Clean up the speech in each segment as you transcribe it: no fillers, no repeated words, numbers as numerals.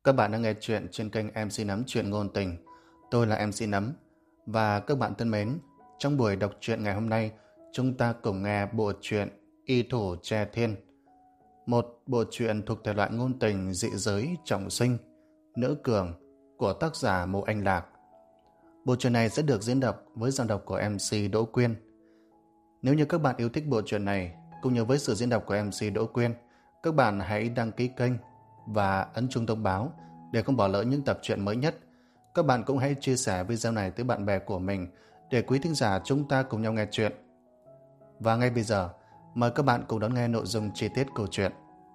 Các bạn đang nghe chuyện trên kênh MC Nấm Chuyện Ngôn Tình. Tôi là MC Nấm. Và các bạn thân mến, trong buổi đọc truyện ngày hôm nay, chúng ta cùng nghe bộ truyện Y Thủ Tre Thiên. Một bộ truyện thuộc thể loại ngôn tình dị giới trọng sinh, nữ cường của tác giả Mộ Anh Lạc. Bộ truyện này sẽ được diễn đọc với giọng đọc của MC Đỗ Quyên. Nếu như các bạn yêu thích bộ truyện này, cũng như với sự diễn đọc của MC Đỗ Quyên, các bạn hãy đăng ký kênh và ấn chuông thông báo để không bỏ lỡ những tập truyện mới nhất. Các bạn cũng hãy chia sẻ video này tới bạn bè của mình để quý thính giả chúng ta cùng nhau nghe chuyện. Và ngay bây giờ, mời các bạn cùng đón nghe nội dung chi tiết câu chuyện.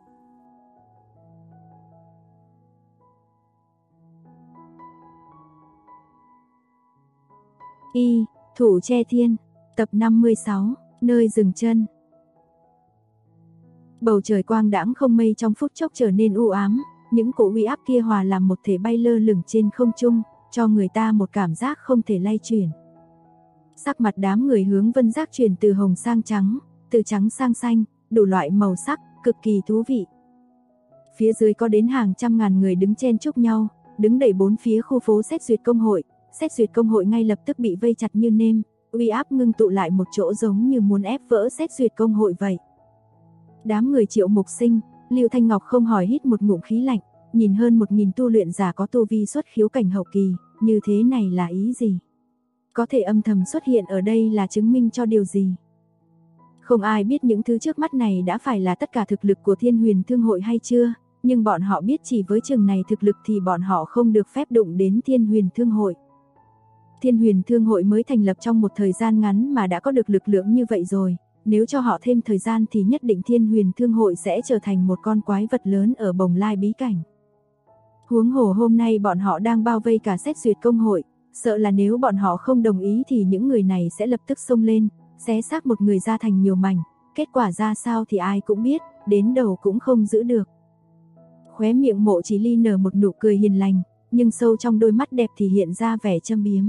Y Thủ Tre Thiên, tập 56, nơi dừng chân. Bầu trời quang đãng không mây trong phút chốc trở nên u ám, những cỗ uy áp kia hòa làm một thể bay lơ lửng trên không trung, cho người ta một cảm giác không thể lay chuyển. Sắc mặt đám người hướng Vân Giác chuyển từ hồng sang trắng, từ trắng sang xanh, đủ loại màu sắc, cực kỳ thú vị. Phía dưới có đến hàng trăm ngàn người đứng chen chúc nhau, đứng đầy bốn phía khu phố xét duyệt công hội. Xét duyệt công hội ngay lập tức bị vây chặt như nêm, uy áp ngưng tụ lại một chỗ giống như muốn ép vỡ xét duyệt công hội vậy. Đám người Triệu Mục Sinh, Lưu Thanh Ngọc không hỏi hít một ngụm khí lạnh, nhìn hơn 1000 tu luyện giả có tu vi xuất khiếu cảnh hậu kỳ, như thế này là ý gì? Có thể âm thầm xuất hiện ở đây là chứng minh cho điều gì? Không ai biết những thứ trước mắt này đã phải là tất cả thực lực của Thiên Huyền Thương hội hay chưa, nhưng bọn họ biết chỉ với chừng này thực lực thì bọn họ không được phép đụng đến Thiên Huyền Thương hội. Thiên Huyền Thương hội mới thành lập trong một thời gian ngắn mà đã có được lực lượng như vậy rồi, nếu cho họ thêm thời gian thì nhất định Thiên Huyền Thương hội sẽ trở thành một con quái vật lớn ở Bồng Lai bí cảnh. Huống hồ hôm nay bọn họ đang bao vây cả xét duyệt công hội, sợ là nếu bọn họ không đồng ý thì những người này sẽ lập tức xông lên, xé xác một người ra thành nhiều mảnh, kết quả ra sao thì ai cũng biết, đến đầu cũng không giữ được. Khóe miệng Mộ Chỉ Ly nở một nụ cười hiền lành, nhưng sâu trong đôi mắt đẹp thì hiện ra vẻ châm biếm.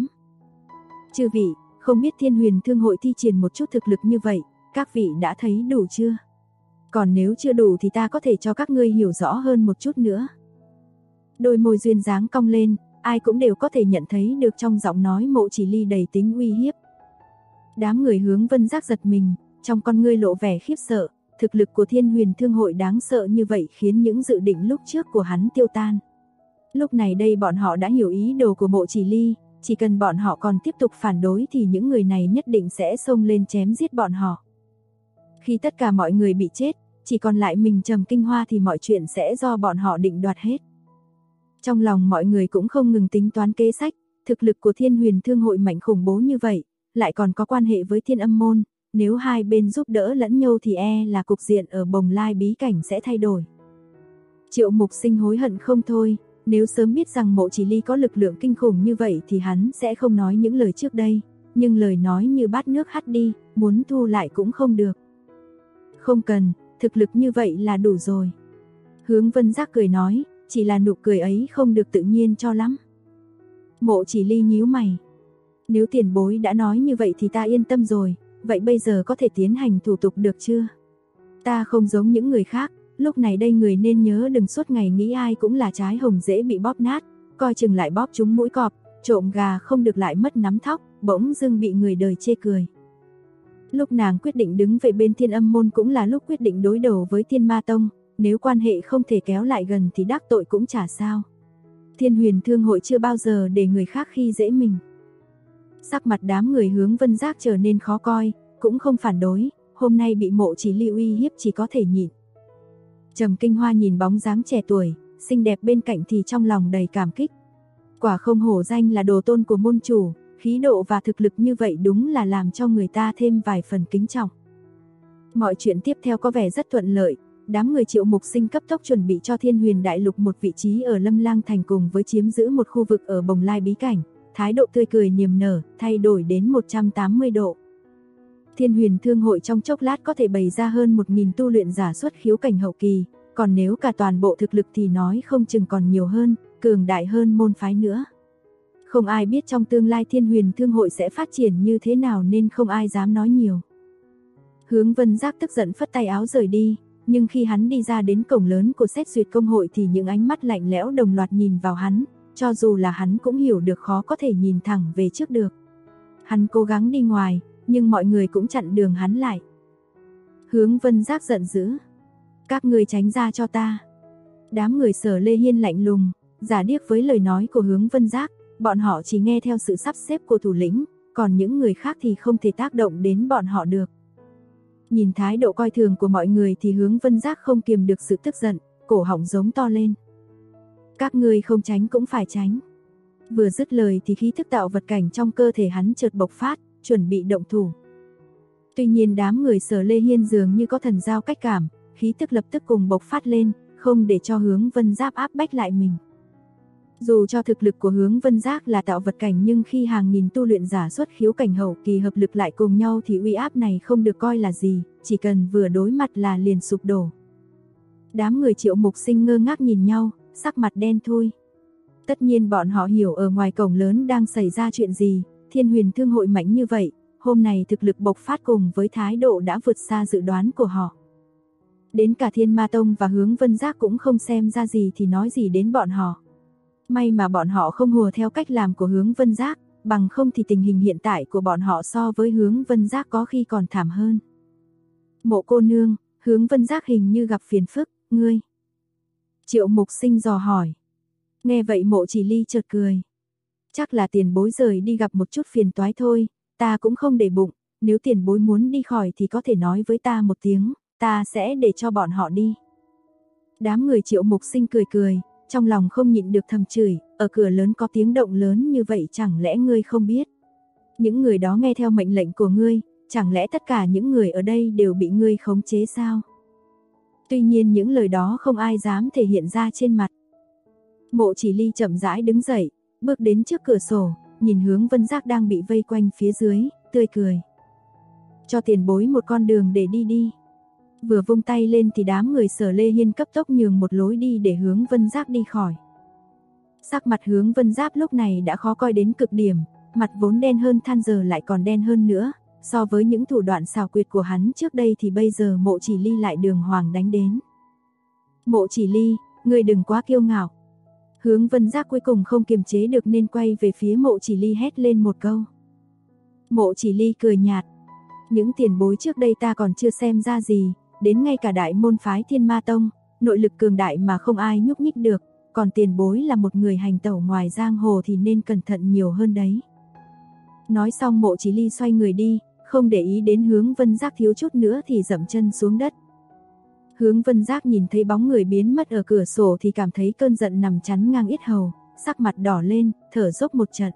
Chư vị, không biết Thiên Huyền Thương hội thi triển một chút thực lực như vậy, các vị đã thấy đủ chưa? Còn nếu chưa đủ thì ta có thể cho các ngươi hiểu rõ hơn một chút nữa. Đôi môi duyên dáng cong lên, ai cũng đều có thể nhận thấy được trong giọng nói Mộ Chỉ Ly đầy tính uy hiếp. Đám người hướng Vân Giác giật mình, trong con ngươi lộ vẻ khiếp sợ, thực lực của Thiên Huyền Thương hội đáng sợ như vậy khiến những dự định lúc trước của hắn tiêu tan. Lúc này đây bọn họ đã hiểu ý đồ của Mộ Chỉ Ly, chỉ cần bọn họ còn tiếp tục phản đối thì những người này nhất định sẽ xông lên chém giết bọn họ. Khi tất cả mọi người bị chết, chỉ còn lại mình Trầm Kinh Hoa thì mọi chuyện sẽ do bọn họ định đoạt hết. Trong lòng mọi người cũng không ngừng tính toán kế sách, thực lực của Thiên Huyền Thương hội mạnh khủng bố như vậy, lại còn có quan hệ với Thiên Âm môn, nếu hai bên giúp đỡ lẫn nhau thì là cục diện ở Bồng Lai bí cảnh sẽ thay đổi. Triệu Mục Sinh hối hận không thôi, nếu sớm biết rằng Mộ Chỉ Ly có lực lượng kinh khủng như vậy thì hắn sẽ không nói những lời trước đây, nhưng lời nói như bát nước hắt đi, muốn thu lại cũng không được. Không cần, thực lực như vậy là đủ rồi. Hướng Vân Giác cười nói, chỉ là nụ cười ấy không được tự nhiên cho lắm. Mộ Chỉ Ly nhíu mày. Nếu tiền bối đã nói như vậy thì ta yên tâm rồi, vậy bây giờ có thể tiến hành thủ tục được chưa? Ta không giống những người khác, lúc này đây người nên nhớ đừng suốt ngày nghĩ ai cũng là trái hồng dễ bị bóp nát, coi chừng lại bóp trúng mũi cọp, trộm gà không được lại mất nắm thóc, bỗng dưng bị người đời chê cười. Lúc nàng quyết định đứng về bên Thiên Âm môn cũng là lúc quyết định đối đầu với Thiên Ma tông, nếu quan hệ không thể kéo lại gần thì đắc tội cũng chả sao. Thiên Huyền Thương hội chưa bao giờ để người khác khi dễ mình. Sắc mặt đám người hướng Vân Giác trở nên khó coi, cũng không phản đối, hôm nay bị Mộ Chỉ Ly uy hiếp chỉ có thể nhịn. Trầm Kinh Hoa nhìn bóng dáng trẻ tuổi, xinh đẹp bên cạnh thì trong lòng đầy cảm kích. Quả không hổ danh là đồ tôn của môn chủ, khí độ và thực lực như vậy đúng là làm cho người ta thêm vài phần kính trọng. Mọi chuyện tiếp theo có vẻ rất thuận lợi, đám người Triệu Mục Sinh cấp tốc chuẩn bị cho Thiên Huyền Đại Lục một vị trí ở Lâm Lang Thành cùng với chiếm giữ một khu vực ở Bồng Lai bí cảnh, thái độ tươi cười niềm nở, thay đổi đến 180 độ. Thiên Huyền Thương hội trong chốc lát có thể bày ra hơn 1000 tu luyện giả xuất khiếu cảnh hậu kỳ, còn nếu cả toàn bộ thực lực thì nói không chừng còn nhiều hơn, cường đại hơn môn phái nữa. Không ai biết trong tương lai Thiên Huyền Thương hội sẽ phát triển như thế nào nên không ai dám nói nhiều. Hướng Vân Giác tức giận phất tay áo rời đi, nhưng khi hắn đi ra đến cổng lớn của xét duyệt công hội thì những ánh mắt lạnh lẽo đồng loạt nhìn vào hắn, cho dù là hắn cũng hiểu được khó có thể nhìn thẳng về trước được. Hắn cố gắng đi ngoài, nhưng mọi người cũng chặn đường hắn lại. Hướng Vân Giác giận dữ. Các ngươi tránh ra cho ta. Đám người Sở Lê Hiên lạnh lùng, giả điếc với lời nói của Hướng Vân Giác, bọn họ chỉ nghe theo sự sắp xếp của thủ lĩnh, còn những người khác thì không thể tác động đến bọn họ được. Nhìn thái độ coi thường của mọi người thì Hướng Vân Giác không kiềm được sự tức giận, cổ họng giống to lên. Các ngươi không tránh cũng phải tránh. Vừa dứt lời thì khí thức tạo vật cảnh trong cơ thể hắn chợt bộc phát, chuẩn bị động thủ. Tuy nhiên đám người Sở Lê Hiên dường như có thần giao cách cảm, khí thức lập tức cùng bộc phát lên, không để cho Hướng Vân Giác áp bách lại mình. Dù cho thực lực của Hướng Vân Giác là tạo vật cảnh nhưng khi hàng nghìn tu luyện giả xuất khiếu cảnh hậu kỳ hợp lực lại cùng nhau thì uy áp này không được coi là gì, chỉ cần vừa đối mặt là liền sụp đổ. Đám người Triệu Mục Sinh ngơ ngác nhìn nhau, sắc mặt đen thui. Tất nhiên bọn họ hiểu ở ngoài cổng lớn đang xảy ra chuyện gì, Thiên Huyền Thương hội mạnh như vậy, hôm nay thực lực bộc phát cùng với thái độ đã vượt xa dự đoán của họ. Đến cả Thiên Ma Tông và Hướng Vân Giác cũng không xem ra gì thì nói gì đến bọn họ. May mà bọn họ không hùa theo cách làm của Hướng Vân Giác, bằng không thì tình hình hiện tại của bọn họ so với Hướng Vân Giác có khi còn thảm hơn. Mộ cô nương, Hướng Vân Giác hình như gặp phiền phức, ngươi. Triệu Mục Sinh dò hỏi. Nghe vậy Mộ Chỉ Ly chợt cười. Chắc là tiền bối rời đi gặp một chút phiền toái thôi, ta cũng không để bụng, nếu tiền bối muốn đi khỏi thì có thể nói với ta một tiếng, ta sẽ để cho bọn họ đi. Đám người Triệu Mục Sinh cười cười, trong lòng không nhịn được thầm chửi, ở cửa lớn có tiếng động lớn như vậy chẳng lẽ ngươi không biết? Những người đó nghe theo mệnh lệnh của ngươi, chẳng lẽ tất cả những người ở đây đều bị ngươi khống chế sao? Tuy nhiên những lời đó không ai dám thể hiện ra trên mặt. Mộ Chỉ Ly chậm rãi đứng dậy, bước đến trước cửa sổ, nhìn Hướng Vân Giác đang bị vây quanh phía dưới, tươi cười. Cho tiền bối một con đường để đi đi. Vừa vung tay lên thì đám người Sở Lê Hiên cấp tốc nhường một lối đi để Hướng Vân Giác đi khỏi. Sắc mặt Hướng Vân Giác lúc này đã khó coi đến cực điểm, mặt vốn đen hơn than giờ lại còn đen hơn nữa, so với những thủ đoạn xảo quyệt của hắn trước đây thì bây giờ Mộ Chỉ Ly lại đường hoàng đánh đến. Mộ Chỉ Ly, ngươi đừng quá kiêu ngạo. Hướng Vân Giác cuối cùng không kiềm chế được nên quay về phía Mộ Chỉ Ly hét lên một câu. Mộ Chỉ Ly cười nhạt. Những tiền bối trước đây ta còn chưa xem ra gì, đến ngay cả đại môn phái Thiên Ma Tông, nội lực cường đại mà không ai nhúc nhích được, còn tiền bối là một người hành tẩu ngoài giang hồ thì nên cẩn thận nhiều hơn đấy. Nói xong Mộ Chỉ Ly xoay người đi, không để ý đến Hướng Vân Giác thiếu chút nữa thì dậm chân xuống đất. Hướng Vân Giác nhìn thấy bóng người biến mất ở cửa sổ thì cảm thấy cơn giận nằm chắn ngang yết hầu, sắc mặt đỏ lên, thở dốc một trận.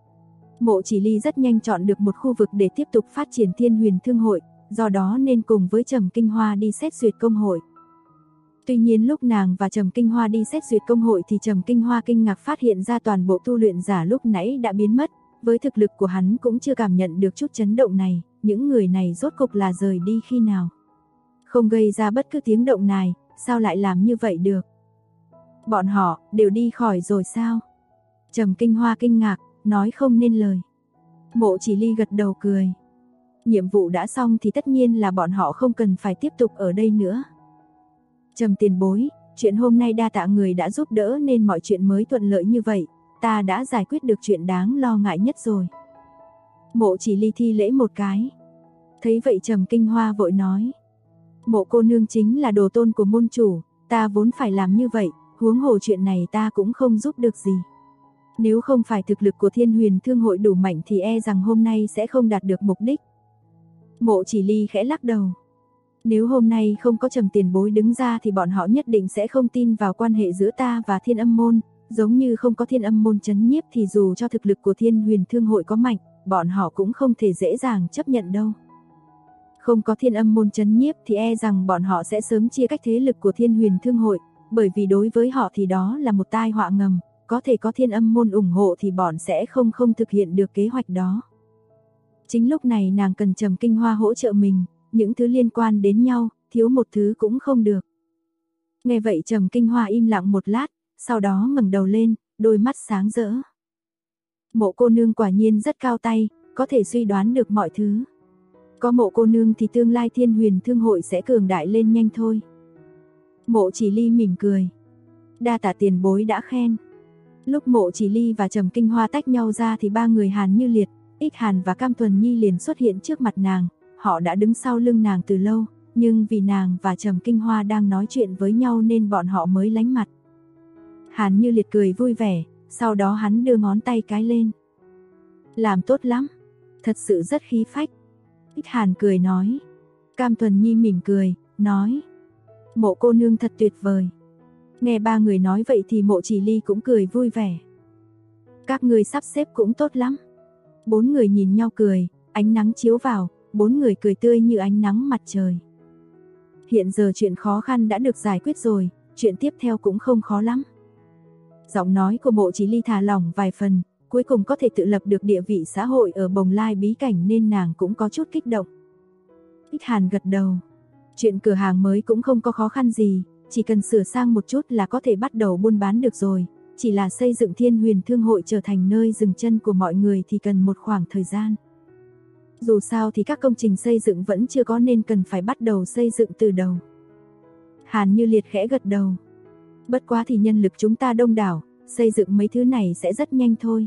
Mộ Chỉ Ly rất nhanh chọn được một khu vực để tiếp tục phát triển Thiên Huyền Thương hội, do đó nên cùng với Trầm Kinh Hoa đi xét duyệt công hội. Tuy nhiên lúc nàng và Trầm Kinh Hoa đi xét duyệt công hội thì Trầm Kinh Hoa kinh ngạc phát hiện ra toàn bộ tu luyện giả lúc nãy đã biến mất, với thực lực của hắn cũng chưa cảm nhận được chút chấn động này, những người này rốt cục là rời đi khi nào. Không gây ra bất cứ tiếng động này, sao lại làm như vậy được? Bọn họ đều đi khỏi rồi sao? Trầm Kinh Hoa kinh ngạc, nói không nên lời. Mộ Chỉ Ly gật đầu cười. Nhiệm vụ đã xong thì tất nhiên là bọn họ không cần phải tiếp tục ở đây nữa. Trầm tiền bối, chuyện hôm nay đa tạ người đã giúp đỡ nên mọi chuyện mới thuận lợi như vậy, ta đã giải quyết được chuyện đáng lo ngại nhất rồi. Mộ Chỉ Ly thi lễ một cái. Thấy vậy Trầm Kinh Hoa vội nói. Mộ cô nương chính là đồ tôn của môn chủ, ta vốn phải làm như vậy, huống hồ chuyện này ta cũng không giúp được gì. Nếu không phải thực lực của Thiên Huyền Thương hội đủ mạnh thì e rằng hôm nay sẽ không đạt được mục đích. Mộ Chỉ Ly khẽ lắc đầu. Nếu hôm nay không có Trầm tiền bối đứng ra thì bọn họ nhất định sẽ không tin vào quan hệ giữa ta và Thiên Âm môn, giống như không có Thiên Âm môn trấn nhiếp thì dù cho thực lực của Thiên Huyền Thương hội có mạnh, bọn họ cũng không thể dễ dàng chấp nhận đâu. Không có Thiên Âm môn trấn nhiếp thì e rằng bọn họ sẽ sớm chia cách thế lực của Thiên Huyền Thương hội, bởi vì đối với họ thì đó là một tai họa ngầm, có thể có Thiên Âm môn ủng hộ thì bọn sẽ không thực hiện được kế hoạch đó. Chính lúc này nàng cần Trầm Kinh Hoa hỗ trợ mình, những thứ liên quan đến nhau, thiếu một thứ cũng không được. Nghe vậy Trầm Kinh Hoa im lặng một lát, sau đó ngẩng đầu lên, đôi mắt sáng rỡ. Mộ cô nương quả nhiên rất cao tay, có thể suy đoán được mọi thứ. Có mộ cô nương thì tương lai Thiên Huyền Thương hội sẽ cường đại lên nhanh thôi. Mộ Chỉ Ly mỉm cười. Đa tạ tiền bối đã khen. Lúc Mộ Chỉ Ly và Trầm Kinh Hoa tách nhau ra thì ba người Hàn Như Liệt, Ích Hàn và Cam Thuần Nhi liền xuất hiện trước mặt nàng. Họ đã đứng sau lưng nàng từ lâu, nhưng vì nàng và Trầm Kinh Hoa đang nói chuyện với nhau nên bọn họ mới lánh mặt. Hàn Như Liệt cười vui vẻ, sau đó hắn đưa ngón tay cái lên. Làm tốt lắm, thật sự rất khí phách. Ích Hàn cười nói. Cam Thuần Nhi mỉm cười, nói. Mộ cô nương thật tuyệt vời. Nghe ba người nói vậy thì Mộ Chỉ Ly cũng cười vui vẻ. Các ngươi sắp xếp cũng tốt lắm. Bốn người nhìn nhau cười, ánh nắng chiếu vào, bốn người cười tươi như ánh nắng mặt trời. Hiện giờ chuyện khó khăn đã được giải quyết rồi, chuyện tiếp theo cũng không khó lắm. Giọng nói của Mộ Chỉ Ly thả lỏng vài phần, cuối cùng có thể tự lập được địa vị xã hội ở Bồng Lai bí cảnh nên nàng cũng có chút kích động. Ích Hàn gật đầu. Chuyện cửa hàng mới cũng không có khó khăn gì, chỉ cần sửa sang một chút là có thể bắt đầu buôn bán được rồi. Chỉ là xây dựng Thiên Huyền Thương hội trở thành nơi dừng chân của mọi người thì cần một khoảng thời gian. Dù sao thì các công trình xây dựng vẫn chưa có nên cần phải bắt đầu xây dựng từ đầu. Hàn Như Liệt khẽ gật đầu. Bất quá thì nhân lực chúng ta đông đảo, xây dựng mấy thứ này sẽ rất nhanh thôi.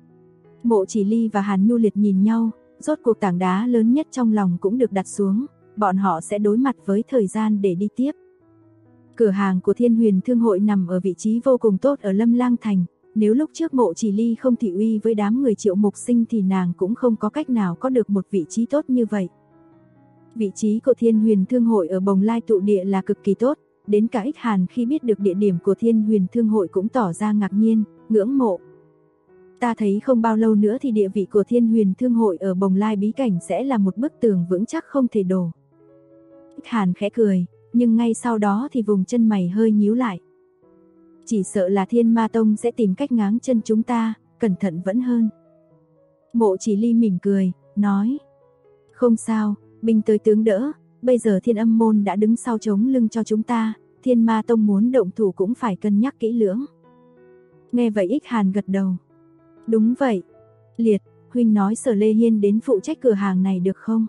Mộ Chỉ Ly và Hàn Như Liệt nhìn nhau, rốt cuộc tảng đá lớn nhất trong lòng cũng được đặt xuống, bọn họ sẽ đối mặt với thời gian để đi tiếp. Cửa hàng của Thiên Huyền Thương hội nằm ở vị trí vô cùng tốt ở Lâm Lang Thành, nếu lúc trước Mộ Chỉ Ly không thị uy với đám người Triệu Mục Sinh thì nàng cũng không có cách nào có được một vị trí tốt như vậy. Vị trí của Thiên Huyền Thương hội ở Bồng Lai tụ địa là cực kỳ tốt, đến cả Ích Hàn khi biết được địa điểm của Thiên Huyền Thương hội cũng tỏ ra ngạc nhiên, ngưỡng mộ. Ta thấy không bao lâu nữa thì địa vị của Thiên Huyền Thương hội ở Bồng Lai bí cảnh sẽ là một bức tường vững chắc không thể đổ. Ích Hàn khẽ cười, nhưng ngay sau đó thì vùng chân mày hơi nhíu lại. Chỉ sợ là Thiên Ma Tông sẽ tìm cách ngáng chân chúng ta, cẩn thận vẫn hơn. Mộ Chỉ Ly mỉm cười, nói. Không sao, binh tới tướng đỡ, bây giờ Thiên Âm môn đã đứng sau chống lưng cho chúng ta, Thiên Ma Tông muốn động thủ cũng phải cân nhắc kỹ lưỡng. Nghe vậy Ích Hàn gật đầu. Đúng vậy. Liệt, huynh nói Sở Lê Hiên đến phụ trách cửa hàng này được không?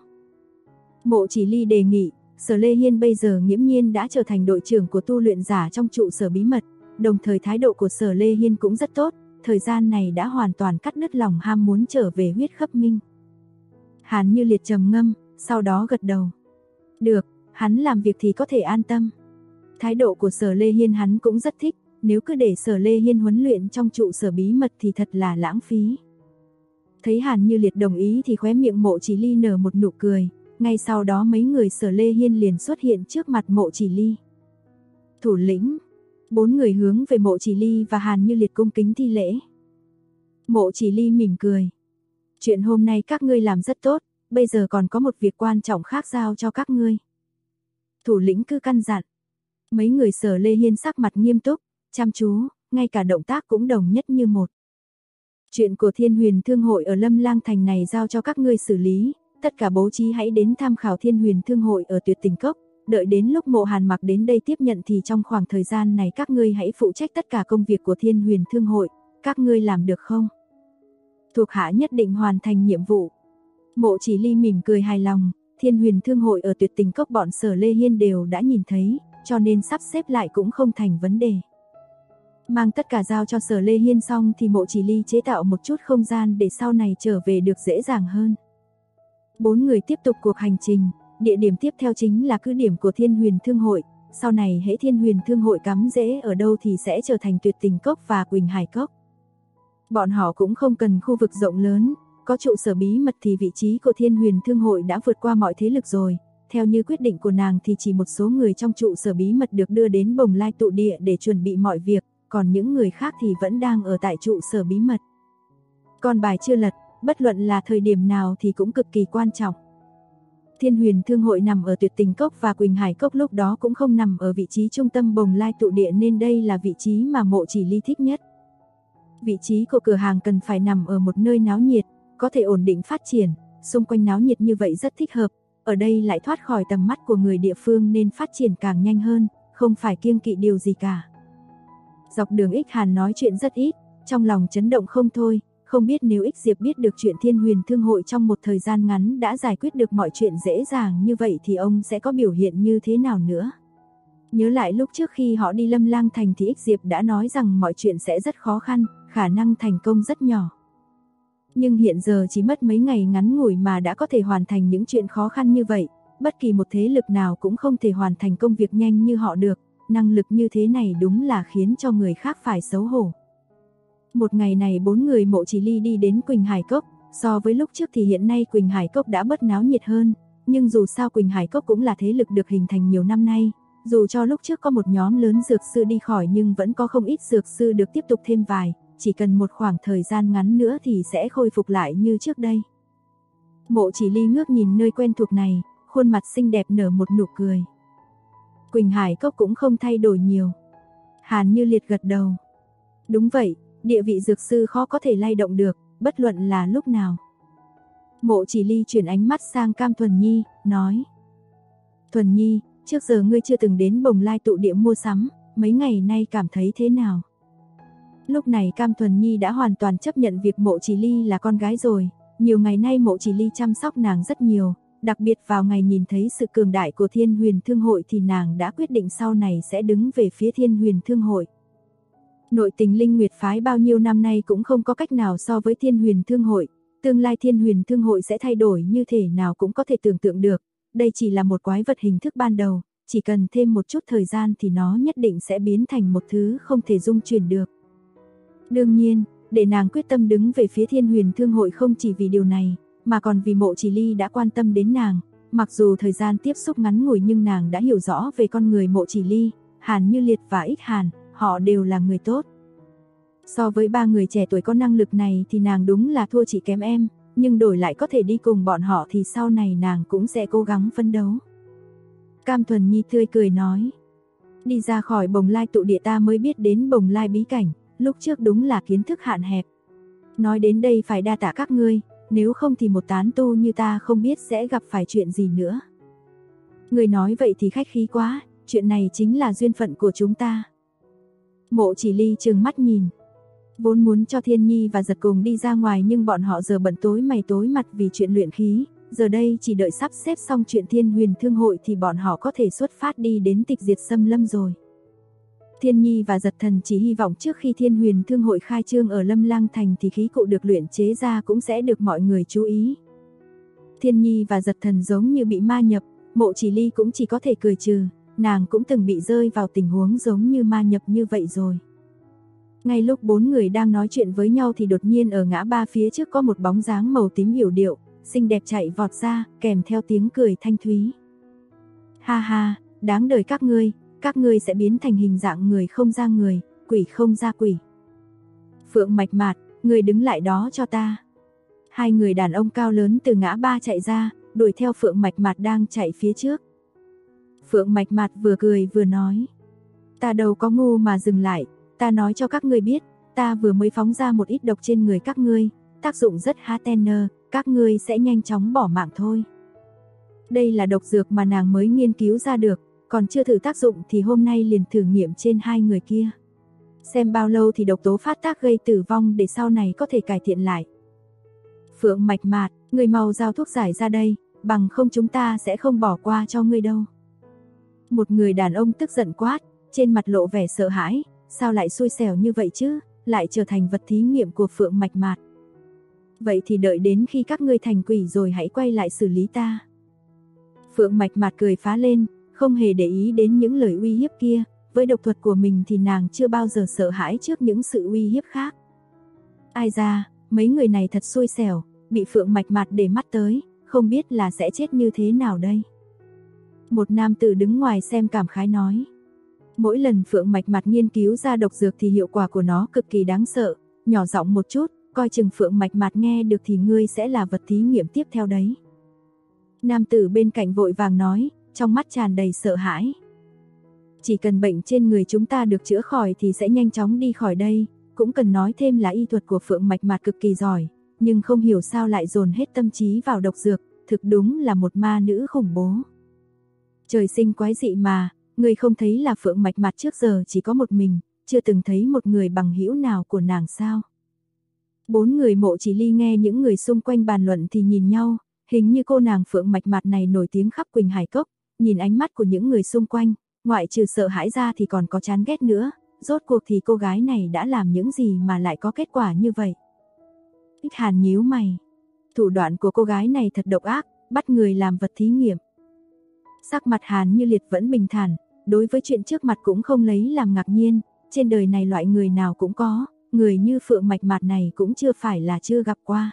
Mộ Chỉ Ly đề nghị. Sở Lê Hiên bây giờ nghiễm nhiên đã trở thành đội trưởng của tu luyện giả trong trụ sở bí mật, đồng thời thái độ của Sở Lê Hiên cũng rất tốt, thời gian này đã hoàn toàn cắt đứt lòng ham muốn trở về huyết khắp minh. Hàn Như Liệt trầm ngâm, sau đó gật đầu. Được, hắn làm việc thì có thể an tâm. Thái độ của Sở Lê Hiên hắn cũng rất thích, nếu cứ để Sở Lê Hiên huấn luyện trong trụ sở bí mật thì thật là lãng phí. Thấy Hàn Như Liệt đồng ý thì khóe miệng Mộ Chỉ Ly nở một nụ cười. Ngay sau đó mấy người Sở Lê Hiên liền xuất hiện trước mặt Mộ Chỉ Ly. Thủ lĩnh, bốn người hướng về Mộ Chỉ Ly và Hàn Như Liệt cung kính thi lễ. Mộ Chỉ Ly mỉm cười. Chuyện hôm nay các ngươi làm rất tốt, bây giờ còn có một việc quan trọng khác giao cho các ngươi. Thủ lĩnh cứ căn dặn. Mấy người Sở Lê Hiên sắc mặt nghiêm túc, chăm chú, ngay cả động tác cũng đồng nhất như một. Chuyện của Thiên Huyền Thương hội ở Lâm Lang Thành này giao cho các ngươi xử lý. Tất cả bố trí hãy đến tham khảo Thiên Huyền Thương hội ở Tuyệt Tình Cốc, đợi đến lúc Mộ Hàn Mặc đến đây tiếp nhận thì trong khoảng thời gian này các ngươi hãy phụ trách tất cả công việc của Thiên Huyền Thương hội, các ngươi làm được không? Thuộc hạ nhất định hoàn thành nhiệm vụ. Mộ Chỉ Ly mỉm cười hài lòng, Thiên Huyền Thương hội ở Tuyệt Tình Cốc bọn Sở Lê Hiên đều đã nhìn thấy, cho nên sắp xếp lại cũng không thành vấn đề. Mang tất cả giao cho Sở Lê Hiên xong thì Mộ Chỉ Ly chế tạo một chút không gian để sau này trở về được dễ dàng hơn. Bốn người tiếp tục cuộc hành trình, địa điểm tiếp theo chính là cứ điểm của Thiên Huyền Thương hội, sau này hễ Thiên Huyền Thương hội cắm rễ ở đâu thì sẽ trở thành Tuyệt Tình Cốc và Quỳnh Hải Cốc. Bọn họ cũng không cần khu vực rộng lớn, có trụ sở bí mật thì vị trí của Thiên Huyền Thương hội đã vượt qua mọi thế lực rồi, theo như quyết định của nàng thì chỉ một số người trong trụ sở bí mật được đưa đến Bồng Lai tụ địa để chuẩn bị mọi việc, còn những người khác thì vẫn đang ở tại trụ sở bí mật. Con bài chưa lật, bất luận là thời điểm nào thì cũng cực kỳ quan trọng. Thiên Huyền Thương hội nằm ở Tuyệt Tình Cốc và Quỳnh Hải Cốc lúc đó cũng không nằm ở vị trí trung tâm Bồng Lai tụ địa nên đây là vị trí mà Mộ Chỉ Ly thích nhất. Vị trí của cửa hàng cần phải nằm ở một nơi náo nhiệt, có thể ổn định phát triển, xung quanh náo nhiệt như vậy rất thích hợp, ở đây lại thoát khỏi tầm mắt của người địa phương nên phát triển càng nhanh hơn, không phải kiêng kỵ điều gì cả. Dọc đường Ích Hàn nói chuyện rất ít, trong lòng chấn động không thôi. Không biết nếu Ích Diệp biết được chuyện Thiên Huyền Thương hội trong một thời gian ngắn đã giải quyết được mọi chuyện dễ dàng như vậy thì ông sẽ có biểu hiện như thế nào nữa. Nhớ lại lúc trước khi họ đi Lâm Lang Thành thì Ích Diệp đã nói rằng mọi chuyện sẽ rất khó khăn, khả năng thành công rất nhỏ. Nhưng hiện giờ chỉ mất mấy ngày ngắn ngủi mà đã có thể hoàn thành những chuyện khó khăn như vậy, bất kỳ một thế lực nào cũng không thể hoàn thành công việc nhanh như họ được, năng lực như thế này đúng là khiến cho người khác phải xấu hổ. Một ngày này 4 người Mộ Chỉ Ly đi đến Quỳnh Hải Cốc, so với lúc trước thì hiện nay Quỳnh Hải Cốc đã bớt náo nhiệt hơn, nhưng dù sao Quỳnh Hải Cốc cũng là thế lực được hình thành nhiều năm nay, dù cho lúc trước có một nhóm lớn dược sư đi khỏi nhưng vẫn có không ít dược sư được tiếp tục thêm vài, chỉ cần một khoảng thời gian ngắn nữa thì sẽ khôi phục lại như trước đây. Mộ Chỉ Ly ngước nhìn nơi quen thuộc này, khuôn mặt xinh đẹp nở một nụ cười. Quỳnh Hải Cốc cũng không thay đổi nhiều. Hàn Như Liệt gật đầu. Đúng vậy, địa vị dược sư khó có thể lay động được, bất luận là lúc nào. Mộ Chỉ Ly chuyển ánh mắt sang Cam Thuần Nhi, nói. Thuần Nhi, trước giờ ngươi chưa từng đến Bồng Lai tụ địa mua sắm, mấy ngày nay cảm thấy thế nào? Lúc này Cam Thuần Nhi đã hoàn toàn chấp nhận việc Mộ Chỉ Ly là con gái rồi, nhiều ngày nay Mộ Chỉ Ly chăm sóc nàng rất nhiều, đặc biệt vào ngày nhìn thấy sự cường đại của Thiên Huyền Thương hội thì nàng đã quyết định sau này sẽ đứng về phía Thiên Huyền Thương hội. Nội tình Linh Nguyệt phái bao nhiêu năm nay cũng không có cách nào so với Thiên Huyền Thương hội, tương lai Thiên Huyền Thương hội sẽ thay đổi như thể nào cũng có thể tưởng tượng được, đây chỉ là một quái vật hình thức ban đầu, chỉ cần thêm một chút thời gian thì nó nhất định sẽ biến thành một thứ không thể dung chuyển được. Đương nhiên, để nàng quyết tâm đứng về phía Thiên Huyền Thương hội không chỉ vì điều này, mà còn vì Mộ Chỉ Ly đã quan tâm đến nàng, mặc dù thời gian tiếp xúc ngắn ngủi nhưng nàng đã hiểu rõ về con người Mộ Chỉ Ly, Hàn Như Liệt và Ích Hàn, họ đều là người tốt. So với 3 người trẻ tuổi có năng lực này thì nàng đúng là thua chỉ kém em, nhưng đổi lại có thể đi cùng bọn họ thì sau này nàng cũng sẽ cố gắng phấn đấu. Cam Thuần Nhi tươi cười nói. Đi ra khỏi Bồng Lai tụ địa ta mới biết đến Bồng Lai bí cảnh, lúc trước đúng là kiến thức hạn hẹp. Nói đến đây phải đa tạ các ngươi, nếu không thì một tán tu như ta không biết sẽ gặp phải chuyện gì nữa. Người nói vậy thì khách khí quá, chuyện này chính là duyên phận của chúng ta. Mộ Chỉ Ly trừng mắt nhìn. Vốn muốn cho Thiên Nhi và Giật cùng đi ra ngoài nhưng bọn họ giờ bận tối mày tối mặt vì chuyện luyện khí, giờ đây chỉ đợi sắp xếp xong chuyện Thiên Huyền Thương hội thì bọn họ có thể xuất phát đi đến Tịch Diệt Xâm Lâm rồi. Thiên Nhi và Giật Thần chỉ hy vọng trước khi Thiên Huyền Thương hội khai trương ở Lâm Lang Thành thì khí cụ được luyện chế ra cũng sẽ được mọi người chú ý. Thiên Nhi và Giật Thần giống như bị ma nhập, Mộ Chỉ Ly cũng chỉ có thể cười trừ, nàng cũng từng bị rơi vào tình huống giống như ma nhập như vậy rồi. Ngay lúc 4 người đang nói chuyện với nhau thì đột nhiên ở ngã ba phía trước có một bóng dáng màu tím yểu điệu, xinh đẹp chạy vọt ra, kèm theo tiếng cười thanh thúy. Ha ha, đáng đời các ngươi sẽ biến thành hình dạng người không ra người, quỷ không ra quỷ. Phượng Mạch Mạt, người đứng lại đó cho ta. 2 người đàn ông cao lớn từ ngã ba chạy ra, đuổi theo Phượng Mạch Mạt đang chạy phía trước. Phượng Mạch Mạt vừa cười vừa nói. Ta đâu có ngu mà dừng lại, ta nói cho các ngươi biết, ta vừa mới phóng ra một ít độc trên người các ngươi, tác dụng rất há tenner, các ngươi sẽ nhanh chóng bỏ mạng thôi. Đây là độc dược mà nàng mới nghiên cứu ra được, còn chưa thử tác dụng thì hôm nay liền thử nghiệm trên 2 người kia. Xem bao lâu thì độc tố phát tác gây tử vong để sau này có thể cải thiện lại. Phượng Mạch Mạt, người mau giao thuốc giải ra đây, bằng không chúng ta sẽ không bỏ qua cho ngươi đâu. Một người đàn ông tức giận quát, trên mặt lộ vẻ sợ hãi, sao lại xui xẻo như vậy chứ, lại trở thành vật thí nghiệm của Phượng Mạch Mạt. Vậy thì đợi đến khi các ngươi thành quỷ rồi hãy quay lại xử lý ta. Phượng Mạch Mạt cười phá lên, không hề để ý đến những lời uy hiếp kia, với độc thuật của mình thì nàng chưa bao giờ sợ hãi trước những sự uy hiếp khác. Ai ra, mấy người này thật xui xẻo, bị Phượng Mạch Mạt để mắt tới, không biết là sẽ chết như thế nào đây. Một nam tử đứng ngoài xem cảm khái nói. Mỗi lần Phượng Mạch Mạt nghiên cứu ra độc dược thì hiệu quả của nó cực kỳ đáng sợ, nhỏ giọng một chút, coi chừng Phượng Mạch Mạt nghe được thì ngươi sẽ là vật thí nghiệm tiếp theo đấy. Nam tử bên cạnh vội vàng nói, trong mắt tràn đầy sợ hãi. Chỉ cần bệnh trên người chúng ta được chữa khỏi thì sẽ nhanh chóng đi khỏi đây, cũng cần nói thêm là y thuật của Phượng Mạch Mạt cực kỳ giỏi, nhưng không hiểu sao lại dồn hết tâm trí vào độc dược, thực đúng là một ma nữ khủng bố. Trời sinh quái dị mà, người không thấy là Phượng Mạch Mạt trước giờ chỉ có một mình, chưa từng thấy một người bằng hữu nào của nàng sao? 4 người Mộ Chỉ Ly nghe những người xung quanh bàn luận thì nhìn nhau, hình như cô nàng Phượng Mạch Mạt này nổi tiếng khắp Quỳnh Hải Cốc, nhìn ánh mắt của những người xung quanh, ngoại trừ sợ hãi ra thì còn có chán ghét nữa, rốt cuộc thì cô gái này đã làm những gì mà lại có kết quả như vậy. Ích Hàn nhíu mày, thủ đoạn của cô gái này thật độc ác, bắt người làm vật thí nghiệm. Sắc mặt Hàn Như Liệt vẫn bình thản, đối với chuyện trước mặt cũng không lấy làm ngạc nhiên, trên đời này loại người nào cũng có, người như Phượng Mạch Mạt này cũng chưa phải là chưa gặp qua.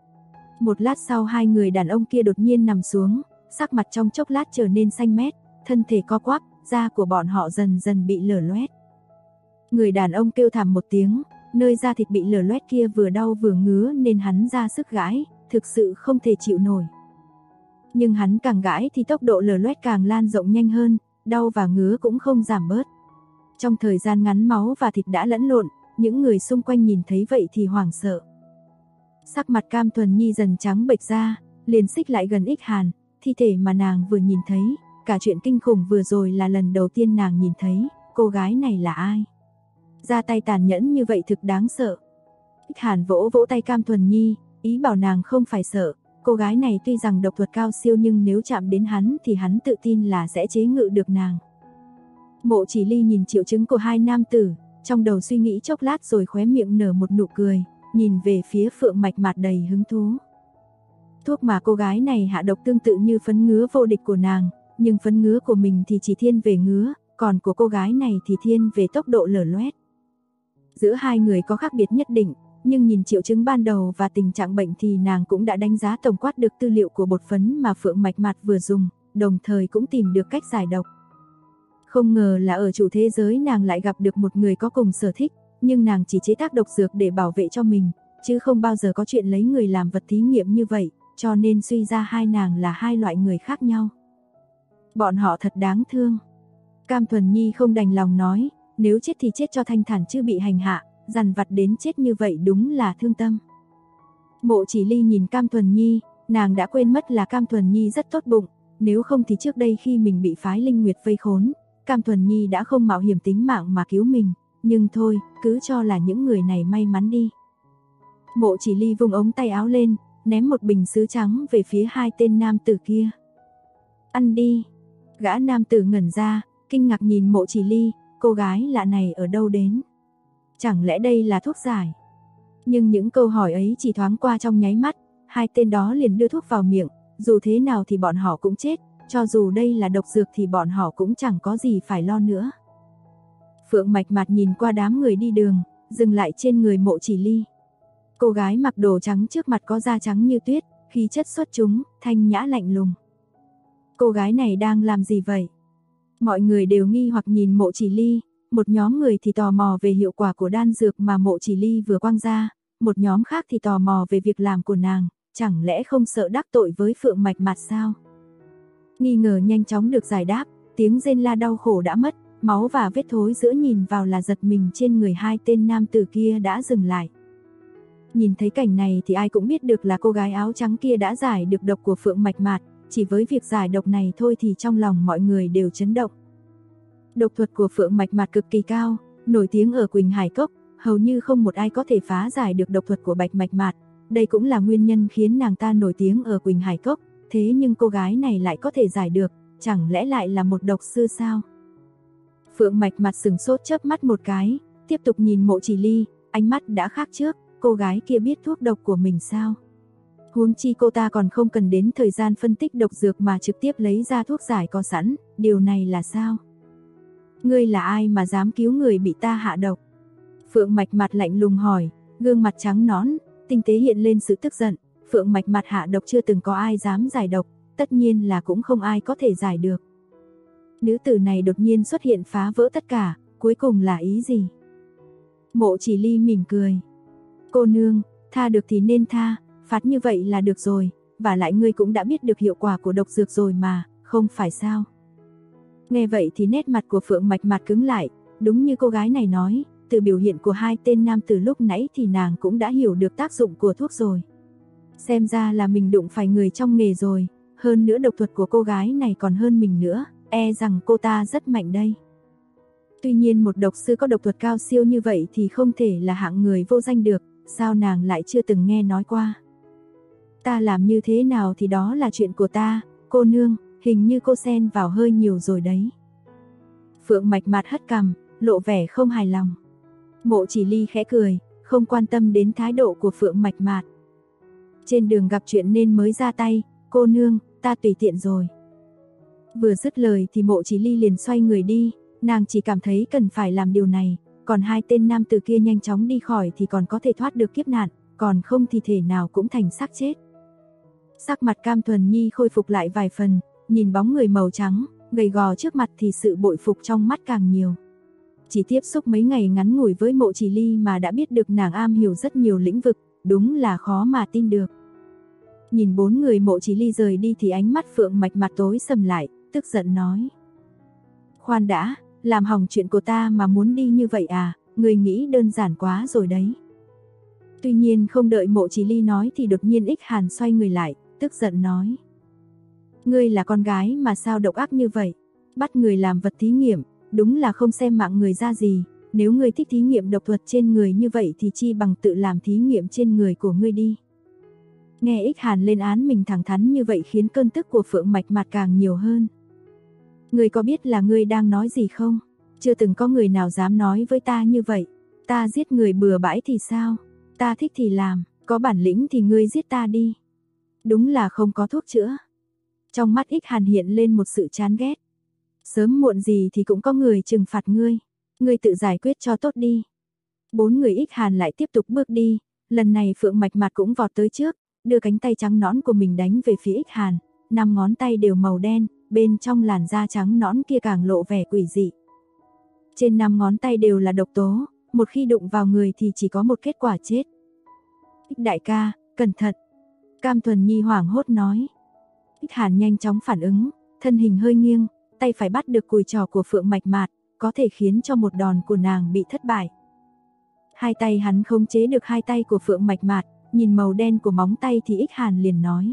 Một lát sau hai người đàn ông kia đột nhiên nằm xuống, sắc mặt trong chốc lát trở nên xanh mét, thân thể co quắp, da của bọn họ dần dần bị lở loét. Người đàn ông kêu thảm một tiếng, nơi da thịt bị lở loét kia vừa đau vừa ngứa nên hắn ra sức gãi, thực sự không thể chịu nổi. Nhưng hắn càng gãi thì tốc độ lở loét càng lan rộng nhanh hơn, đau và ngứa cũng không giảm bớt. Trong thời gian ngắn máu và thịt đã lẫn lộn, những người xung quanh nhìn thấy vậy thì hoảng sợ. Sắc mặt Cam Thuần Nhi dần trắng bệch ra, liền xích lại gần Ích Hàn, thi thể mà nàng vừa nhìn thấy, cả chuyện kinh khủng vừa rồi là lần đầu tiên nàng nhìn thấy, cô gái này là ai? Ra tay tàn nhẫn như vậy thực đáng sợ. Ích Hàn vỗ vỗ tay Cam Thuần Nhi, ý bảo nàng không phải sợ, cô gái này tuy rằng độc thuật cao siêu nhưng nếu chạm đến hắn thì hắn tự tin là sẽ chế ngự được nàng. Mộ Chỉ Ly nhìn triệu chứng của hai nam tử, trong đầu suy nghĩ chốc lát rồi khóe miệng nở một nụ cười, nhìn về phía Phượng Mạch Mạt đầy hứng thú. Thuốc mà cô gái này hạ độc tương tự như phấn ngứa vô địch của nàng, nhưng phấn ngứa của mình thì chỉ thiên về ngứa, còn của cô gái này thì thiên về tốc độ lở loét. Giữa hai người có khác biệt nhất định, nhưng nhìn triệu chứng ban đầu và tình trạng bệnh thì nàng cũng đã đánh giá tổng quát được tư liệu của bột phấn mà Phượng Mạch Mạt vừa dùng, đồng thời cũng tìm được cách giải độc. Không ngờ là ở chủ thế giới nàng lại gặp được một người có cùng sở thích, nhưng nàng chỉ chế tác độc dược để bảo vệ cho mình, chứ không bao giờ có chuyện lấy người làm vật thí nghiệm như vậy, cho nên suy ra hai nàng là hai loại người khác nhau. Bọn họ thật đáng thương. Cam Thuần Nhi không đành lòng nói, nếu chết thì chết cho thanh thản chứ bị hành hạ, dằn vặt đến chết như vậy đúng là thương tâm. Mộ Chỉ Ly nhìn Cam Thuần Nhi, nàng đã quên mất là Cam Thuần Nhi rất tốt bụng, nếu không thì trước đây khi mình bị phái Linh Nguyệt vây khốn, Cam Thuần Nhi đã không mạo hiểm tính mạng mà cứu mình, nhưng thôi, cứ cho là những người này may mắn đi. Mộ Chỉ Ly vung ống tay áo lên, ném một bình sứ trắng về phía hai tên nam tử kia. Ăn đi. Gã nam tử ngẩn ra, kinh ngạc nhìn Mộ Chỉ Ly, cô gái lạ này ở đâu đến? Chẳng lẽ đây là thuốc giải? Nhưng những câu hỏi ấy chỉ thoáng qua trong nháy mắt, hai tên đó liền đưa thuốc vào miệng, dù thế nào thì bọn họ cũng chết, cho dù đây là độc dược thì bọn họ cũng chẳng có gì phải lo nữa. Phượng Mạch Mạt nhìn qua đám người đi đường, dừng lại trên người Mộ Chỉ Ly. Cô gái mặc đồ trắng trước mặt có da trắng như tuyết, khí chất xuất chúng, thanh nhã lạnh lùng. Cô gái này đang làm gì vậy? Mọi người đều nghi hoặc nhìn Mộ Chỉ Ly, một nhóm người thì tò mò về hiệu quả của đan dược mà Mộ Chỉ Ly vừa quăng ra, một nhóm khác thì tò mò về việc làm của nàng, chẳng lẽ không sợ đắc tội với Phượng Mạch Mạt sao? Nghi ngờ nhanh chóng được giải đáp, tiếng rên la đau khổ đã mất, máu và vết thối giữa nhìn vào là giật mình trên người hai tên nam tử kia đã dừng lại. Nhìn thấy cảnh này thì ai cũng biết được là cô gái áo trắng kia đã giải được độc của Phượng Mạch Mạt, chỉ với việc giải độc này thôi thì trong lòng mọi người đều chấn động. Độc thuật của Phượng Mạch Mạt cực kỳ cao, nổi tiếng ở Quỳnh Hải Cốc, hầu như không một ai có thể phá giải được độc thuật của Bạch Mạch Mạt, đây cũng là nguyên nhân khiến nàng ta nổi tiếng ở Quỳnh Hải Cốc, thế nhưng cô gái này lại có thể giải được, chẳng lẽ lại là một độc sư sao? Phượng Mạch Mạt sừng sốt chớp mắt một cái, tiếp tục nhìn Mộ Chỉ Ly, ánh mắt đã khác trước, cô gái kia biết thuốc độc của mình sao? Huống chi cô ta còn không cần đến thời gian phân tích độc dược mà trực tiếp lấy ra thuốc giải có sẵn, điều này là sao? Ngươi là ai mà dám cứu người bị ta hạ độc? Phượng Mạch Mạt lạnh lùng hỏi, gương mặt trắng nõn, tinh tế hiện lên sự tức giận, Phượng Mạch Mạt hạ độc chưa từng có ai dám giải độc, tất nhiên là cũng không ai có thể giải được. Nữ tử này đột nhiên xuất hiện phá vỡ tất cả, cuối cùng là ý gì? Mộ Chỉ Ly mỉm cười. Cô nương, tha được thì nên tha, phạt như vậy là được rồi, và lại ngươi cũng đã biết được hiệu quả của độc dược rồi mà, không phải sao? Nghe vậy thì nét mặt của Phượng Mạch Mạt cứng lại, đúng như cô gái này nói, từ biểu hiện của hai tên nam từ lúc nãy thì nàng cũng đã hiểu được tác dụng của thuốc rồi. Xem ra là mình đụng phải người trong nghề rồi, hơn nữa độc thuật của cô gái này còn hơn mình nữa, e rằng cô ta rất mạnh đây. Tuy nhiên một độc sư có độc thuật cao siêu như vậy thì không thể là hạng người vô danh được, sao nàng lại chưa từng nghe nói qua? Ta làm như thế nào thì đó là chuyện của ta, cô nương, hình như cô xen vào hơi nhiều rồi đấy. Phượng Mạch Mạt hất cằm, lộ vẻ không hài lòng. Mộ Chỉ Ly khẽ cười, không quan tâm đến thái độ của Phượng Mạch Mạt. Trên đường gặp chuyện nên mới ra tay, cô nương, ta tùy tiện rồi. Vừa dứt lời thì Mộ Chỉ Ly liền xoay người đi, nàng chỉ cảm thấy cần phải làm điều này, còn hai tên nam tử kia nhanh chóng đi khỏi thì còn có thể thoát được kiếp nạn, còn không thì thể nào cũng thành xác chết. Sắc mặt Cam Thuần Nhi khôi phục lại vài phần, nhìn bóng người màu trắng, gầy gò trước mặt thì sự bội phục trong mắt càng nhiều. Chỉ tiếp xúc mấy ngày ngắn ngủi với Mộ Chỉ Ly mà đã biết được nàng am hiểu rất nhiều lĩnh vực, đúng là khó mà tin được. Nhìn bốn người Mộ Chỉ Ly rời đi thì ánh mắt Phượng Mạch Mạt tối sầm lại, tức giận nói. Khoan đã, làm hỏng chuyện của ta mà muốn đi như vậy à, người nghĩ đơn giản quá rồi đấy. Tuy nhiên không đợi Mộ Chỉ Ly nói thì đột nhiên Ích Hàn xoay người lại, tức giận nói. Ngươi là con gái mà sao độc ác như vậy, bắt người làm vật thí nghiệm, đúng là không xem mạng người ra gì, nếu ngươi thích thí nghiệm độc thuật trên người như vậy thì chi bằng tự làm thí nghiệm trên người của ngươi đi. Nghe Ích Hàn lên án mình thẳng thắn như vậy khiến cơn tức của Phượng Mạch Mạt càng nhiều hơn. Ngươi có biết là ngươi đang nói gì không? Chưa từng có người nào dám nói với ta như vậy. Ta giết người bừa bãi thì sao? Ta thích thì làm, có bản lĩnh thì ngươi giết ta đi. Đúng là không có thuốc chữa. Trong mắt Ích Hàn hiện lên một sự chán ghét. Sớm muộn gì thì cũng có người trừng phạt ngươi. Ngươi tự giải quyết cho tốt đi. Bốn người Ích Hàn lại tiếp tục bước đi. Lần này Phượng Mạch Mạt cũng vọt tới trước, đưa cánh tay trắng nõn của mình đánh về phía Ích Hàn. 5 ngón tay đều màu đen, bên trong làn da trắng nõn kia càng lộ vẻ quỷ dị. Trên 5 ngón tay đều là độc tố, một khi đụng vào người thì chỉ có một kết quả chết. Ích đại ca, cẩn thận. Cam Thuần Nhi hoảng hốt nói. Ích Hàn nhanh chóng phản ứng, thân hình hơi nghiêng, tay phải bắt được cùi trỏ của Phượng Mạch Mạt, có thể khiến cho một đòn của nàng bị thất bại. Hai tay hắn khống chế được hai tay của Phượng Mạch Mạt, nhìn màu đen của móng tay thì Ích Hàn liền nói.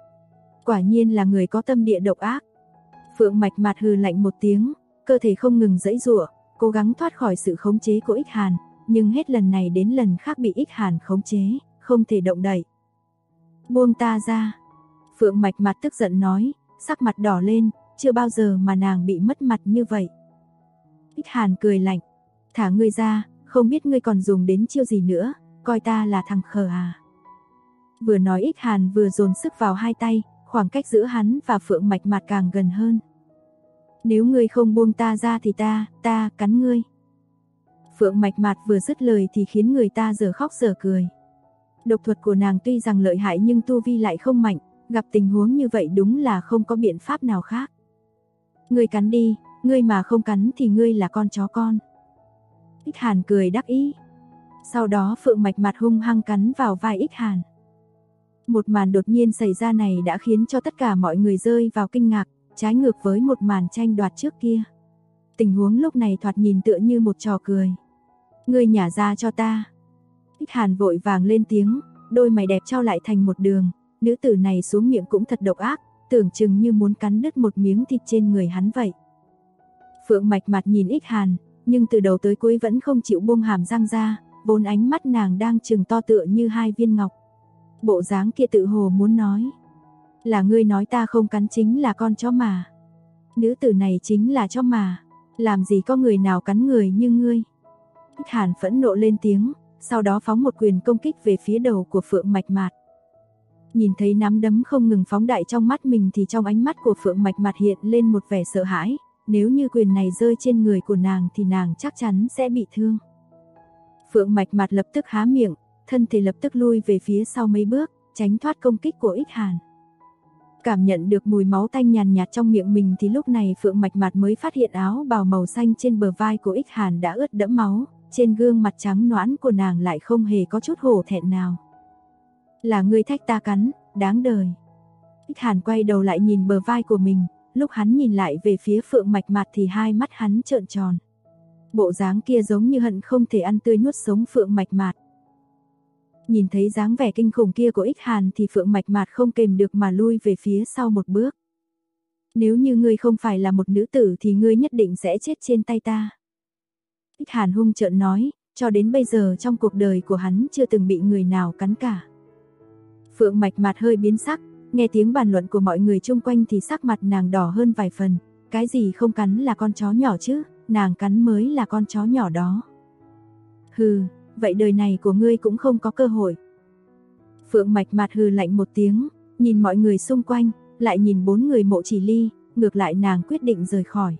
Quả nhiên là người có tâm địa độc ác. Phượng Mạch Mạt hừ lạnh một tiếng, cơ thể không ngừng giãy giụa, cố gắng thoát khỏi sự khống chế của Ích Hàn, nhưng hết lần này đến lần khác bị Ích Hàn khống chế, không thể động đậy. Buông ta ra. Phượng Mạch Mạt tức giận nói, sắc mặt đỏ lên, chưa bao giờ mà nàng bị mất mặt như vậy. Ích Hàn cười lạnh, thả ngươi ra, không biết ngươi còn dùng đến chiêu gì nữa, coi ta là thằng khờ à. Vừa nói Ích Hàn vừa dồn sức vào hai tay, khoảng cách giữa hắn và Phượng Mạch Mạt càng gần hơn. Nếu ngươi không buông ta ra thì ta cắn ngươi. Phượng Mạch Mạt vừa dứt lời thì khiến người ta dở khóc dở cười. Độc thuật của nàng tuy rằng lợi hại nhưng tu vi lại không mạnh, gặp tình huống như vậy đúng là không có biện pháp nào khác. Ngươi cắn đi, ngươi mà không cắn thì ngươi là con chó con. Ích Hàn cười đắc ý. Sau đó Phượng Mạch Mạt hung hăng cắn vào vai Ích Hàn. Một màn đột nhiên xảy ra này đã khiến cho tất cả mọi người rơi vào kinh ngạc, trái ngược với một màn tranh đoạt trước kia. Tình huống lúc này thoạt nhìn tựa như một trò cười. Ngươi nhả ra cho ta. Ích Hàn vội vàng lên tiếng, đôi mày đẹp trao lại thành một đường, nữ tử này xuống miệng cũng thật độc ác, tưởng chừng như muốn cắn đứt một miếng thịt trên người hắn vậy. Phượng Mạch Mạt nhìn Ích Hàn, nhưng từ đầu tới cuối vẫn không chịu buông hàm răng ra, vốn ánh mắt nàng đang trừng to tựa như hai viên ngọc. Bộ dáng kia tự hồ muốn nói, là ngươi nói ta không cắn chính là con chó mà. Nữ tử này chính là chó mà, làm gì có người nào cắn người như ngươi. Ích Hàn phẫn nộ lên tiếng, sau đó phóng một quyền công kích về phía đầu của Phượng Mạch Mạt. Nhìn thấy nắm đấm không ngừng phóng đại trong mắt mình thì trong ánh mắt của Phượng Mạch Mạt hiện lên một vẻ sợ hãi, nếu như quyền này rơi trên người của nàng thì nàng chắc chắn sẽ bị thương. Phượng Mạch Mạt lập tức há miệng, thân thể lập tức lui về phía sau mấy bước, tránh thoát công kích của Ích Hàn. Cảm nhận được mùi máu tanh nhàn nhạt trong miệng mình thì lúc này Phượng Mạch Mạt mới phát hiện áo bào màu xanh trên bờ vai của Ích Hàn đã ướt đẫm máu, trên gương mặt trắng nõn của nàng lại không hề có chút hổ thẹn nào. Là ngươi thách ta cắn, đáng đời. Ích Hàn quay đầu lại nhìn bờ vai của mình, lúc hắn nhìn lại về phía Phượng Mạch Mạt thì hai mắt hắn trợn tròn. Bộ dáng kia giống như hận không thể ăn tươi nuốt sống Phượng Mạch Mạt. Nhìn thấy dáng vẻ kinh khủng kia của Ích Hàn thì Phượng Mạch Mạt không kềm được mà lui về phía sau một bước. Nếu như ngươi không phải là một nữ tử thì ngươi nhất định sẽ chết trên tay ta. Ích Hàn hung trợn nói, cho đến bây giờ trong cuộc đời của hắn chưa từng bị người nào cắn cả. Phượng Mạch Mạt hơi biến sắc, nghe tiếng bàn luận của mọi người chung quanh thì sắc mặt nàng đỏ hơn vài phần. Cái gì không cắn là con chó nhỏ chứ, nàng cắn mới là con chó nhỏ đó. Hừ, vậy đời này của ngươi cũng không có cơ hội. Phượng Mạch Mạt hừ lạnh một tiếng, nhìn mọi người xung quanh, lại nhìn 4 người Mộ Chỉ Ly, ngược lại nàng quyết định rời khỏi.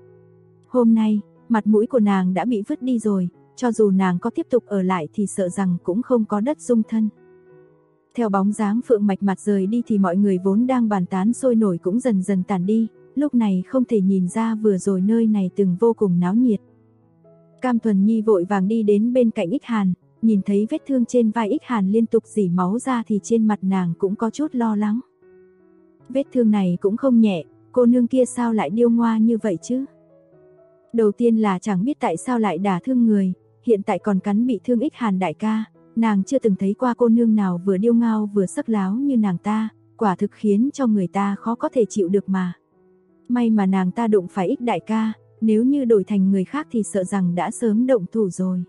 Hôm nay, mặt mũi của nàng đã bị vứt đi rồi, cho dù nàng có tiếp tục ở lại thì sợ rằng cũng không có đất dung thân. Theo bóng dáng Phượng Mạch Mạt rời đi thì mọi người vốn đang bàn tán sôi nổi cũng dần dần tản đi, lúc này không thể nhìn ra vừa rồi nơi này từng vô cùng náo nhiệt. Cam Thuần Nhi vội vàng đi đến bên cạnh Ích Hàn, nhìn thấy vết thương trên vai Ích Hàn liên tục rỉ máu ra thì trên mặt nàng cũng có chút lo lắng. Vết thương này cũng không nhẹ, cô nương kia sao lại điêu ngoa như vậy chứ? Đầu tiên là chẳng biết tại sao lại đả thương người, hiện tại còn cắn bị thương Ích Hàn đại ca, nàng chưa từng thấy qua cô nương nào vừa điêu ngao vừa sắc láo như nàng ta, quả thực khiến cho người ta khó có thể chịu được mà. May mà nàng ta đụng phải Ích đại ca, nếu như đổi thành người khác thì sợ rằng đã sớm động thủ rồi.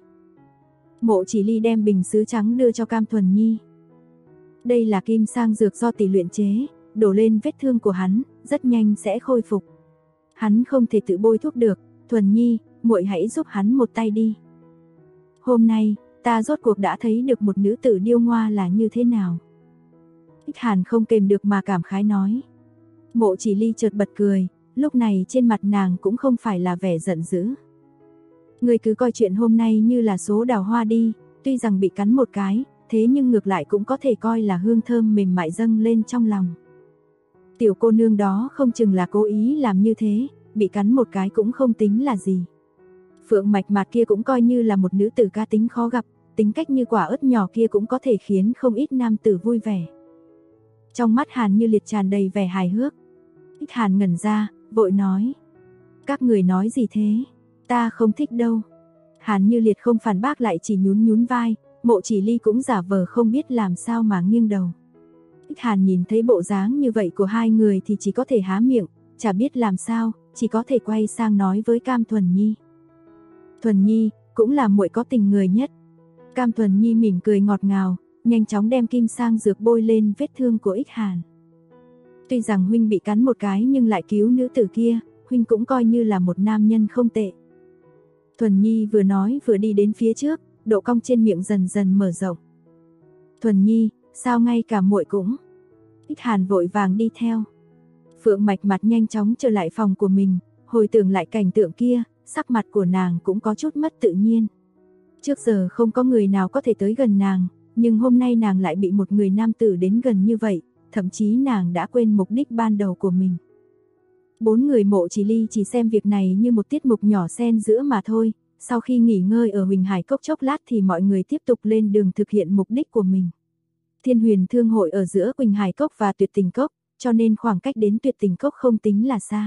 Mộ Chỉ Ly đem bình sứ trắng đưa cho Cam Thuần Nhi. Đây là kim sang dược do tỷ luyện chế, đổ lên vết thương của hắn, rất nhanh sẽ khôi phục. Hắn không thể tự bôi thuốc được, Thuần Nhi, muội hãy giúp hắn một tay đi. Hôm nay, ta rốt cuộc đã thấy được một nữ tử điêu ngoa là như thế nào. Ích Hàn không kềm được mà cảm khái nói. Mộ Chỉ Ly chợt bật cười, lúc này trên mặt nàng cũng không phải là vẻ giận dữ. Ngươi cứ coi chuyện hôm nay như là số đào hoa đi, tuy rằng bị cắn một cái, thế nhưng ngược lại cũng có thể coi là hương thơm mềm mại dâng lên trong lòng. Tiểu cô nương đó không chừng là cố ý làm như thế, bị cắn một cái cũng không tính là gì. Phượng Mạch Mạt kia cũng coi như là một nữ tử cá tính khó gặp, tính cách như quả ớt nhỏ kia cũng có thể khiến không ít nam tử vui vẻ. Trong mắt Hàn Như Liệt tràn đầy vẻ hài hước. Ích Hàn ngẩn ra, vội nói. Các người nói gì thế? Ta không thích đâu. Hàn Như Liệt không phản bác lại chỉ nhún nhún vai, Mộ Chỉ Ly cũng giả vờ không biết làm sao mà nghiêng đầu. Ích Hàn nhìn thấy bộ dáng như vậy của hai người thì chỉ có thể há miệng, chả biết làm sao, chỉ có thể quay sang nói với Cam Thuần Nhi. Thuần Nhi, cũng là muội có tình người nhất. Cam Thuần Nhi mỉm cười ngọt ngào, nhanh chóng đem kim sang dược bôi lên vết thương của Ích Hàn. Tuy rằng huynh bị cắn một cái nhưng lại cứu nữ tử kia, huynh cũng coi như là một nam nhân không tệ. Thuần Nhi vừa nói vừa đi đến phía trước, độ cong trên miệng dần dần mở rộng. Thuần Nhi, sao ngay cả muội cũng? Ích Hàn vội vàng đi theo. Phượng Mạch Mạt nhanh chóng trở lại phòng của mình, hồi tưởng lại cảnh tượng kia, sắc mặt của nàng cũng có chút mất tự nhiên. Trước giờ không có người nào có thể tới gần nàng, nhưng hôm nay nàng lại bị một người nam tử đến gần như vậy, thậm chí nàng đã quên mục đích ban đầu của mình. 4 người Mộ Chỉ Ly chỉ xem việc này như một tiết mục nhỏ xen giữa mà thôi, sau khi nghỉ ngơi ở Huỳnh Hải Cốc chốc lát thì mọi người tiếp tục lên đường thực hiện mục đích của mình. Thiên Huyền Thương hội ở giữa Huỳnh Hải Cốc và Tuyệt Tình Cốc, cho nên khoảng cách đến Tuyệt Tình Cốc không tính là xa.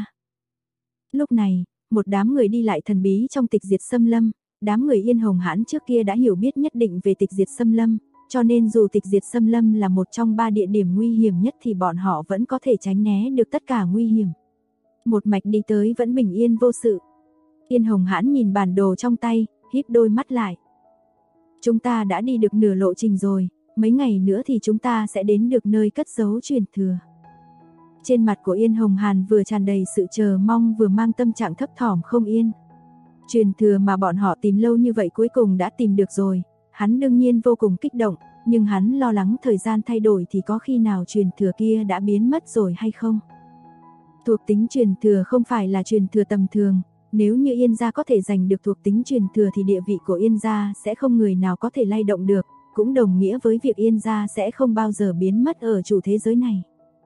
Lúc này, một đám người đi lại thần bí trong Tịch Diệt Xâm Lâm, đám người Yên Hồng Hãn trước kia đã hiểu biết nhất định về Tịch Diệt Xâm Lâm, cho nên dù Tịch Diệt Xâm Lâm là một trong 3 địa điểm nguy hiểm nhất thì bọn họ vẫn có thể tránh né được tất cả nguy hiểm. Một mạch đi tới vẫn bình yên vô sự. Yên Hồng Hãn nhìn bản đồ trong tay, híp đôi mắt lại. Chúng ta đã đi được nửa lộ trình rồi, mấy ngày nữa thì chúng ta sẽ đến được nơi cất giấu truyền thừa. Trên mặt của Yên Hồng Hàn vừa tràn đầy sự chờ mong vừa mang tâm trạng thấp thỏm không yên. Truyền thừa mà bọn họ tìm lâu như vậy cuối cùng đã tìm được rồi, hắn đương nhiên vô cùng kích động, nhưng hắn lo lắng thời gian thay đổi thì có khi nào truyền thừa kia đã biến mất rồi hay không. Thuộc tính truyền thừa không phải là truyền thừa tầm thường, nếu như Yên gia có thể giành được thuộc tính truyền thừa thì địa vị của Yên gia sẽ không người nào có thể lay động được, cũng đồng nghĩa với việc Yên gia sẽ không bao giờ biến mất ở chủ thế giới này.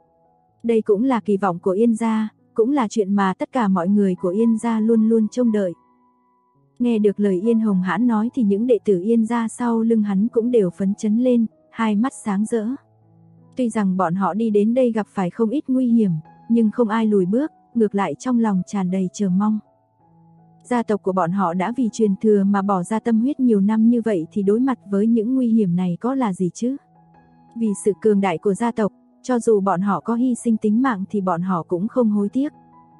Đây cũng là kỳ vọng của Yên gia, cũng là chuyện mà tất cả mọi người của Yên gia luôn luôn trông đợi. Nghe được lời Yên Hồng Hãn nói thì những đệ tử Yên gia sau lưng hắn cũng đều phấn chấn lên, hai mắt sáng rỡ. Tuy rằng bọn họ đi đến đây gặp phải không ít nguy hiểm, nhưng không ai lùi bước, ngược lại trong lòng tràn đầy chờ mong. Gia tộc của bọn họ đã vì truyền thừa mà bỏ ra tâm huyết nhiều năm như vậy thì đối mặt với những nguy hiểm này có là gì chứ? Vì sự cường đại của gia tộc, cho dù bọn họ có hy sinh tính mạng thì bọn họ cũng không hối tiếc.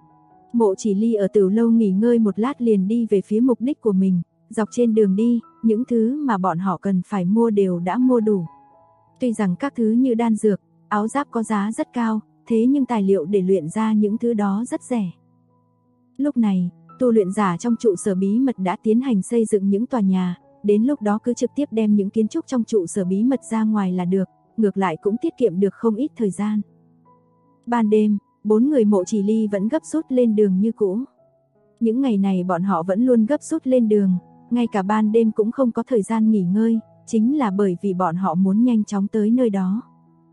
Mộ Chỉ Ly ở Tử Lâu nghỉ ngơi một lát liền đi về phía mục đích của mình, dọc trên đường đi, những thứ mà bọn họ cần phải mua đều đã mua đủ. Tuy rằng các thứ như đan dược, áo giáp có giá rất cao, thế nhưng tài liệu để luyện ra những thứ đó rất rẻ. Lúc này, tu luyện giả trong trụ sở bí mật đã tiến hành xây dựng những tòa nhà, đến lúc đó cứ trực tiếp đem những kiến trúc trong trụ sở bí mật ra ngoài là được, ngược lại cũng tiết kiệm được không ít thời gian. Ban đêm, 4 người Mộ Chỉ Ly vẫn gấp rút lên đường như cũ. Những ngày này bọn họ vẫn luôn gấp rút lên đường, ngay cả ban đêm cũng không có thời gian nghỉ ngơi, chính là bởi vì bọn họ muốn nhanh chóng tới nơi đó.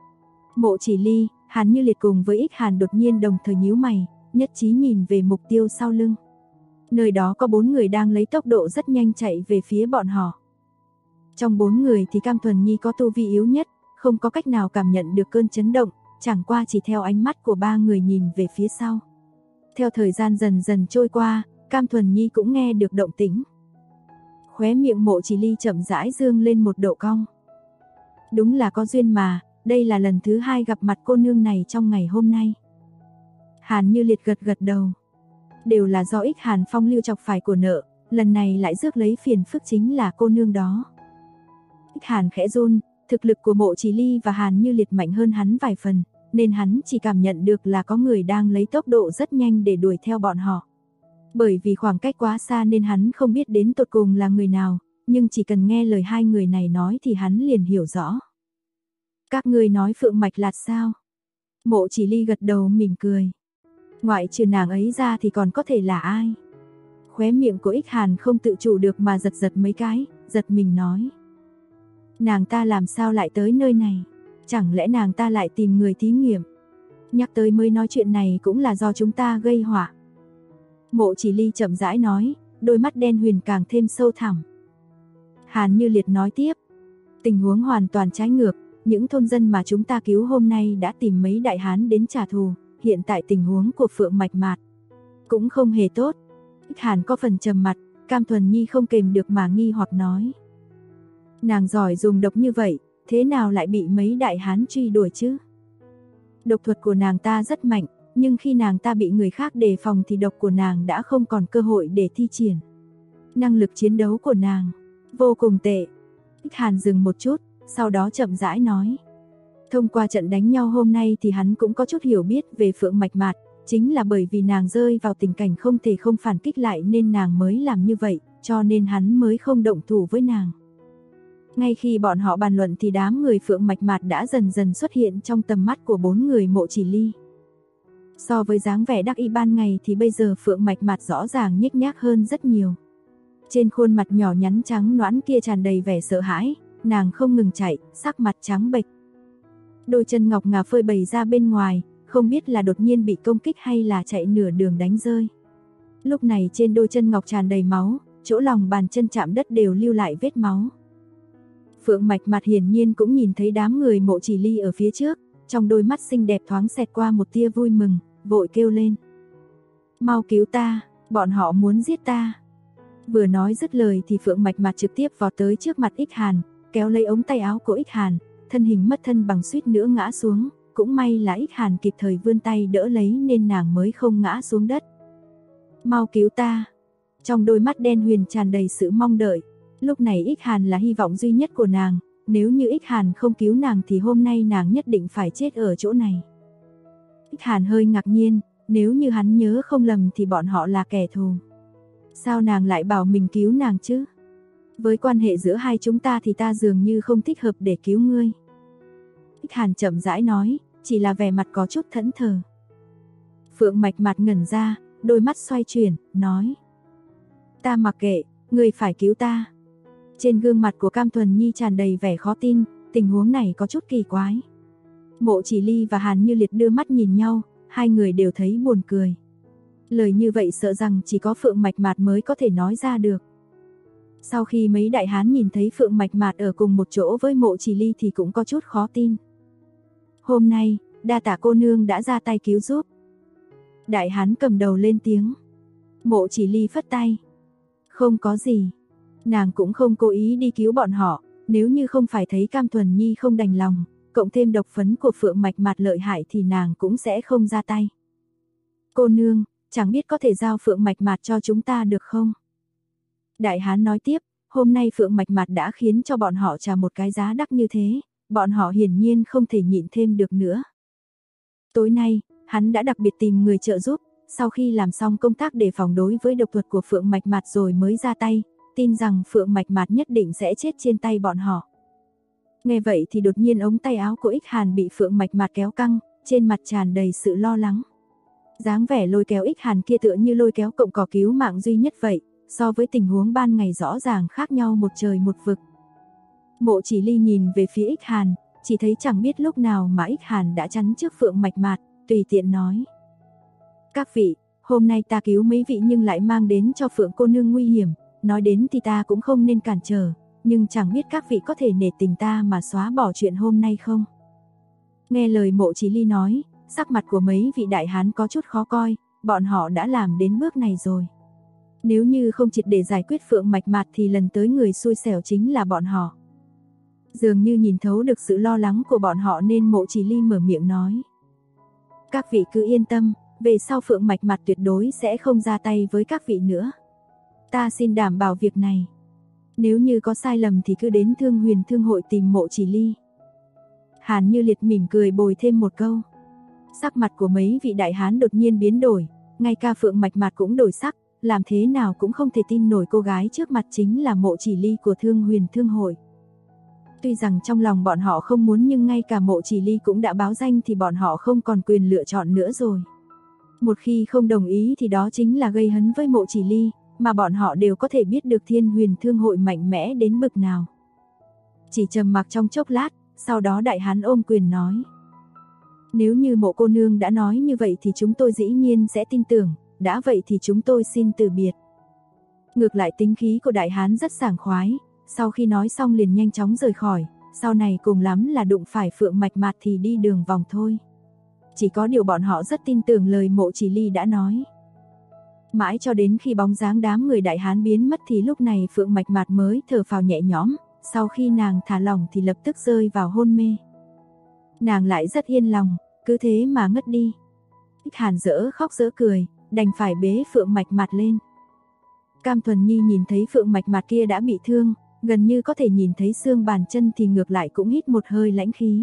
Mộ Chỉ Ly, Hàn Như Liệt cùng với Ích Hàn đột nhiên đồng thời nhíu mày, nhất trí nhìn về mục tiêu sau lưng. Nơi đó có 4 người đang lấy tốc độ rất nhanh chạy về phía bọn họ. Trong 4 người thì Cam Thuần Nhi có tu vi yếu nhất, không có cách nào cảm nhận được cơn chấn động, chẳng qua chỉ theo ánh mắt của 3 người nhìn về phía sau. Theo thời gian dần dần trôi qua, Cam Thuần Nhi cũng nghe được động tĩnh. Khóe miệng Mộ Chỉ Ly chậm rãi dương lên một độ cong. Đúng là có duyên mà, đây là lần thứ 2 gặp mặt cô nương này trong ngày hôm nay. Hàn Như Liệt gật gật đầu. Đều là do Ích Hàn Phong lưu chọc phải của nợ, lần này lại rước lấy phiền phức chính là cô nương đó. Ích Hàn khẽ run, thực lực của Mộ Chỉ Ly và Hàn Như Liệt mạnh hơn hắn vài phần, nên hắn chỉ cảm nhận được là có người đang lấy tốc độ rất nhanh để đuổi theo bọn họ. Bởi vì khoảng cách quá xa nên hắn không biết đến tột cùng là người nào, nhưng chỉ cần nghe lời 2 người này nói thì hắn liền hiểu rõ. Các ngươi nói Phượng Mạch Lạt sao? Mộ Chỉ Ly gật đầu mỉm cười. Ngoại trừ nàng ấy ra thì còn có thể là ai? Khóe miệng của Ích Hàn không tự chủ được mà giật giật mấy cái, giật mình nói. Nàng ta làm sao lại tới nơi này? Chẳng lẽ nàng ta lại tìm người thí nghiệm? Nhắc tới mới nói chuyện này cũng là do chúng ta gây họa. Mộ Chỉ Ly chậm rãi nói, đôi mắt đen huyền càng thêm sâu thẳm. Hàn Như Liệt nói tiếp, tình huống hoàn toàn trái ngược, những thôn dân mà chúng ta cứu hôm nay đã tìm mấy đại hán đến trả thù, hiện tại tình huống của Phượng Mạch Mạt cũng không hề tốt. Ích Hàn có phần trầm mặt, Cam Thuần Nhi không kềm được mà nghi hoặc nói. Nàng giỏi dùng độc như vậy, thế nào lại bị mấy đại hán truy đuổi chứ? Độc thuật của nàng ta rất mạnh, nhưng khi nàng ta bị người khác đề phòng thì độc của nàng đã không còn cơ hội để thi triển. Năng lực chiến đấu của nàng vô cùng tệ. Ích Hàn dừng một chút, sau đó chậm rãi nói. Thông qua trận đánh nhau hôm nay thì hắn cũng có chút hiểu biết về Phượng Mạch Mạt, chính là bởi vì nàng rơi vào tình cảnh không thể không phản kích lại nên nàng mới làm như vậy, cho nên hắn mới không động thủ với nàng. Ngay khi bọn họ bàn luận thì đám người Phượng Mạch Mạt đã dần dần xuất hiện trong tầm mắt của 4 người Mộ Chỉ Ly. So với dáng vẻ đắc ý ban ngày thì bây giờ Phượng Mạch Mạt rõ ràng nhếch nhác hơn rất nhiều. Trên khuôn mặt nhỏ nhắn trắng nõn kia tràn đầy vẻ sợ hãi, nàng không ngừng chạy, sắc mặt trắng bệch. Đôi chân ngọc ngà phơi bày ra bên ngoài, không biết là đột nhiên bị công kích hay là chạy nửa đường đánh rơi. Lúc này trên đôi chân ngọc tràn đầy máu, chỗ lòng bàn chân chạm đất đều lưu lại vết máu. Phượng Mạch Mạt hiển nhiên cũng nhìn thấy đám người Mộ Chỉ Ly ở phía trước, trong đôi mắt xinh đẹp thoáng xẹt qua một tia vui mừng, vội kêu lên. Mau cứu ta, bọn họ muốn giết ta. Vừa nói dứt lời thì Phượng Mạch Mạt trực tiếp vọt tới trước mặt Ích Hàn, kéo lấy ống tay áo của Ích Hàn, thân hình mất thân bằng suýt nữa ngã xuống, cũng may là Ích Hàn kịp thời vươn tay đỡ lấy nên nàng mới không ngã xuống đất. Mau cứu ta. Trong đôi mắt đen huyền tràn đầy sự mong đợi, lúc này Ích Hàn là hy vọng duy nhất của nàng, nếu như Ích Hàn không cứu nàng thì hôm nay nàng nhất định phải chết ở chỗ này. Ích Hàn hơi ngạc nhiên, nếu như hắn nhớ không lầm thì bọn họ là kẻ thù. Sao nàng lại bảo mình cứu nàng chứ? Với quan hệ giữa hai chúng ta thì ta dường như không thích hợp để cứu ngươi. Ích Hàn chậm rãi nói, chỉ là vẻ mặt có chút thẫn thờ. Phượng Mạch Mạt ngẩn ra, đôi mắt xoay chuyển, nói. Ta mặc kệ, ngươi phải cứu ta. Trên gương mặt của Cam Thuần Nhi tràn đầy vẻ khó tin, tình huống này có chút kỳ quái. Mộ Chỉ Ly và Hàn Như Liệt đưa mắt nhìn nhau, hai người đều thấy buồn cười. Lời như vậy sợ rằng chỉ có Phượng Mạch Mạt mới có thể nói ra được. Sau khi mấy đại hán nhìn thấy Phượng Mạch Mạt ở cùng một chỗ với Mộ Chỉ Ly thì cũng có chút khó tin. Hôm nay, đa tạ cô nương đã ra tay cứu giúp. Đại hán cầm đầu lên tiếng. Mộ Chỉ Ly phất tay. Không có gì. Nàng cũng không cố ý đi cứu bọn họ, nếu như không phải thấy Cam Thuần Nhi không đành lòng, cộng thêm độc phấn của Phượng Mạch Mạt lợi hại thì nàng cũng sẽ không ra tay. Cô nương, chẳng biết có thể giao Phượng Mạch Mạt cho chúng ta được không? Đại hán nói tiếp, hôm nay Phượng Mạch Mạt đã khiến cho bọn họ trả một cái giá đắt như thế, bọn họ hiển nhiên không thể nhịn thêm được nữa. Tối nay, hắn đã đặc biệt tìm người trợ giúp, sau khi làm xong công tác đề phòng đối với độc thuật của Phượng Mạch Mạt rồi mới ra tay, tin rằng Phượng Mạch Mạt nhất định sẽ chết trên tay bọn họ. Nghe vậy thì đột nhiên ống tay áo của Ích Hàn bị Phượng Mạch Mạt kéo căng, trên mặt tràn đầy sự lo lắng. Dáng vẻ lôi kéo Ích Hàn kia tựa như lôi kéo cọng cỏ cứu mạng duy nhất vậy, so với tình huống ban ngày rõ ràng khác nhau một trời một vực. Mộ Chỉ Ly nhìn về phía Ích Hàn, chỉ thấy chẳng biết lúc nào mà Ích Hàn đã chắn trước Phượng Mạch Mạt, tùy tiện nói: "Các vị, hôm nay ta cứu mấy vị nhưng lại mang đến cho Phượng cô nương nguy hiểm, nói đến thì ta cũng không nên cản trở, nhưng chẳng biết các vị có thể nể tình ta mà xóa bỏ chuyện hôm nay không?" Nghe lời Mộ Chỉ Ly nói, sắc mặt của mấy vị đại hán có chút khó coi, bọn họ đã làm đến bước này rồi. Nếu như không triệt để giải quyết Phượng Mạch Mạt thì lần tới người xui xẻo chính là bọn họ. Dường như nhìn thấu được sự lo lắng của bọn họ nên Mộ Chỉ Ly mở miệng nói: "Các vị cứ yên tâm, về sau Phượng Mạch Mạt tuyệt đối sẽ không ra tay với các vị nữa. Ta xin đảm bảo việc này. Nếu như có sai lầm thì cứ đến Thương Huyền Thương hội tìm Mộ Chỉ Ly." Hàn Như Liệt mỉm cười bồi thêm một câu. Sắc mặt của mấy vị đại hán đột nhiên biến đổi, ngay cả Phượng Mạch Mạt cũng đổi sắc, làm thế nào cũng không thể tin nổi cô gái trước mặt chính là Mộ Chỉ Ly của Thương Huyền Thương hội. Tuy rằng trong lòng bọn họ không muốn nhưng ngay cả Mộ Chỉ Ly cũng đã báo danh thì bọn họ không còn quyền lựa chọn nữa rồi. Một khi không đồng ý thì đó chính là gây hấn với Mộ Chỉ Ly, mà bọn họ đều có thể biết được Thiên Huyền Thương hội mạnh mẽ đến bực nào. Chỉ trầm mặc trong chốc lát, sau đó đại hán ôm quyền nói: "Nếu như Mộ cô nương đã nói như vậy thì chúng tôi dĩ nhiên sẽ tin tưởng, đã vậy thì chúng tôi xin từ biệt." Ngược lại tính khí của đại hán rất sảng khoái, sau khi nói xong liền nhanh chóng rời khỏi, sau này cùng lắm là đụng phải Phượng Mạch Mạt thì đi đường vòng thôi. Chỉ có điều bọn họ rất tin tưởng lời Mộ Chỉ Ly đã nói. Mãi cho đến khi bóng dáng đám người đại hán biến mất thì lúc này Phượng Mạch Mạt mới thở phào nhẹ nhõm, sau khi nàng thả lỏng thì lập tức rơi vào hôn mê. Nàng lại rất yên lòng, cứ thế mà ngất đi. Ích Hàn dỡ khóc dỡ cười, đành phải bế Phượng Mạch Mạt lên. Cam Thuần Nhi nhìn thấy Phượng Mạch Mạt kia đã bị thương, gần như có thể nhìn thấy xương bàn chân thì ngược lại cũng hít một hơi lãnh khí.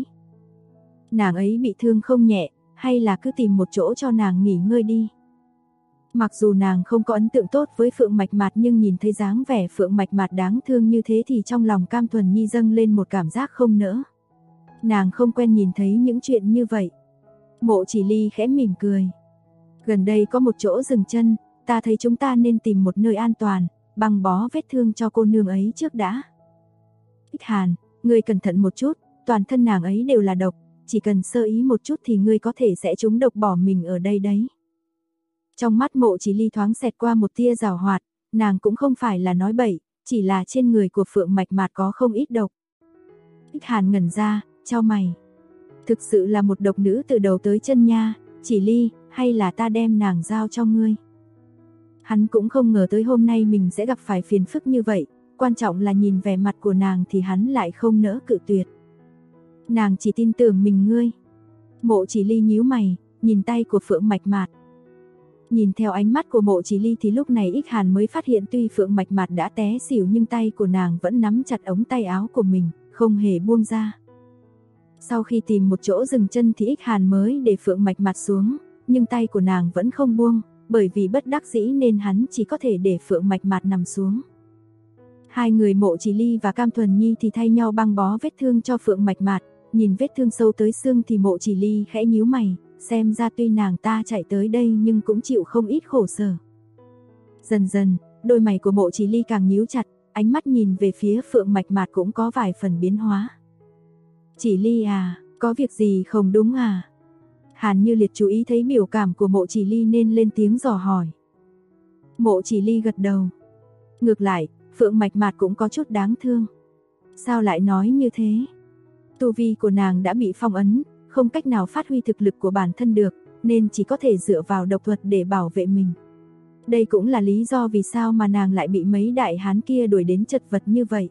Nàng ấy bị thương không nhẹ, hay là cứ tìm một chỗ cho nàng nghỉ ngơi đi. Mặc dù nàng không có ấn tượng tốt với Phượng Mạch Mạt nhưng nhìn thấy dáng vẻ Phượng Mạch Mạt đáng thương như thế thì trong lòng Cam Thuần Nhi dâng lên một cảm giác không nỡ. Nàng không quen nhìn thấy những chuyện như vậy. Mộ Chỉ Ly khẽ mỉm cười. "Gần đây có một chỗ dừng chân, ta thấy chúng ta nên tìm một nơi an toàn, băng bó vết thương cho cô nương ấy trước đã." "Ích Hàn, ngươi cẩn thận một chút, toàn thân nàng ấy đều là độc, chỉ cần sơ ý một chút thì ngươi có thể sẽ trúng độc bỏ mình ở đây đấy." Trong mắt Mộ Chỉ Ly thoáng xẹt qua một tia giảo hoạt, nàng cũng không phải là nói bậy, chỉ là trên người của Phượng Mạch Mạt có không ít độc. Ích Hàn ngẩn ra, chau mày. "Thực sự là một độc nữ từ đầu tới chân nha, Chỉ Ly, hay là ta đem nàng giao cho ngươi?" Hắn cũng không ngờ tới hôm nay mình sẽ gặp phải phiền phức như vậy, quan trọng là nhìn vẻ mặt của nàng thì hắn lại không nỡ cự tuyệt. "Nàng chỉ tin tưởng mình ngươi." Mộ Chỉ Ly nhíu mày, nhìn tay của Phượng Mạch Mạt. Nhìn theo ánh mắt của Mộ Chỉ Ly thì lúc này Ích Hàn mới phát hiện tuy Phượng Mạch Mạt đã té xỉu nhưng tay của nàng vẫn nắm chặt ống tay áo của mình, không hề buông ra. Sau khi tìm một chỗ dừng chân thì Ích Hàn mới để Phượng Mạch Mạt xuống, nhưng tay của nàng vẫn không buông, bởi vì bất đắc dĩ nên hắn chỉ có thể để Phượng Mạch Mạt nằm xuống. Hai người Mộ Chỉ Ly và Cam Thuần Nhi thì thay nhau băng bó vết thương cho Phượng Mạch Mạt, nhìn vết thương sâu tới xương thì Mộ Chỉ Ly khẽ nhíu mày, xem ra tuy nàng ta chạy tới đây nhưng cũng chịu không ít khổ sở. Dần dần, đôi mày của Mộ Chỉ Ly càng nhíu chặt, ánh mắt nhìn về phía Phượng Mạch Mạt cũng có vài phần biến hóa. "Chỉ Ly à, có việc gì không đúng à?" Hàn Như Liệt chú ý thấy biểu cảm của Mộ Chỉ Ly nên lên tiếng dò hỏi. Mộ Chỉ Ly gật đầu. Ngược lại, Phượng Mạch Mạt cũng có chút đáng thương. Sao lại nói như thế? Tu vi của nàng đã bị phong ấn, không cách nào phát huy thực lực của bản thân được, nên chỉ có thể dựa vào độc thuật để bảo vệ mình. Đây cũng là lý do vì sao mà nàng lại bị mấy đại hán kia đuổi đến chật vật như vậy.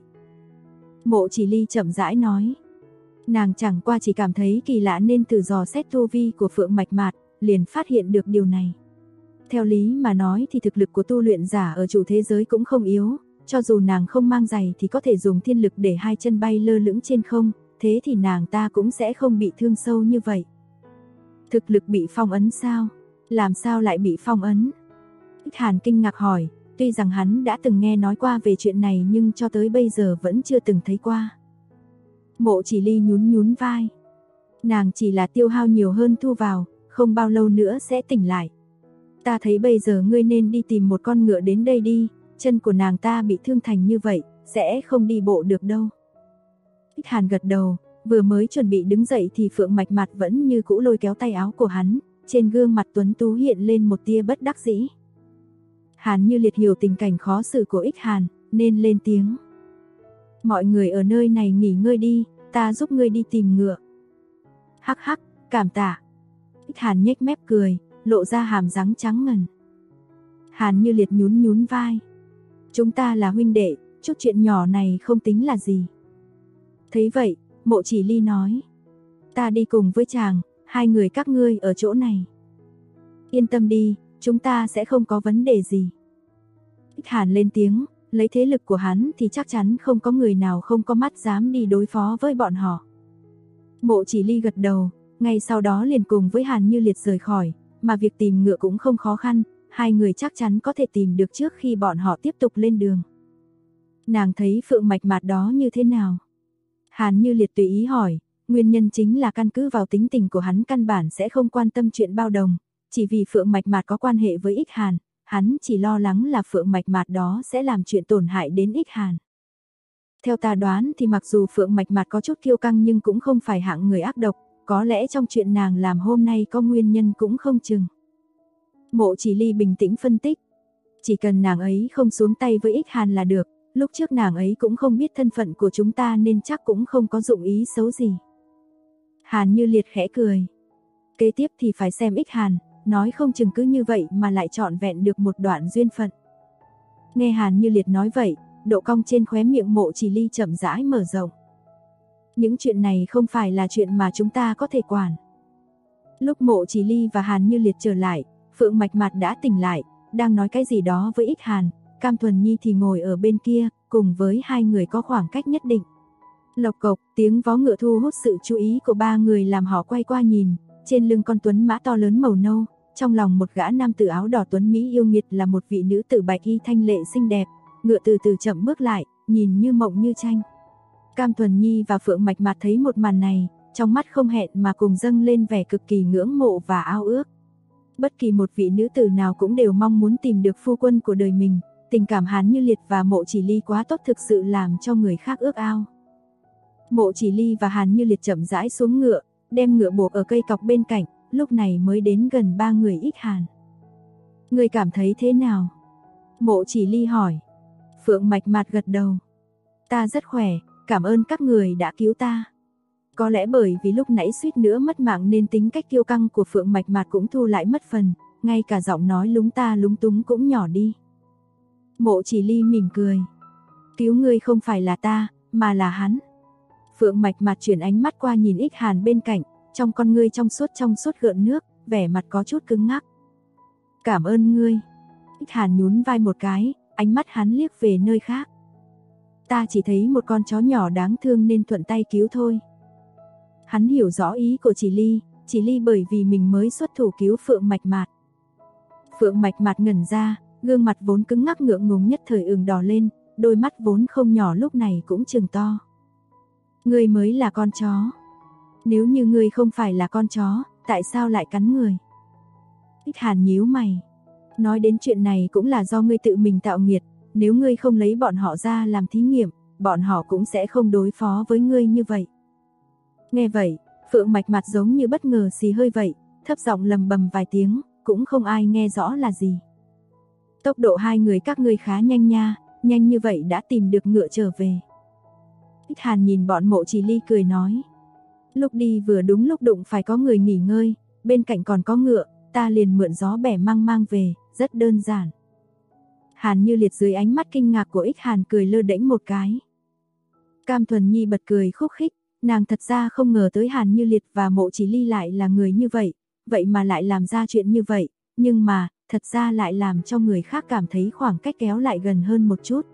Mộ Chỉ Ly chậm rãi nói. Nàng chẳng qua chỉ cảm thấy kỳ lạ nên thử dò xét tu vi của Phượng Mạch Mạt, liền phát hiện được điều này. Theo lý mà nói thì thực lực của tu luyện giả ở chủ thế giới cũng không yếu, cho dù nàng không mang giày thì có thể dùng thiên lực để hai chân bay lơ lửng trên không, thế thì nàng ta cũng sẽ không bị thương sâu như vậy. Thực lực bị phong ấn sao? Làm sao lại bị phong ấn? Ích Hàn kinh ngạc hỏi, tuy rằng hắn đã từng nghe nói qua về chuyện này nhưng cho tới bây giờ vẫn chưa từng thấy qua. Mộ Chỉ Ly nhún nhún vai. Nàng chỉ là tiêu hao nhiều hơn thu vào, không bao lâu nữa sẽ tỉnh lại. Ta thấy bây giờ ngươi nên đi tìm một con ngựa đến đây đi, chân của nàng ta bị thương thành như vậy, sẽ không đi bộ được đâu. Ích Hàn gật đầu, vừa mới chuẩn bị đứng dậy thì Phượng Mạch Mạt vẫn như cũ lôi kéo tay áo của hắn, trên gương mặt tuấn tú hiện lên một tia bất đắc dĩ. Hàn Như Liệt hiểu tình cảnh khó xử của Ích Hàn, nên lên tiếng. Mọi người ở nơi này nghỉ ngơi đi, ta giúp ngươi đi tìm ngựa. Hắc hắc, cảm tạ. Ích Hàn nhếch mép cười, lộ ra hàm răng trắng ngần. Hàn Như Liệt nhún nhún vai. Chúng ta là huynh đệ, chút chuyện nhỏ này không tính là gì. Thấy vậy, Mộ Chỉ Ly nói. Ta đi cùng với chàng, hai người các ngươi ở chỗ này. Yên tâm đi, chúng ta sẽ không có vấn đề gì. Ích Hàn lên tiếng, lấy thế lực của hắn thì chắc chắn không có người nào không có mắt dám đi đối phó với bọn họ. Mộ Chỉ Ly gật đầu, ngay sau đó liền cùng với Hàn Như Liệt rời khỏi, mà việc tìm ngựa cũng không khó khăn, hai người chắc chắn có thể tìm được trước khi bọn họ tiếp tục lên đường. Nàng thấy Phượng Mạch Mạt đó như thế nào? Hàn Như Liệt tùy ý hỏi, nguyên nhân chính là căn cứ vào tính tình của hắn căn bản sẽ không quan tâm chuyện bao đồng, chỉ vì Phượng Mạch Mạt có quan hệ với Ích Hàn, hắn chỉ lo lắng là Phượng Mạch Mạt đó sẽ làm chuyện tổn hại đến Ích Hàn. Theo ta đoán thì mặc dù Phượng Mạch Mạt có chút kiêu căng nhưng cũng không phải hạng người ác độc, có lẽ trong chuyện nàng làm hôm nay có nguyên nhân cũng không chừng. Mộ Chỉ Ly bình tĩnh phân tích, chỉ cần nàng ấy không xuống tay với Ích Hàn là được, lúc trước nàng ấy cũng không biết thân phận của chúng ta nên chắc cũng không có dụng ý xấu gì. Hàn Như Liệt khẽ cười. Kế tiếp thì phải xem Ích Hàn, nói không chừng cứ như vậy mà lại trọn vẹn được một đoạn duyên phận. Nghe Hàn Như Liệt nói vậy, độ cong trên khóe miệng Mộ Chỉ Ly chậm rãi mở rộng. Những chuyện này không phải là chuyện mà chúng ta có thể quản. Lúc Mộ Chỉ Ly và Hàn Như Liệt trở lại, Phượng Mạch Mạt đã tỉnh lại, đang nói cái gì đó với Ích Hàn, Cam Thuần Nhi thì ngồi ở bên kia, cùng với hai người có khoảng cách nhất định. Lộc cộc, tiếng vó ngựa thu hút sự chú ý của ba người làm họ quay qua nhìn, trên lưng con tuấn mã to lớn màu nâu, trong lòng một gã nam tử áo đỏ tuấn mỹ yêu nghiệt là một vị nữ tử bạch y thanh lệ xinh đẹp, ngựa từ từ chậm bước lại, nhìn như mộng như tranh. Cam Thuần Nhi và Phượng Mạch Mạt thấy một màn này, trong mắt không hẹn mà cùng dâng lên vẻ cực kỳ ngưỡng mộ và ao ước. Bất kỳ một vị nữ tử nào cũng đều mong muốn tìm được phu quân của đời mình, tình cảm Hàn Như Liệt và Mộ Chỉ Ly quá tốt thực sự làm cho người khác ước ao. Mộ Chỉ Ly và Hàn Như Liệt chậm rãi xuống ngựa, đem ngựa buộc ở cây cọc bên cạnh, lúc này mới đến gần ba người Ích Hàn. Người cảm thấy thế nào? Mộ Chỉ Ly hỏi. Phượng Mạch Mạt gật đầu. Ta rất khỏe, cảm ơn các người đã cứu ta. Có lẽ bởi vì lúc nãy suýt nữa mất mạng nên tính cách kiêu căng của Phượng Mạch Mạt cũng thu lại mất phần, ngay cả giọng nói lúng ta lúng túng cũng nhỏ đi. Mộ Chỉ Ly mỉm cười. Cứu ngươi không phải là ta, mà là hắn. Phượng Mạch Mạt chuyển ánh mắt qua nhìn Ích Hàn bên cạnh, trong con ngươi trong suốt gợn nước, vẻ mặt có chút cứng ngắc. Cảm ơn ngươi. Ích Hàn nhún vai một cái, ánh mắt hắn liếc về nơi khác. Ta chỉ thấy một con chó nhỏ đáng thương nên thuận tay cứu thôi. Hắn hiểu rõ ý của Chỉ Ly bởi vì mình mới xuất thủ cứu Phượng Mạch Mạt. Phượng Mạch Mạt ngẩn ra, gương mặt vốn cứng ngắc ngượng ngùng nhất thời ửng đỏ lên, đôi mắt vốn không nhỏ lúc này cũng trừng to. Ngươi mới là con chó. Nếu như ngươi không phải là con chó, tại sao lại cắn người? Ích Hàn nhíu mày. Nói đến chuyện này cũng là do ngươi tự mình tạo nghiệt, nếu ngươi không lấy bọn họ ra làm thí nghiệm, bọn họ cũng sẽ không đối phó với ngươi như vậy. Nghe vậy, Phượng Mạch Mạt giống như bất ngờ xì hơi vậy, thấp giọng lầm bầm vài tiếng, cũng không ai nghe rõ là gì. Tốc độ hai người các ngươi khá nhanh nha, nhanh như vậy đã tìm được ngựa trở về. Ích Hàn nhìn bọn Mộ Chỉ Ly cười nói. Lúc đi vừa đúng lúc đụng phải có người nghỉ ngơi, bên cạnh còn có ngựa, ta liền mượn gió bẻ mang về, rất đơn giản. Hàn Như Liệt dưới ánh mắt kinh ngạc của Ích Hàn cười lơ đễnh một cái. Cam Thuần Nhi bật cười khúc khích, nàng thật ra không ngờ tới Hàn Như Liệt và Mộ Chỉ Ly lại là người như vậy, vậy mà lại làm ra chuyện như vậy, nhưng mà, thật ra lại làm cho người khác cảm thấy khoảng cách kéo lại gần hơn một chút.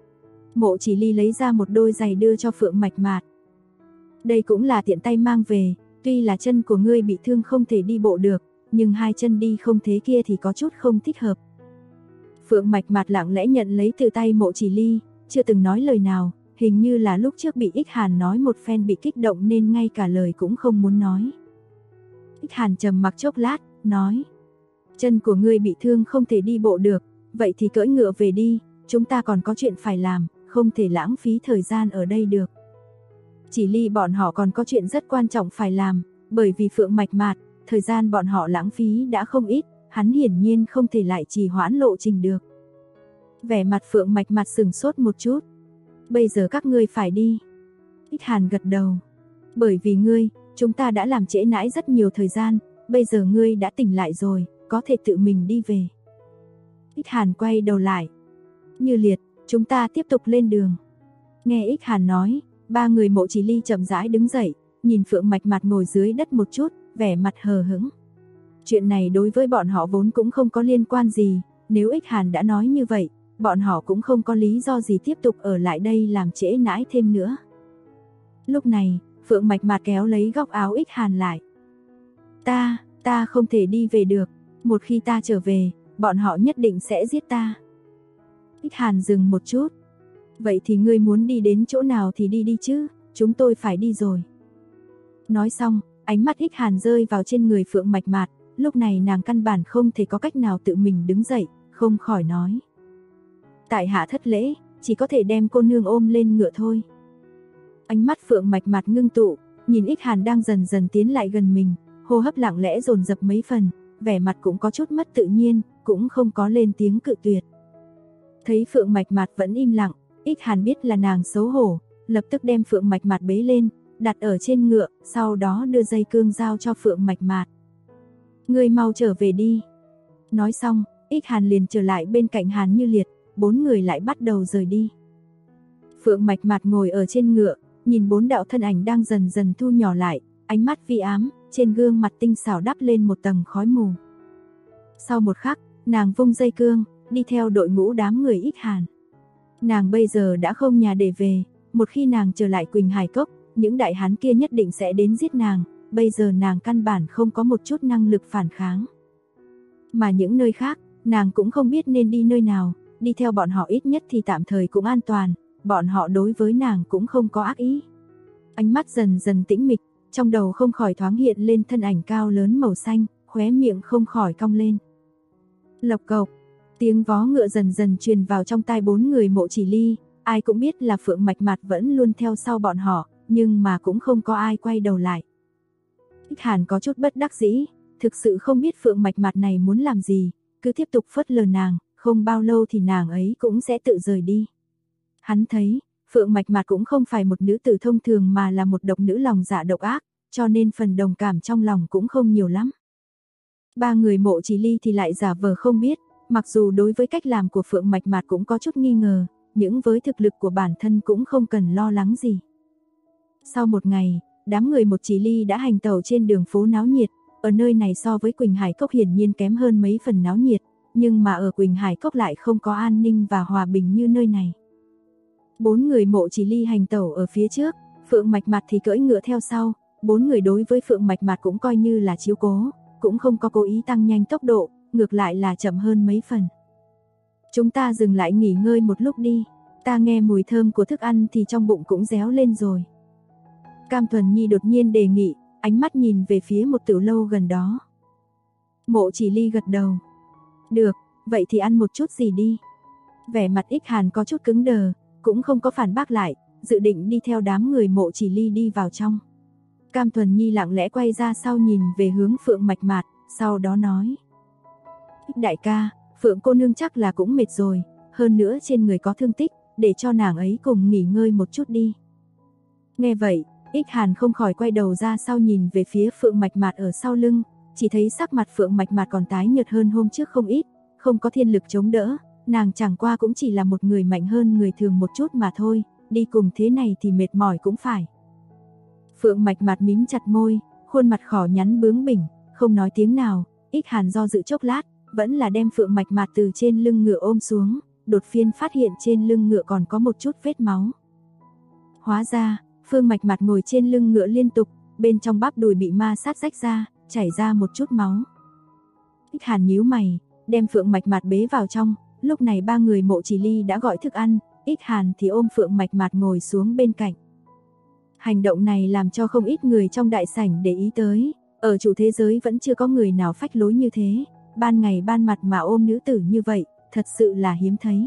Mộ Chỉ Ly lấy ra một đôi giày đưa cho Phượng Mạch Mạt. Đây cũng là tiện tay mang về, tuy là chân của ngươi bị thương không thể đi bộ được, nhưng hai chân đi không thế kia thì có chút không thích hợp. Phượng Mạch Mạt lặng lẽ nhận lấy từ tay Mộ Chỉ Ly, chưa từng nói lời nào, hình như là lúc trước bị Ích Hàn nói một phen bị kích động nên ngay cả lời cũng không muốn nói. Ích Hàn trầm mặc chốc lát, nói: chân của ngươi bị thương không thể đi bộ được, vậy thì cưỡi ngựa về đi, chúng ta còn có chuyện phải làm, không thể lãng phí thời gian ở đây được. Chỉ Ly bọn họ còn có chuyện rất quan trọng phải làm, bởi vì Phượng Mạch Mạt, thời gian bọn họ lãng phí đã không ít, hắn hiển nhiên không thể lại trì hoãn lộ trình được. Vẻ mặt Phượng Mạch Mạt sừng sốt một chút. Bây giờ các ngươi phải đi. Ích Hàn gật đầu. Bởi vì ngươi, chúng ta đã làm trễ nãi rất nhiều thời gian, bây giờ ngươi đã tỉnh lại rồi, có thể tự mình đi về. Ích Hàn quay đầu lại. Như Liệt, chúng ta tiếp tục lên đường. Nghe Ích Hàn nói, ba người Mộ Chỉ Ly chậm rãi đứng dậy, nhìn Phượng Mạch Mạt ngồi dưới đất một chút, vẻ mặt hờ hững. Chuyện này đối với bọn họ vốn cũng không có liên quan gì, nếu Ích Hàn đã nói như vậy, bọn họ cũng không có lý do gì tiếp tục ở lại đây làm trễ nãi thêm nữa. Lúc này, Phượng Mạch Mạt kéo lấy góc áo Ích Hàn lại. Ta không thể đi về được, một khi ta trở về, bọn họ nhất định sẽ giết ta. Ích Hàn dừng một chút. Vậy thì ngươi muốn đi đến chỗ nào thì đi đi chứ, chúng tôi phải đi rồi. Nói xong, ánh mắt Ích Hàn rơi vào trên người Phượng Mạch Mạt, lúc này nàng căn bản không thể có cách nào tự mình đứng dậy, không khỏi nói: tại hạ thất lễ, chỉ có thể đem cô nương ôm lên ngựa thôi. Ánh mắt Phượng Mạch Mạt ngưng tụ, nhìn Ích Hàn đang dần dần tiến lại gần mình, hô hấp lặng lẽ dồn dập mấy phần, vẻ mặt cũng có chút mất tự nhiên, cũng không có lên tiếng cự tuyệt. Thấy Phượng Mạch Mạt vẫn im lặng, Ích Hàn biết là nàng xấu hổ, lập tức đem Phượng Mạch Mạt bế lên, đặt ở trên ngựa, sau đó đưa dây cương giao cho Phượng Mạch Mạt. Ngươi mau trở về đi. Nói xong, Ích Hàn liền trở lại bên cạnh Hàn Như Liệt, bốn người lại bắt đầu rời đi. Phượng Mạch Mạt ngồi ở trên ngựa, nhìn bốn đạo thân ảnh đang dần dần thu nhỏ lại, ánh mắt vi ám, trên gương mặt tinh xảo đắp lên một tầng khói mù. Sau một khắc, nàng vung dây cương, đi theo đội ngũ đám người Ích Hàn. Nàng bây giờ đã không nhà để về, một khi nàng trở lại Quỳnh Hải Cốc, những đại hán kia nhất định sẽ đến giết nàng, bây giờ nàng căn bản không có một chút năng lực phản kháng. Mà những nơi khác, nàng cũng không biết nên đi nơi nào, đi theo bọn họ ít nhất thì tạm thời cũng an toàn, bọn họ đối với nàng cũng không có ác ý. Ánh mắt dần dần tĩnh mịch, trong đầu không khỏi thoáng hiện lên thân ảnh cao lớn màu xanh, khóe miệng không khỏi cong lên. Lộc cộc, tiếng vó ngựa dần dần truyền vào trong tai bốn người Mộ Chỉ Ly, ai cũng biết là Phượng Mạch Mạt vẫn luôn theo sau bọn họ, nhưng mà cũng không có ai quay đầu lại. Ích Hàn có chút bất đắc dĩ, thực sự không biết Phượng Mạch Mạt này muốn làm gì, cứ tiếp tục phớt lờ nàng, không bao lâu thì nàng ấy cũng sẽ tự rời đi. Hắn thấy, Phượng Mạch Mạt cũng không phải một nữ tử thông thường mà là một độc nữ lòng dạ độc ác, cho nên phần đồng cảm trong lòng cũng không nhiều lắm. Ba người Mộ Chỉ Ly thì lại giả vờ không biết, mặc dù đối với cách làm của Phượng Mạch Mạt cũng có chút nghi ngờ, nhưng với thực lực của bản thân cũng không cần lo lắng gì. Sau một ngày, đám người Mộ Chỉ Ly đã hành tẩu trên đường phố náo nhiệt, ở nơi này so với Quỳnh Hải Cốc hiển nhiên kém hơn mấy phần náo nhiệt, nhưng mà ở Quỳnh Hải Cốc lại không có an ninh và hòa bình như nơi này. Bốn người Mộ Chỉ Ly hành tẩu ở phía trước, Phượng Mạch Mạt thì cưỡi ngựa theo sau, bốn người đối với Phượng Mạch Mạt cũng coi như là chiếu cố, cũng không có cố ý tăng nhanh tốc độ, ngược lại là chậm hơn mấy phần. Chúng ta dừng lại nghỉ ngơi một lúc đi, ta nghe mùi thơm của thức ăn thì trong bụng cũng réo lên rồi. Cam Thuần Nhi đột nhiên đề nghị, ánh mắt nhìn về phía một tiểu lâu gần đó. Mộ Chỉ Ly gật đầu. Được, vậy thì ăn một chút gì đi. Vẻ mặt Ích Hàn có chút cứng đờ, cũng không có phản bác lại, dự định đi theo đám người Mộ Chỉ Ly đi vào trong. Cam Thuần Nhi lặng lẽ quay ra sau nhìn về hướng Phượng Mạch Mạt, sau đó nói: Ích đại ca, Phượng cô nương chắc là cũng mệt rồi, hơn nữa trên người có thương tích, để cho nàng ấy cùng nghỉ ngơi một chút đi. Nghe vậy, Ích Hàn không khỏi quay đầu ra sau nhìn về phía Phượng Mạch Mạt ở sau lưng, chỉ thấy sắc mặt Phượng Mạch Mạt còn tái nhợt hơn hôm trước không ít, không có thiên lực chống đỡ, nàng chẳng qua cũng chỉ là một người mạnh hơn người thường một chút mà thôi, đi cùng thế này thì mệt mỏi cũng phải. Phượng Mạch Mạt mím chặt môi, khuôn mặt khỏ nhắn bướng bỉnh, không nói tiếng nào. Ích Hàn do dự chốc lát, vẫn là đem Phượng Mạch Mạt từ trên lưng ngựa ôm xuống, đột nhiên phát hiện trên lưng ngựa còn có một chút vết máu. Hóa ra, Phượng Mạch Mạt ngồi trên lưng ngựa liên tục, bên trong bắp đùi bị ma sát rách ra, chảy ra một chút máu. Ích Hàn nhíu mày, đem Phượng Mạch Mạt bế vào trong, lúc này ba người Mộ Chỉ Ly đã gọi thức ăn, Ích Hàn thì ôm Phượng Mạch Mạt ngồi xuống bên cạnh. Hành động này làm cho không ít người trong đại sảnh để ý tới, ở chủ thế giới vẫn chưa có người nào phách lối như thế, ban ngày ban mặt mà ôm nữ tử như vậy, thật sự là hiếm thấy.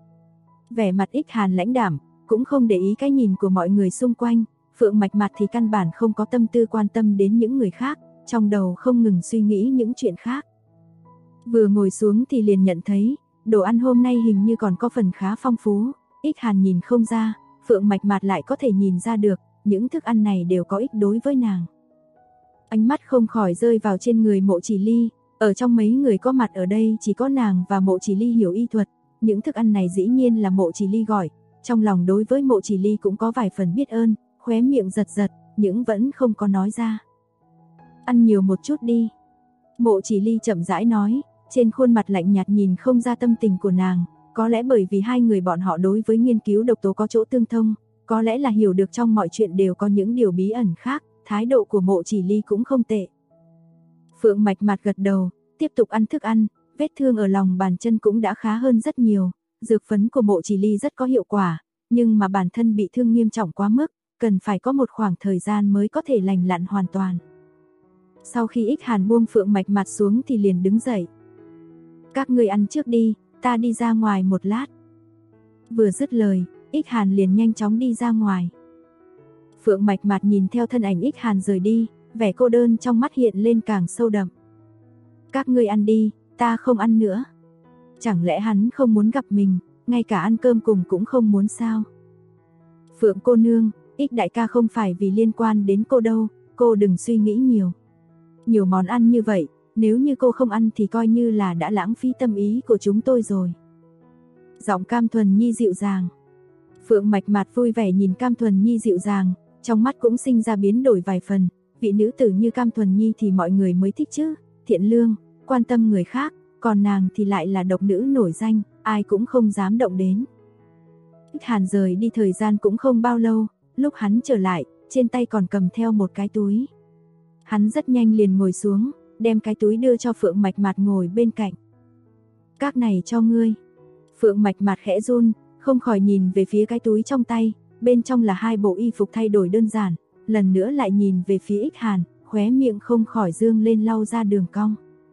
Vẻ mặt Ích Hàn lãnh đạm, cũng không để ý cái nhìn của mọi người xung quanh, Phượng Mạch Mạt thì căn bản không có tâm tư quan tâm đến những người khác, trong đầu không ngừng suy nghĩ những chuyện khác. Vừa ngồi xuống thì liền nhận thấy, đồ ăn hôm nay hình như còn có phần khá phong phú, Ích Hàn nhìn không ra, Phượng Mạch Mạt lại có thể nhìn ra được, những thức ăn này đều có ích đối với nàng. Ánh mắt không khỏi rơi vào trên người Mộ Chỉ Ly, ở trong mấy người có mặt ở đây chỉ có nàng và Mộ Chỉ Ly hiểu y thuật, những thức ăn này dĩ nhiên là Mộ Chỉ Ly gọi, trong lòng đối với Mộ Chỉ Ly cũng có vài phần biết ơn, khóe miệng giật giật, nhưng vẫn không có nói ra. Ăn nhiều một chút đi. Mộ Chỉ Ly chậm rãi nói, trên khuôn mặt lạnh nhạt nhìn không ra tâm tình của nàng, có lẽ bởi vì hai người bọn họ đối với nghiên cứu độc tố có chỗ tương thông, có lẽ là hiểu được trong mọi chuyện đều có những điều bí ẩn khác, thái độ của Mộ Chỉ Ly cũng không tệ. Phượng Mạch Mạt gật đầu, tiếp tục ăn thức ăn, vết thương ở lòng bàn chân cũng đã khá hơn rất nhiều, dược phấn của Mộ Chỉ Ly rất có hiệu quả, nhưng mà bản thân bị thương nghiêm trọng quá mức, cần phải có một khoảng thời gian mới có thể lành lặn hoàn toàn. Sau khi Ích Hàn buông Phượng Mạch Mạt xuống thì liền đứng dậy. Các ngươi ăn trước đi, ta đi ra ngoài một lát. Vừa dứt lời, Ích Hàn liền nhanh chóng đi ra ngoài. Phượng Mạch Mạt nhìn theo thân ảnh Ích Hàn rời đi, vẻ cô đơn trong mắt hiện lên càng sâu đậm. Các ngươi ăn đi, ta không ăn nữa. Chẳng lẽ hắn không muốn gặp mình, ngay cả ăn cơm cùng cũng không muốn sao? Phượng cô nương, Ích đại ca không phải vì liên quan đến cô đâu, cô đừng suy nghĩ nhiều. Nhiều món ăn như vậy, nếu như cô không ăn thì coi như là đã lãng phí tâm ý của chúng tôi rồi. Giọng Cam Thuần Nhi dịu dàng. Phượng Mạch Mạt vui vẻ nhìn Cam Thuần Nhi dịu dàng, trong mắt cũng sinh ra biến đổi vài phần, vị nữ tử như Cam Thuần Nhi thì mọi người mới thích chứ, thiện lương, quan tâm người khác, còn nàng thì lại là độc nữ nổi danh, ai cũng không dám động đến. Ích Hàn rời đi thời gian cũng không bao lâu, lúc hắn trở lại, trên tay còn cầm theo một cái túi. Hắn rất nhanh liền ngồi xuống, đem cái túi đưa cho Phượng Mạch Mạt ngồi bên cạnh. Các này cho ngươi. Phượng Mạch Mạt khẽ run, không khỏi nhìn về phía cái túi trong tay, bên trong là hai bộ y phục thay đổi đơn giản, lần nữa lại nhìn về phía Ích Hàn, khóe miệng không khỏi dương lên lau ra đường cong.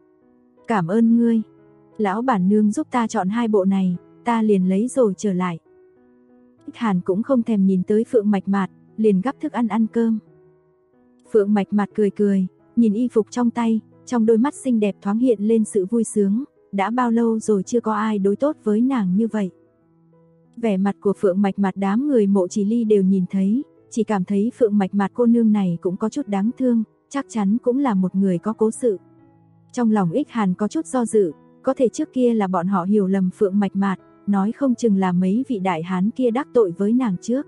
Cảm ơn ngươi. Lão bản nương giúp ta chọn hai bộ này, ta liền lấy rồi trở lại. Ích Hàn cũng không thèm nhìn tới Phượng Mạch Mạt, liền gắp thức ăn ăn cơm. Phượng Mạch Mạt cười cười, nhìn y phục trong tay, trong đôi mắt xinh đẹp thoáng hiện lên sự vui sướng, đã bao lâu rồi chưa có ai đối tốt với nàng như vậy. Vẻ mặt của Phượng Mạch Mạt đám người Mộ Chỉ Ly đều nhìn thấy, chỉ cảm thấy Phượng Mạch Mạt cô nương này cũng có chút đáng thương, chắc chắn cũng là một người có cố sự. Trong lòng Ích Hàn có chút do dự, có thể trước kia là bọn họ hiểu lầm Phượng Mạch Mạt, nói không chừng là mấy vị đại hán kia đắc tội với nàng trước.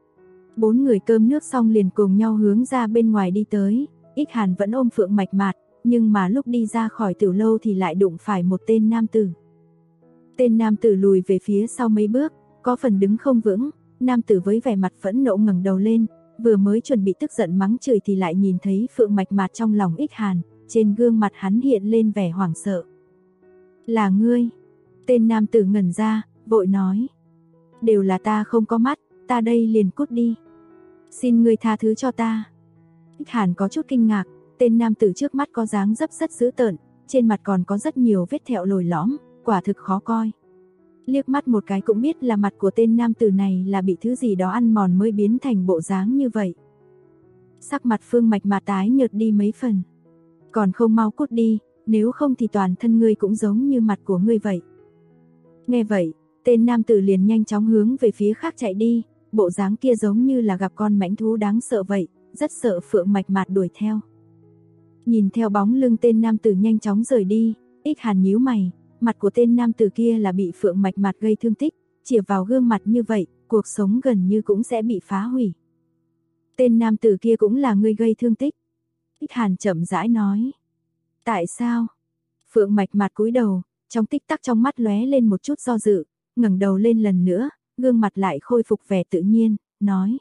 Bốn người cơm nước xong liền cùng nhau hướng ra bên ngoài đi tới, Ích Hàn vẫn ôm Phượng Mạch Mạt, nhưng mà lúc đi ra khỏi tiểu lâu thì lại đụng phải một tên nam tử. Tên nam tử lùi về phía sau mấy bước, có phần đứng không vững, nam tử với vẻ mặt phẫn nộ ngẩng đầu lên, vừa mới chuẩn bị tức giận mắng chửi thì lại nhìn thấy Phượng Mạch Mạt trong lòng Ích Hàn, trên gương mặt hắn hiện lên vẻ hoảng sợ. Là ngươi? Tên nam tử ngẩn ra, vội nói. Đều là ta không có mắt, ta đây liền cút đi. Xin ngươi tha thứ cho ta. Ích Hàn có chút kinh ngạc, tên nam tử trước mắt có dáng dấp rất dữ tợn, trên mặt còn có rất nhiều vết thẹo lồi lõm, quả thực khó coi. Liếc mắt một cái cũng biết là mặt của tên nam tử này là bị thứ gì đó ăn mòn mới biến thành bộ dáng như vậy. Sắc mặt Phượng Mạch Mạt tái nhợt đi mấy phần. Còn không mau cút đi, nếu không thì toàn thân ngươi cũng giống như mặt của ngươi vậy. Nghe vậy, tên nam tử liền nhanh chóng hướng về phía khác chạy đi, bộ dáng kia giống như là gặp con mãnh thú đáng sợ vậy, rất sợ Phượng Mạch Mạt đuổi theo. Nhìn theo bóng lưng tên nam tử nhanh chóng rời đi, Ích Hàn nhíu mày, mặt của tên nam tử kia là bị Phượng Mạch Mạt gây thương tích, chĩa vào gương mặt như vậy, cuộc sống gần như cũng sẽ bị phá hủy. Tên nam tử kia cũng là người gây thương tích. Ích Hàn chậm rãi nói. Tại sao? Phượng Mạch Mạt cúi đầu, trong tích tắc trong mắt lóe lên một chút do dự, ngẩng đầu lên lần nữa, gương mặt lại khôi phục vẻ tự nhiên, nói.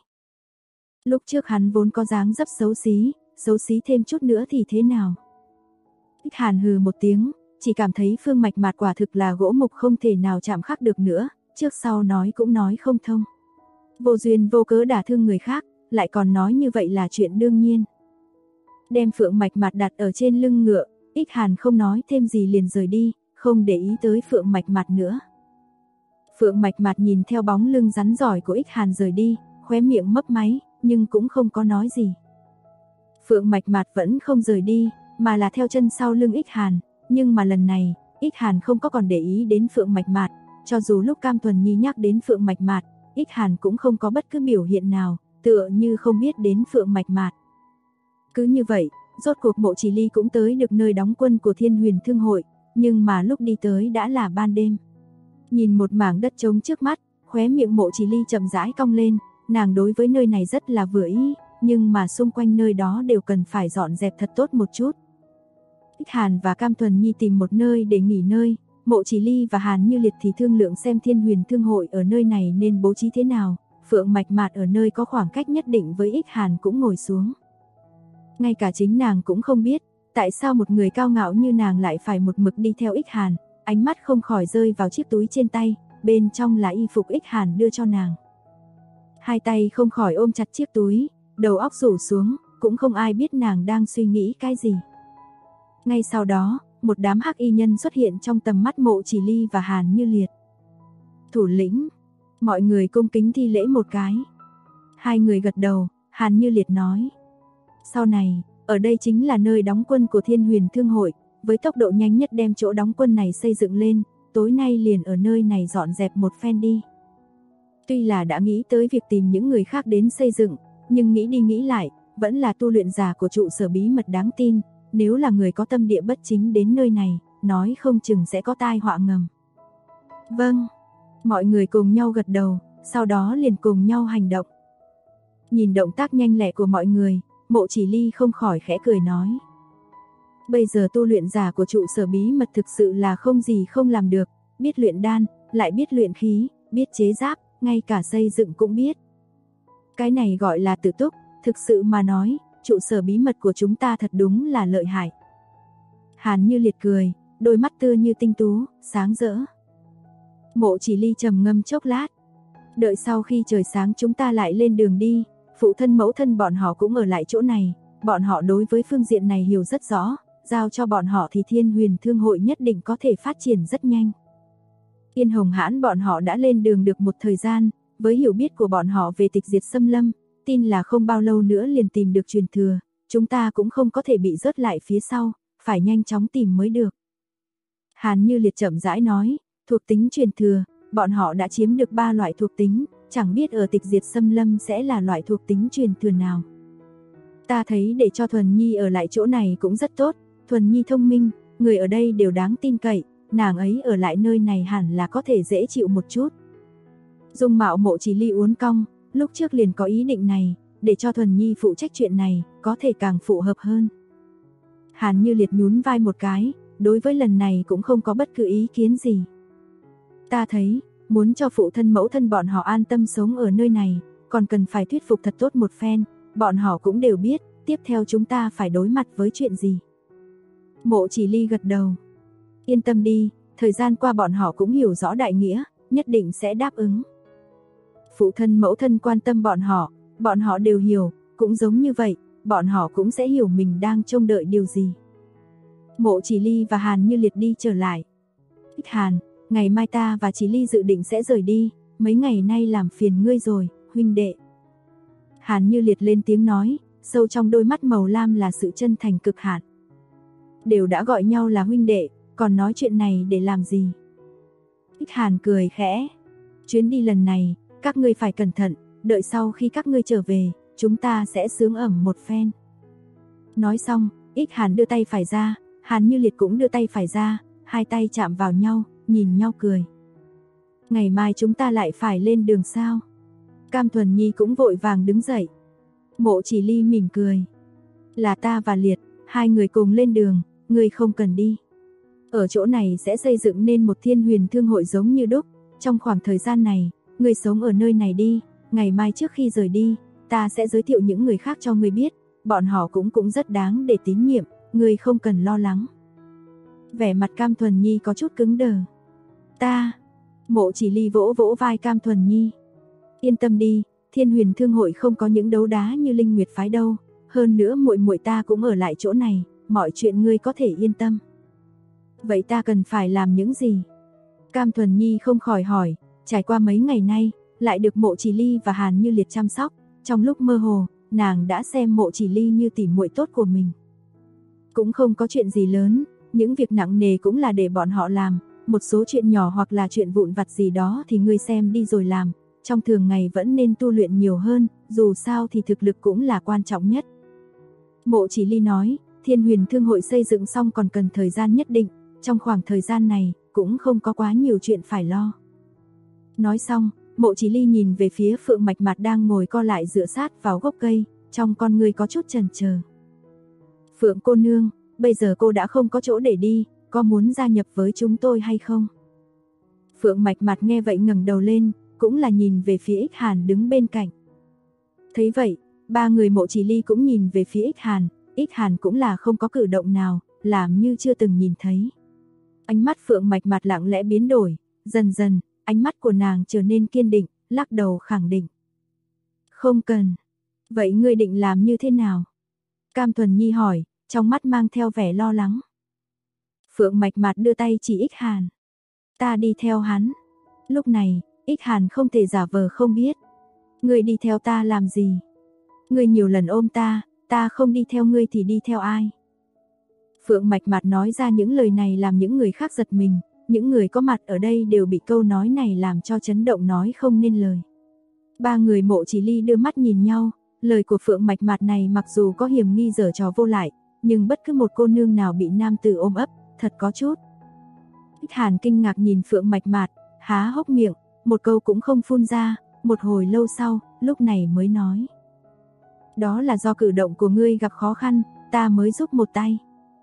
Lúc trước hắn vốn có dáng dấp xấu xí thêm chút nữa thì thế nào? Ích Hàn hừ một tiếng, chỉ cảm thấy Phương Mạch Mạt quả thực là gỗ mục không thể nào chạm khắc được nữa, trước sau nói cũng nói không thông. Vô duyên vô cớ đả thương người khác, lại còn nói như vậy là chuyện đương nhiên. Đem Phượng Mạch Mạt đặt ở trên lưng ngựa, Ích Hàn không nói thêm gì liền rời đi, không để ý tới Phượng Mạch Mạt nữa. Phượng Mạch Mạt nhìn theo bóng lưng rắn giỏi của Ích Hàn rời đi, khóe miệng mấp máy, nhưng cũng không có nói gì. Phượng Mạch Mạt vẫn không rời đi, mà là theo chân sau lưng Ích Hàn, nhưng mà lần này, Ích Hàn không có còn để ý đến Phượng Mạch Mạt, cho dù lúc Cam Thuần Nhi nhắc đến Phượng Mạch Mạt, Ích Hàn cũng không có bất cứ biểu hiện nào, tựa như không biết đến Phượng Mạch Mạt. Cứ như vậy, rốt cuộc Mộ Chỉ Ly cũng tới được nơi đóng quân của Thiên Huyền Thương hội, nhưng mà lúc đi tới đã là ban đêm. Nhìn một mảng đất trống trước mắt, khóe miệng Mộ Chỉ Ly chậm rãi cong lên, nàng đối với nơi này rất là vừa ý, nhưng mà xung quanh nơi đó đều cần phải dọn dẹp thật tốt một chút. Ích Hàn và Cam Thuần Nhi tìm một nơi để nghỉ ngơi, Mộ Chỉ Ly và Hàn Như Liệt thì thương lượng xem Thiên Huyền Thương hội ở nơi này nên bố trí thế nào. Phượng Mạch Mạt ở nơi có khoảng cách nhất định với Ích Hàn cũng ngồi xuống. Ngay cả chính nàng cũng không biết, tại sao một người cao ngạo như nàng lại phải một mực đi theo Ích Hàn, ánh mắt không khỏi rơi vào chiếc túi trên tay, bên trong là y phục Ích Hàn đưa cho nàng. Hai tay không khỏi ôm chặt chiếc túi, đầu óc rủ xuống, cũng không ai biết nàng đang suy nghĩ cái gì. Ngay sau đó, một đám hắc y nhân xuất hiện trong tầm mắt Mộ Chỉ Ly và Hàn Như Liệt. Thủ lĩnh, mọi người cung kính thi lễ một cái. Hai người gật đầu, Hàn Như Liệt nói. Sau này, ở đây chính là nơi đóng quân của Thiên Huyền Thương hội, với tốc độ nhanh nhất đem chỗ đóng quân này xây dựng lên, tối nay liền ở nơi này dọn dẹp một phen đi. Tuy là đã nghĩ tới việc tìm những người khác đến xây dựng, nhưng nghĩ đi nghĩ lại, vẫn là tu luyện giả của trụ sở bí mật đáng tin, nếu là người có tâm địa bất chính đến nơi này, nói không chừng sẽ có tai họa ngầm. Vâng, mọi người cùng nhau gật đầu, sau đó liền cùng nhau hành động. Nhìn động tác nhanh lẹ của mọi người, Mộ Chỉ Ly không khỏi khẽ cười nói. Bây giờ tu luyện giả của trụ sở bí mật thực sự là không gì không làm được, biết luyện đan, lại biết luyện khí, biết chế giáp, ngay cả xây dựng cũng biết. Cái này gọi là tự túc, thực sự mà nói, trụ sở bí mật của chúng ta thật đúng là lợi hại. Hàn Như Liệt cười, đôi mắt tươi như tinh tú, sáng rỡ. Mộ Chỉ Ly trầm ngâm chốc lát. Đợi sau khi trời sáng chúng ta lại lên đường đi, phụ thân mẫu thân bọn họ cũng ở lại chỗ này, bọn họ đối với phương diện này hiểu rất rõ, giao cho bọn họ thì Thiên Huyền Thương hội nhất định có thể phát triển rất nhanh. Yên Hồng Hãn bọn họ đã lên đường được một thời gian, với hiểu biết của bọn họ về tịch diệt xâm lâm, tin là không bao lâu nữa liền tìm được truyền thừa, chúng ta cũng không có thể bị rớt lại phía sau, phải nhanh chóng tìm mới được. Hàn Như Liệt chậm rãi nói, thuộc tính truyền thừa, bọn họ đã chiếm được 3 loại thuộc tính, chẳng biết ở tịch diệt xâm lâm sẽ là loại thuộc tính truyền thừa nào. Ta thấy để cho Thuần Nhi ở lại chỗ này cũng rất tốt, Thuần Nhi thông minh, người ở đây đều đáng tin cậy, nàng ấy ở lại nơi này hẳn là có thể dễ chịu một chút. Dung mạo Mộ Chỉ Ly uốn cong, lúc trước liền có ý định này, để cho Thuần Nhi phụ trách chuyện này, có thể càng phù hợp hơn. Hàn Như Liệt nhún vai một cái, đối với lần này cũng không có bất cứ ý kiến gì. Ta thấy, muốn cho phụ thân mẫu thân bọn họ an tâm sống ở nơi này, còn cần phải thuyết phục thật tốt một phen, bọn họ cũng đều biết, tiếp theo chúng ta phải đối mặt với chuyện gì. Mộ Chỉ Ly gật đầu. Yên tâm đi, thời gian qua bọn họ cũng hiểu rõ đại nghĩa, nhất định sẽ đáp ứng. Phụ thân mẫu thân quan tâm bọn họ đều hiểu, cũng giống như vậy, bọn họ cũng sẽ hiểu mình đang trông đợi điều gì. Mộ Chỉ Ly và Hàn Như Liệt đi trở lại. Ích Hàn, ngày mai ta và Chỉ Ly dự định sẽ rời đi, mấy ngày nay làm phiền ngươi rồi, huynh đệ. Hàn Như Liệt lên tiếng nói, sâu trong đôi mắt màu lam là sự chân thành cực hạn. Đều đã gọi nhau là huynh đệ, còn nói chuyện này để làm gì? Ích Hàn cười khẽ. Chuyến đi lần này, các ngươi phải cẩn thận, đợi sau khi các ngươi trở về, chúng ta sẽ sướng ẩm một phen. Nói xong, Ích Hàn đưa tay phải ra, Hàn Như Liệt cũng đưa tay phải ra, hai tay chạm vào nhau, nhìn nhau cười. Ngày mai chúng ta lại phải lên đường sao? Cam Thuần Nhi cũng vội vàng đứng dậy. Mộ Chỉ Ly mỉm cười. Là ta và Liệt, hai người cùng lên đường, ngươi không cần đi. Ở chỗ này sẽ xây dựng nên một Thiên Huyền Thương hội giống như đúc, trong khoảng thời gian này, ngươi sống ở nơi này đi, ngày mai trước khi rời đi, ta sẽ giới thiệu những người khác cho ngươi biết, bọn họ cũng rất đáng để tín nhiệm, ngươi không cần lo lắng. Vẻ mặt Cam Thuần Nhi có chút cứng đờ. Ta, Mộ Chỉ Ly vỗ vỗ vai Cam Thuần Nhi. Yên tâm đi, Thiên Huyền Thương hội không có những đấu đá như Linh Nguyệt phái đâu, hơn nữa muội muội ta cũng ở lại chỗ này, mọi chuyện ngươi có thể yên tâm. Vậy ta cần phải làm những gì? Cam Thuần Nhi không khỏi hỏi, trải qua mấy ngày nay, lại được Mộ Chỉ Ly và Hàn Như Liệt chăm sóc, trong lúc mơ hồ, nàng đã xem Mộ Chỉ Ly như tỉ muội tốt của mình. Cũng không có chuyện gì lớn, những việc nặng nề cũng là để bọn họ làm, một số chuyện nhỏ hoặc là chuyện vụn vặt gì đó thì ngươi xem đi rồi làm, trong thường ngày vẫn nên tu luyện nhiều hơn, dù sao thì thực lực cũng là quan trọng nhất. Mộ Chỉ Ly nói, Thiên Huyền Thương hội xây dựng xong còn cần thời gian nhất định, trong khoảng thời gian này, cũng không có quá nhiều chuyện phải lo. Nói xong, Mộ Chỉ Ly nhìn về phía Phượng Mạch Mạt đang ngồi co lại dựa sát vào gốc cây, trong con người có chút chần chờ. Phượng cô nương, bây giờ cô đã không có chỗ để đi, có muốn gia nhập với chúng tôi hay không? Phượng Mạch Mạt nghe vậy ngẩng đầu lên, cũng là nhìn về phía Ích Hàn đứng bên cạnh. Thấy vậy, ba người Mộ Chỉ Ly cũng nhìn về phía Ích Hàn cũng là không có cử động nào, làm như chưa từng nhìn thấy. Ánh mắt Phượng Mạch Mạt lặng lẽ biến đổi, dần dần, ánh mắt của nàng trở nên kiên định, lắc đầu khẳng định. Không cần. Vậy ngươi định làm như thế nào? Cam Thuần Nhi hỏi, trong mắt mang theo vẻ lo lắng. Phượng Mạch Mạt đưa tay chỉ Ích Hàn. Ta đi theo hắn. Lúc này, Ích Hàn không thể giả vờ không biết. Ngươi đi theo ta làm gì? Ngươi nhiều lần ôm ta không đi theo ngươi thì đi theo ai? Phượng Mạch Mạt nói ra những lời này làm những người khác giật mình, những người có mặt ở đây đều bị câu nói này làm cho chấn động nói không nên lời. Ba người Mộ Chỉ Ly đưa mắt nhìn nhau, lời của Phượng Mạch Mạt này mặc dù có hiểm nghi giở trò vô lại, nhưng bất cứ một cô nương nào bị nam tử ôm ấp, thật có chút. Ích Hàn kinh ngạc nhìn Phượng Mạch Mạt, há hốc miệng, một câu cũng không phun ra, một hồi lâu sau, lúc này mới nói. Đó là do cử động của ngươi gặp khó khăn, ta mới giúp một tay.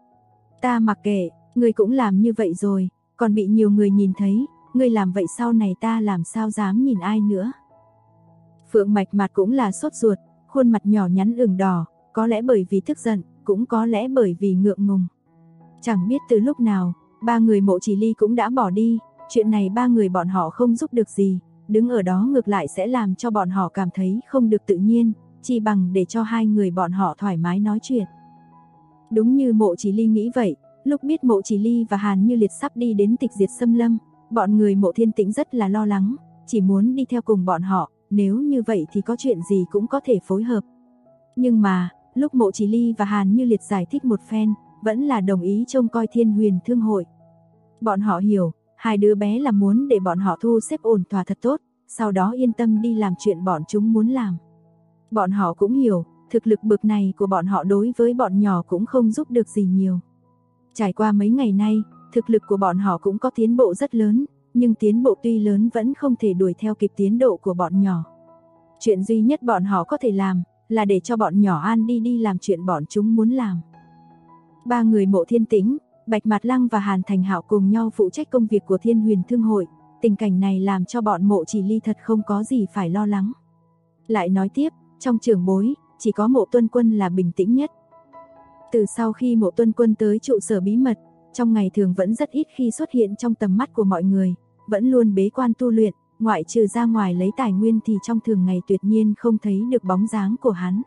Ta mặc kệ, ngươi cũng làm như vậy rồi, còn bị nhiều người nhìn thấy, ngươi làm vậy sau này ta làm sao dám nhìn ai nữa. Phượng Mạch Mạt cũng là sốt ruột, khuôn mặt nhỏ nhắn ửng đỏ, có lẽ bởi vì tức giận, cũng có lẽ bởi vì ngượng ngùng. Chẳng biết từ lúc nào, ba người Mộ Chỉ Ly cũng đã bỏ đi, chuyện này ba người bọn họ không giúp được gì, đứng ở đó ngược lại sẽ làm cho bọn họ cảm thấy không được tự nhiên, chỉ bằng để cho hai người bọn họ thoải mái nói chuyện. Đúng như Mộ Chỉ Ly nghĩ vậy, lúc biết Mộ Chỉ Ly và Hàn Như Liệt sắp đi đến Tịch Diệt Xâm Lâm, bọn người Mộ Thiên Tĩnh rất là lo lắng, chỉ muốn đi theo cùng bọn họ, nếu như vậy thì có chuyện gì cũng có thể phối hợp. Nhưng mà, lúc Mộ Chỉ Ly và Hàn Như Liệt giải thích một phen, vẫn là đồng ý trông coi Thiên Huyền Thương hội. Bọn họ hiểu, hai đứa bé là muốn để bọn họ thu xếp ổn thỏa thật tốt, sau đó yên tâm đi làm chuyện bọn chúng muốn làm. Bọn họ cũng hiểu, thực lực bực này của bọn họ đối với bọn nhỏ cũng không giúp được gì nhiều. Trải qua mấy ngày nay, thực lực của bọn họ cũng có tiến bộ rất lớn, nhưng tiến bộ tuy lớn vẫn không thể đuổi theo kịp tiến độ của bọn nhỏ. Chuyện duy nhất bọn họ có thể làm, là để cho bọn nhỏ an đi làm chuyện bọn chúng muốn làm. Ba người Mộ Thiên Tĩnh, Bạch Mạt Lăng và Hàn Thành Hạo cùng nhau phụ trách công việc của Thiên Huyền Thương hội, tình cảnh này làm cho bọn Mộ Chỉ Ly thật không có gì phải lo lắng. Lại nói tiếp, trong trưởng bối, chỉ có Mộ Tuân Quân là bình tĩnh nhất. Từ sau khi Mộ Tuân Quân tới trụ sở bí mật, trong ngày thường vẫn rất ít khi xuất hiện trong tầm mắt của mọi người, vẫn luôn bế quan tu luyện, ngoại trừ ra ngoài lấy tài nguyên thì trong thường ngày tuyệt nhiên không thấy được bóng dáng của hắn.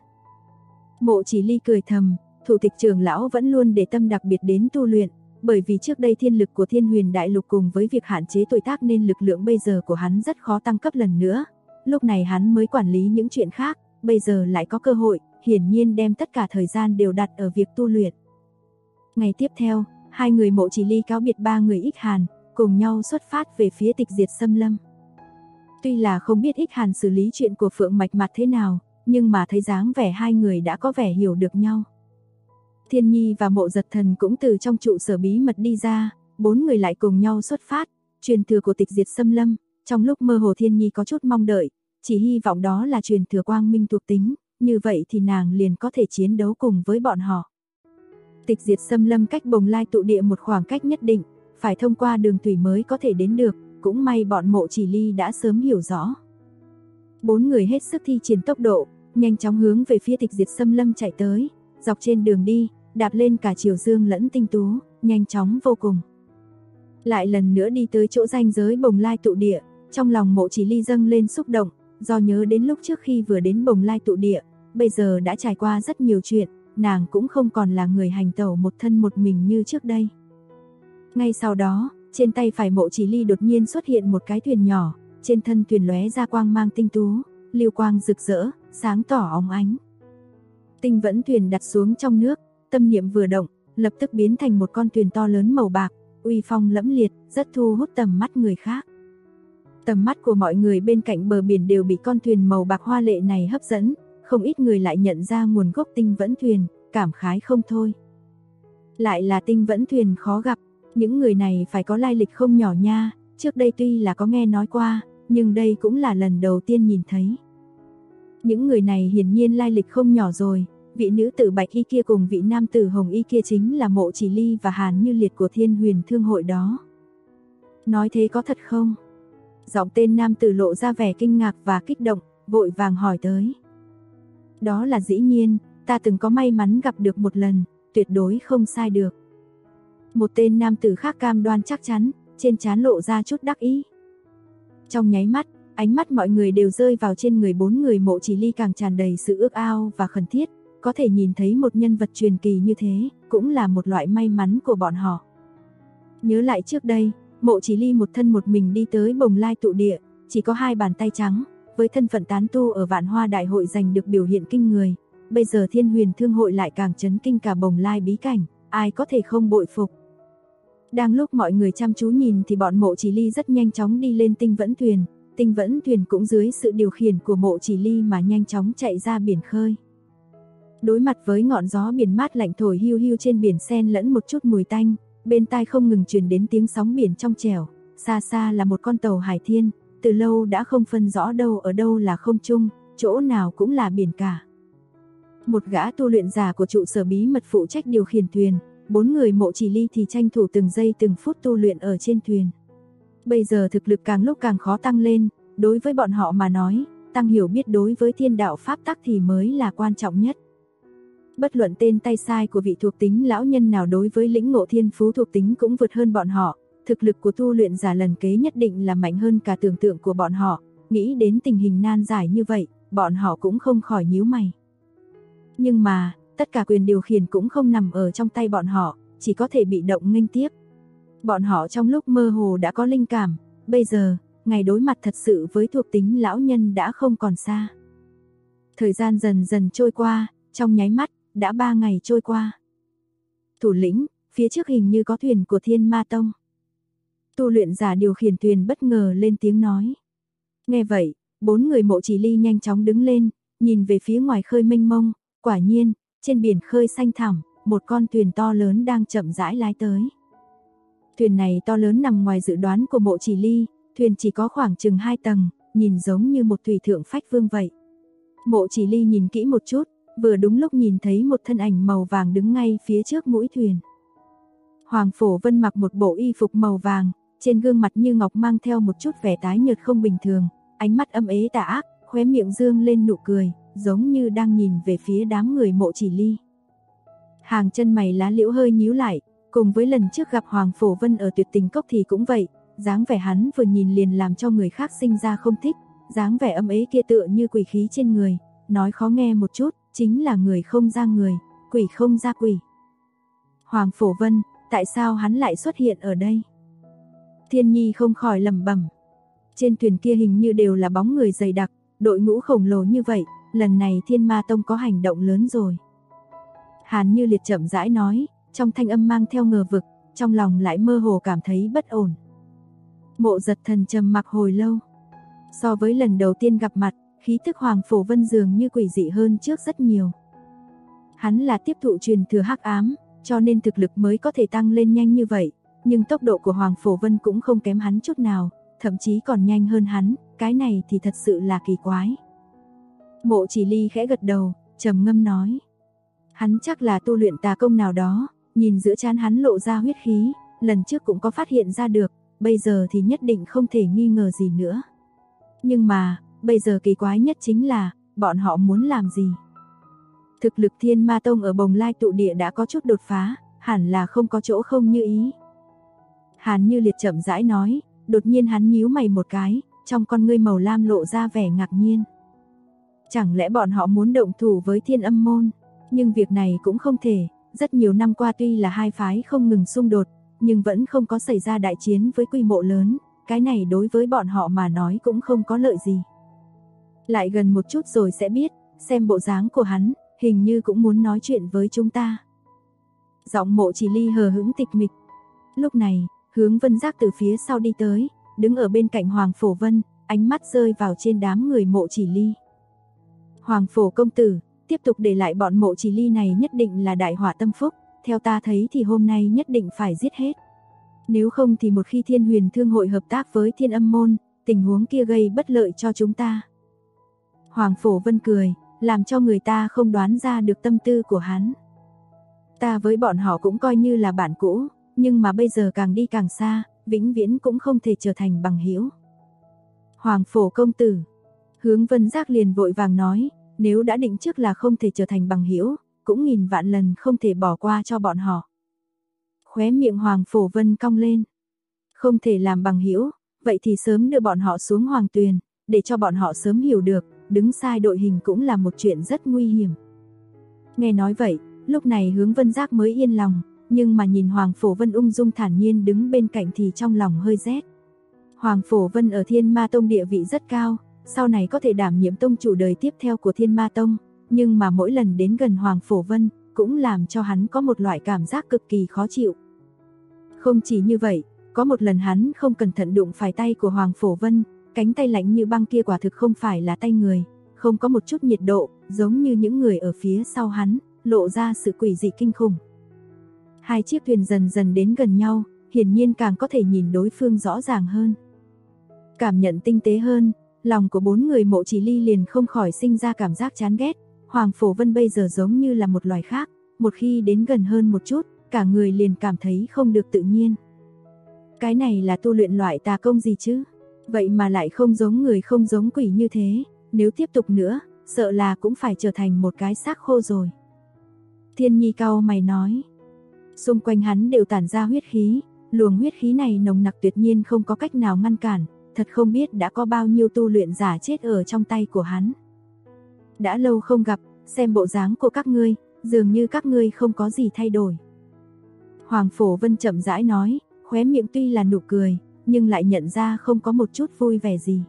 Mộ Chỉ Ly cười thầm, thủ tịch trưởng lão vẫn luôn để tâm đặc biệt đến tu luyện, bởi vì trước đây thiên lực của Thiên Huyền Đại Lục cùng với việc hạn chế tuổi tác nên lực lượng bây giờ của hắn rất khó tăng cấp lần nữa. Lúc này hắn mới quản lý những chuyện khác, bây giờ lại có cơ hội, hiển nhiên đem tất cả thời gian đều đặt ở việc tu luyện. Ngày tiếp theo, hai người Mộ Chỉ Ly cáo biệt ba người Ích Hàn, cùng nhau xuất phát về phía Tịch Diệt Xâm Lâm. Tuy là không biết Ích Hàn xử lý chuyện của Phượng Mạch Mạt thế nào, nhưng mà thấy dáng vẻ hai người đã có vẻ hiểu được nhau. Thiên Nhi và Mộ Giật Thần cũng từ trong trụ sở bí mật đi ra, bốn người lại cùng nhau xuất phát, truyền thừa của Tịch Diệt Xâm Lâm. Trong lúc mơ hồ Thiên Nhi có chút mong đợi, chỉ hy vọng đó là truyền thừa quang minh thuộc tính, như vậy thì nàng liền có thể chiến đấu cùng với bọn họ. Tịch Diệt Xâm Lâm cách Bồng Lai tụ địa một khoảng cách nhất định, phải thông qua đường thủy mới có thể đến được, cũng may bọn Mộ Chỉ Ly đã sớm hiểu rõ. Bốn người hết sức thi triển tốc độ, nhanh chóng hướng về phía Tịch Diệt Xâm Lâm chạy tới, dọc trên đường đi, đạp lên cả Triều Dương lẫn Tinh Tú, nhanh chóng vô cùng. Lại lần nữa đi tới chỗ ranh giới Bồng Lai tụ địa, trong lòng Mộ Chỉ Ly dâng lên xúc động, do nhớ đến lúc trước khi vừa đến Bồng Lai tụ địa, bây giờ đã trải qua rất nhiều chuyện, nàng cũng không còn là người hành tẩu một thân một mình như trước đây. Ngay sau đó, trên tay phải Mộ Chỉ Ly đột nhiên xuất hiện một cái thuyền nhỏ, trên thân thuyền lóe ra quang mang tinh tú, lưu quang rực rỡ, sáng tỏ óng ánh. Tinh Vẫn thuyền đặt xuống trong nước, tâm niệm vừa động, lập tức biến thành một con thuyền to lớn màu bạc, uy phong lẫm liệt, rất thu hút tầm mắt người khác. Tầm mắt của mọi người bên cạnh bờ biển đều bị con thuyền màu bạc hoa lệ này hấp dẫn, không ít người lại nhận ra nguồn gốc Tinh Vẫn thuyền, cảm khái không thôi. Lại là Tinh Vẫn thuyền khó gặp, những người này phải có lai lịch không nhỏ nha, trước đây tuy là có nghe nói qua, nhưng đây cũng là lần đầu tiên nhìn thấy. Những người này hiển nhiên lai lịch không nhỏ rồi, vị nữ tử bạch y kia cùng vị nam tử hồng y kia chính là Mộ Chỉ Ly và Hàn Như Liệt của Thiên Huyền Thương hội đó. Nói thế có thật không? Giọng tên nam tử lộ ra vẻ kinh ngạc và kích động, vội vàng hỏi tới. Đó là dĩ nhiên, ta từng có may mắn gặp được một lần, tuyệt đối không sai được. Một tên nam tử khác cam đoan chắc chắn, trên trán lộ ra chút đắc ý. Trong nháy mắt, ánh mắt mọi người đều rơi vào trên người bốn người Mộ Chỉ Ly, càng tràn đầy sự ước ao và khẩn thiết, có thể nhìn thấy một nhân vật truyền kỳ như thế, cũng là một loại may mắn của bọn họ. Nhớ lại trước đây, Mộ Chỉ Ly một thân một mình đi tới Bồng Lai tụ địa, chỉ có hai bàn tay trắng, với thân phận tán tu ở Vạn Hoa Đại hội giành được biểu hiện kinh người, bây giờ Thiên Huyền Thương hội lại càng chấn kinh cả Bồng Lai bí cảnh, ai có thể không bội phục. Đang lúc mọi người chăm chú nhìn thì bọn Mộ Chỉ Ly rất nhanh chóng đi lên Tinh Vẫn thuyền, Tinh Vẫn thuyền cũng dưới sự điều khiển của Mộ Chỉ Ly mà nhanh chóng chạy ra biển khơi. Đối mặt với ngọn gió biển mát lạnh thổi hiu hiu trên biển xen lẫn một chút mùi tanh, bên tai không ngừng truyền đến tiếng sóng biển trong trẻo, xa xa là một con tàu hải thiên, từ lâu đã không phân rõ đâu ở đâu là không trung, chỗ nào cũng là biển cả. Một gã tu luyện giả của trụ sở bí mật phụ trách điều khiển thuyền, bốn người Mộ Chỉ Ly thì tranh thủ từng giây từng phút tu luyện ở trên thuyền. Bây giờ thực lực càng lúc càng khó tăng lên, đối với bọn họ mà nói, tăng hiểu biết đối với thiên đạo pháp tắc thì mới là quan trọng nhất. Bất luận tên tay sai của vị thuộc tính lão nhân nào đối với lĩnh ngộ thiên phú thuộc tính cũng vượt hơn bọn họ, thực lực của tu luyện giả lần kế nhất định là mạnh hơn cả tưởng tượng của bọn họ, nghĩ đến tình hình nan giải như vậy, bọn họ cũng không khỏi nhíu mày. Nhưng mà, tất cả quyền điều khiển cũng không nằm ở trong tay bọn họ, chỉ có thể bị động nghênh tiếp. Bọn họ trong lúc mơ hồ đã có linh cảm, bây giờ, ngày đối mặt thật sự với thuộc tính lão nhân đã không còn xa. Thời gian dần dần trôi qua, trong nháy mắt, đã 3 ngày trôi qua. Thủ lĩnh, phía trước hình như có thuyền của Thiên Ma Tông. Tu luyện giả điều khiển thuyền bất ngờ lên tiếng nói. Nghe vậy, bốn người Mộ Chỉ Ly nhanh chóng đứng lên, nhìn về phía ngoài khơi mênh mông, quả nhiên, trên biển khơi xanh thẳm, một con thuyền to lớn đang chậm rãi lái tới. Thuyền này to lớn nằm ngoài dự đoán của Mộ Chỉ Ly, thuyền chỉ có khoảng chừng 2 tầng, nhìn giống như một thủy thượng phách vương vậy. Mộ Chỉ Ly nhìn kỹ một chút, vừa đúng lúc nhìn thấy một thân ảnh màu vàng đứng ngay phía trước mũi thuyền. Hoàng Phổ Vân mặc một bộ y phục màu vàng, trên gương mặt như ngọc mang theo một chút vẻ tái nhợt không bình thường, ánh mắt âm ế tà ác, khóe miệng dương lên nụ cười, giống như đang nhìn về phía đám người Mộ Chỉ Ly. Hàng chân mày lá liễu hơi nhíu lại, cùng với lần trước gặp Hoàng Phổ Vân ở Tuyệt Tình Cốc thì cũng vậy, dáng vẻ hắn vừa nhìn liền làm cho người khác sinh ra không thích, dáng vẻ âm ế kia tựa như quỷ khí trên người, nói khó nghe một chút, chính là người không ra người, quỷ không ra quỷ. Hoàng Phổ Vân, tại sao hắn lại xuất hiện ở đây? Thiên Nhi không khỏi lẩm bẩm. Trên thuyền kia hình như đều là bóng người dày đặc, đội ngũ khổng lồ như vậy, lần này Thiên Ma Tông có hành động lớn rồi. Hàn Như Liệt chậm rãi nói, trong thanh âm mang theo ngờ vực, trong lòng lại mơ hồ cảm thấy bất ổn. Mộ Giật Thần trầm mặc hồi lâu. So với lần đầu tiên gặp mặt, khí thức Hoàng Phổ Vân dường như quỷ dị hơn trước rất nhiều. Hắn là tiếp thụ truyền thừa hắc ám, cho nên thực lực mới có thể tăng lên nhanh như vậy, nhưng tốc độ của Hoàng Phổ Vân cũng không kém hắn chút nào, thậm chí còn nhanh hơn hắn, cái này thì thật sự là kỳ quái. Mộ Chỉ Ly khẽ gật đầu, trầm ngâm nói. Hắn chắc là tu luyện tà công nào đó, nhìn giữa trán hắn lộ ra huyết khí, lần trước cũng có phát hiện ra được, bây giờ thì nhất định không thể nghi ngờ gì nữa. Nhưng mà, bây giờ kỳ quái nhất chính là, bọn họ muốn làm gì? Thực lực Thiên Ma Tông ở Bồng Lai tụ địa đã có chút đột phá, hẳn là không có chỗ không như ý. Hàn Như Liệt chậm rãi nói, đột nhiên hắn nhíu mày một cái, trong con ngươi màu lam lộ ra vẻ ngạc nhiên. Chẳng lẽ bọn họ muốn động thủ với Thiên Âm môn? Nhưng việc này cũng không thể, rất nhiều năm qua tuy là hai phái không ngừng xung đột, nhưng vẫn không có xảy ra đại chiến với quy mô lớn, cái này đối với bọn họ mà nói cũng không có lợi gì. Lại gần một chút rồi sẽ biết, xem bộ dáng của hắn, hình như cũng muốn nói chuyện với chúng ta. Giọng Mộ Chỉ Ly hờ hững tịch mịch. Lúc này, Hướng Vân Giác từ phía sau đi tới, đứng ở bên cạnh Hoàng Phổ Vân, ánh mắt rơi vào trên đám người Mộ Chỉ Ly. Hoàng Phổ công tử, tiếp tục để lại bọn Mộ Chỉ Ly này nhất định là đại họa tâm phúc, theo ta thấy thì hôm nay nhất định phải giết hết. Nếu không thì một khi Thiên Huyền Thương hội hợp tác với Thiên Âm môn, tình huống kia gây bất lợi cho chúng ta. Hoàng Phổ Vân cười, làm cho người ta không đoán ra được tâm tư của hắn. Ta với bọn họ cũng coi như là bạn cũ, nhưng mà bây giờ càng đi càng xa, vĩnh viễn cũng không thể trở thành bằng hữu. Hoàng Phổ công tử, Hướng Vân Giác liền vội vàng nói, nếu đã định trước là không thể trở thành bằng hữu, cũng nghìn vạn lần không thể bỏ qua cho bọn họ. Khóe miệng Hoàng Phổ Vân cong lên. Không thể làm bằng hữu, vậy thì sớm đưa bọn họ xuống Hoàng Tuyền, để cho bọn họ sớm hiểu được, đứng sai đội hình cũng là một chuyện rất nguy hiểm. Nghe nói vậy, lúc này Hướng Vân Giác mới yên lòng, nhưng mà nhìn Hoàng Phổ Vân ung dung thản nhiên đứng bên cạnh thì trong lòng hơi rét. Hoàng Phổ Vân ở Thiên Ma Tông địa vị rất cao, sau này có thể đảm nhiệm tông chủ đời tiếp theo của Thiên Ma Tông, nhưng mà mỗi lần đến gần Hoàng Phổ Vân, cũng làm cho hắn có một loại cảm giác cực kỳ khó chịu. Không chỉ như vậy, có một lần hắn không cẩn thận đụng phải tay của Hoàng Phổ Vân, cánh tay lạnh như băng kia quả thực không phải là tay người, không có một chút nhiệt độ, giống như những người ở phía sau hắn, lộ ra sự quỷ dị kinh khủng. Hai chiếc thuyền dần dần đến gần nhau, hiển nhiên càng có thể nhìn đối phương rõ ràng hơn. Cảm nhận tinh tế hơn, lòng của bốn người Mộ Chỉ Ly liền không khỏi sinh ra cảm giác chán ghét. Hoàng Phổ Vân bây giờ giống như là một loài khác, một khi đến gần hơn một chút, cả người liền cảm thấy không được tự nhiên. Cái này là tu luyện loại tà công gì chứ? Vậy mà lại không giống người không giống quỷ như thế, nếu tiếp tục nữa, sợ là cũng phải trở thành một cái xác khô rồi. Thiên Nhi cau mày nói. Xung quanh hắn đều tản ra huyết khí, luồng huyết khí này nồng nặc tuyệt nhiên không có cách nào ngăn cản, thật không biết đã có bao nhiêu tu luyện giả chết ở trong tay của hắn. Đã lâu không gặp, xem bộ dáng của các ngươi, dường như các ngươi không có gì thay đổi. Hoàng Phổ Vân chậm rãi nói, khóe miệng tuy là nụ cười, nhưng lại nhận ra không có một chút vui vẻ gì.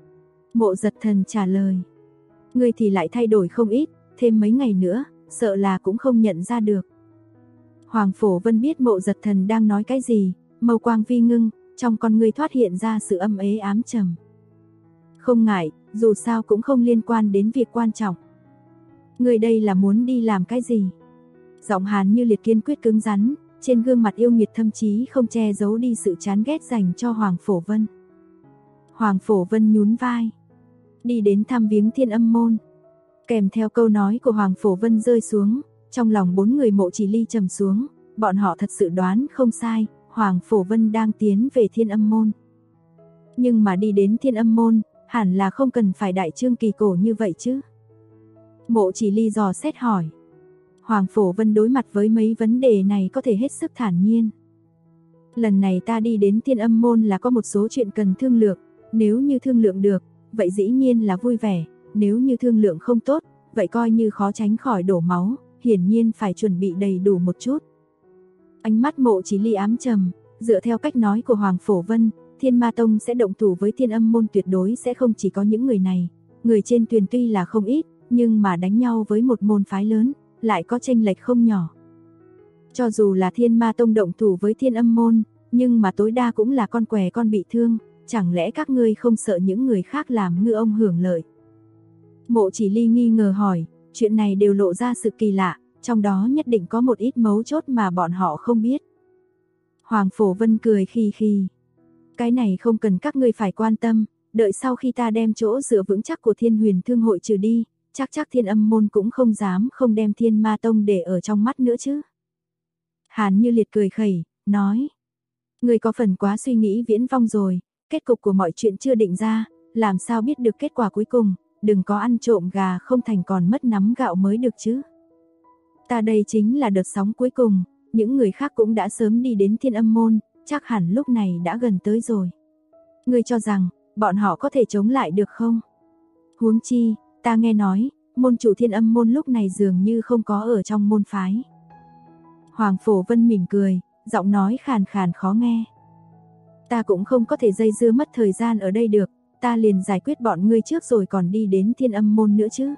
Mộ Giật Thần trả lời, ngươi thì lại thay đổi không ít, thêm mấy ngày nữa, sợ là cũng không nhận ra được. Hoàng Phổ Vân biết Mộ Giật Thần đang nói cái gì, mâu quang vi ngưng, trong con ngươi thoát hiện ra sự âm ế ám trầm. Không ngại, dù sao cũng không liên quan đến việc quan trọng. Người đây là muốn đi làm cái gì? Giọng Hàn Như Liệt kiên quyết cứng rắn, trên gương mặt yêu nghiệt thậm chí không che giấu đi sự chán ghét dành cho Hoàng Phổ Vân. Hoàng Phổ Vân nhún vai, đi đến thăm viếng Thiên Âm môn. Kèm theo câu nói của Hoàng Phổ Vân rơi xuống, trong lòng bốn người Mộ Chỉ Ly trầm xuống, bọn họ thật sự đoán không sai, Hoàng Phổ Vân đang tiến về Thiên Âm môn. Nhưng mà đi đến Thiên Âm môn, hẳn là không cần phải đại trương kỳ cổ như vậy chứ. Mộ Chỉ Ly dò xét hỏi. Hoàng Phổ Vân đối mặt với mấy vấn đề này có thể hết sức thản nhiên. Lần này ta đi đến Thiên Âm môn là có một số chuyện cần thương lượng, nếu như thương lượng được, vậy dĩ nhiên là vui vẻ, nếu như thương lượng không tốt, vậy coi như khó tránh khỏi đổ máu, hiển nhiên phải chuẩn bị đầy đủ một chút. Ánh mắt Mộ Chỉ Ly ám trầm, dựa theo cách nói của Hoàng Phổ Vân, Thiên Ma Tông sẽ động thủ với Thiên Âm môn tuyệt đối sẽ không chỉ có những người này, người trên thuyền tuy là không ít, nhưng mà đánh nhau với một môn phái lớn, lại có chênh lệch không nhỏ. Cho dù là Thiên Ma Tông động thủ với Thiên Âm môn, nhưng mà tối đa cũng là con què con bị thương, chẳng lẽ các ngươi không sợ những người khác làm ngư ông hưởng lợi? Mộ Chỉ Ly nghi ngờ hỏi, chuyện này đều lộ ra sự kỳ lạ, trong đó nhất định có một ít mấu chốt mà bọn họ không biết. Hoàng Phổ Vân cười khì khì. Cái này không cần các ngươi phải quan tâm, đợi sau khi ta đem chỗ dựa vững chắc của Thiên Huyền Thương hội trừ đi, chắc Thiên Âm môn cũng không dám không đem Thiên Ma Tông để ở trong mắt nữa chứ. Hàn Như Liệt cười khẩy, nói. Ngươi có phần quá suy nghĩ viễn vông rồi, kết cục của mọi chuyện chưa định ra, làm sao biết được kết quả cuối cùng, đừng có ăn trộm gà không thành còn mất nắm gạo mới được chứ. Ta đây chính là đợt sóng cuối cùng, những người khác cũng đã sớm đi đến Thiên Âm môn, chắc hẳn lúc này đã gần tới rồi. Ngươi cho rằng, bọn họ có thể chống lại được không? Huống chi, ta nghe nói, môn chủ Thiên Âm môn lúc này dường như không có ở trong môn phái. Hoàng Phổ Vân mỉm cười, giọng nói khàn khàn khó nghe. Ta cũng không có thể dây dưa mất thời gian ở đây được, ta liền giải quyết bọn ngươi trước rồi còn đi đến Thiên Âm môn nữa chứ.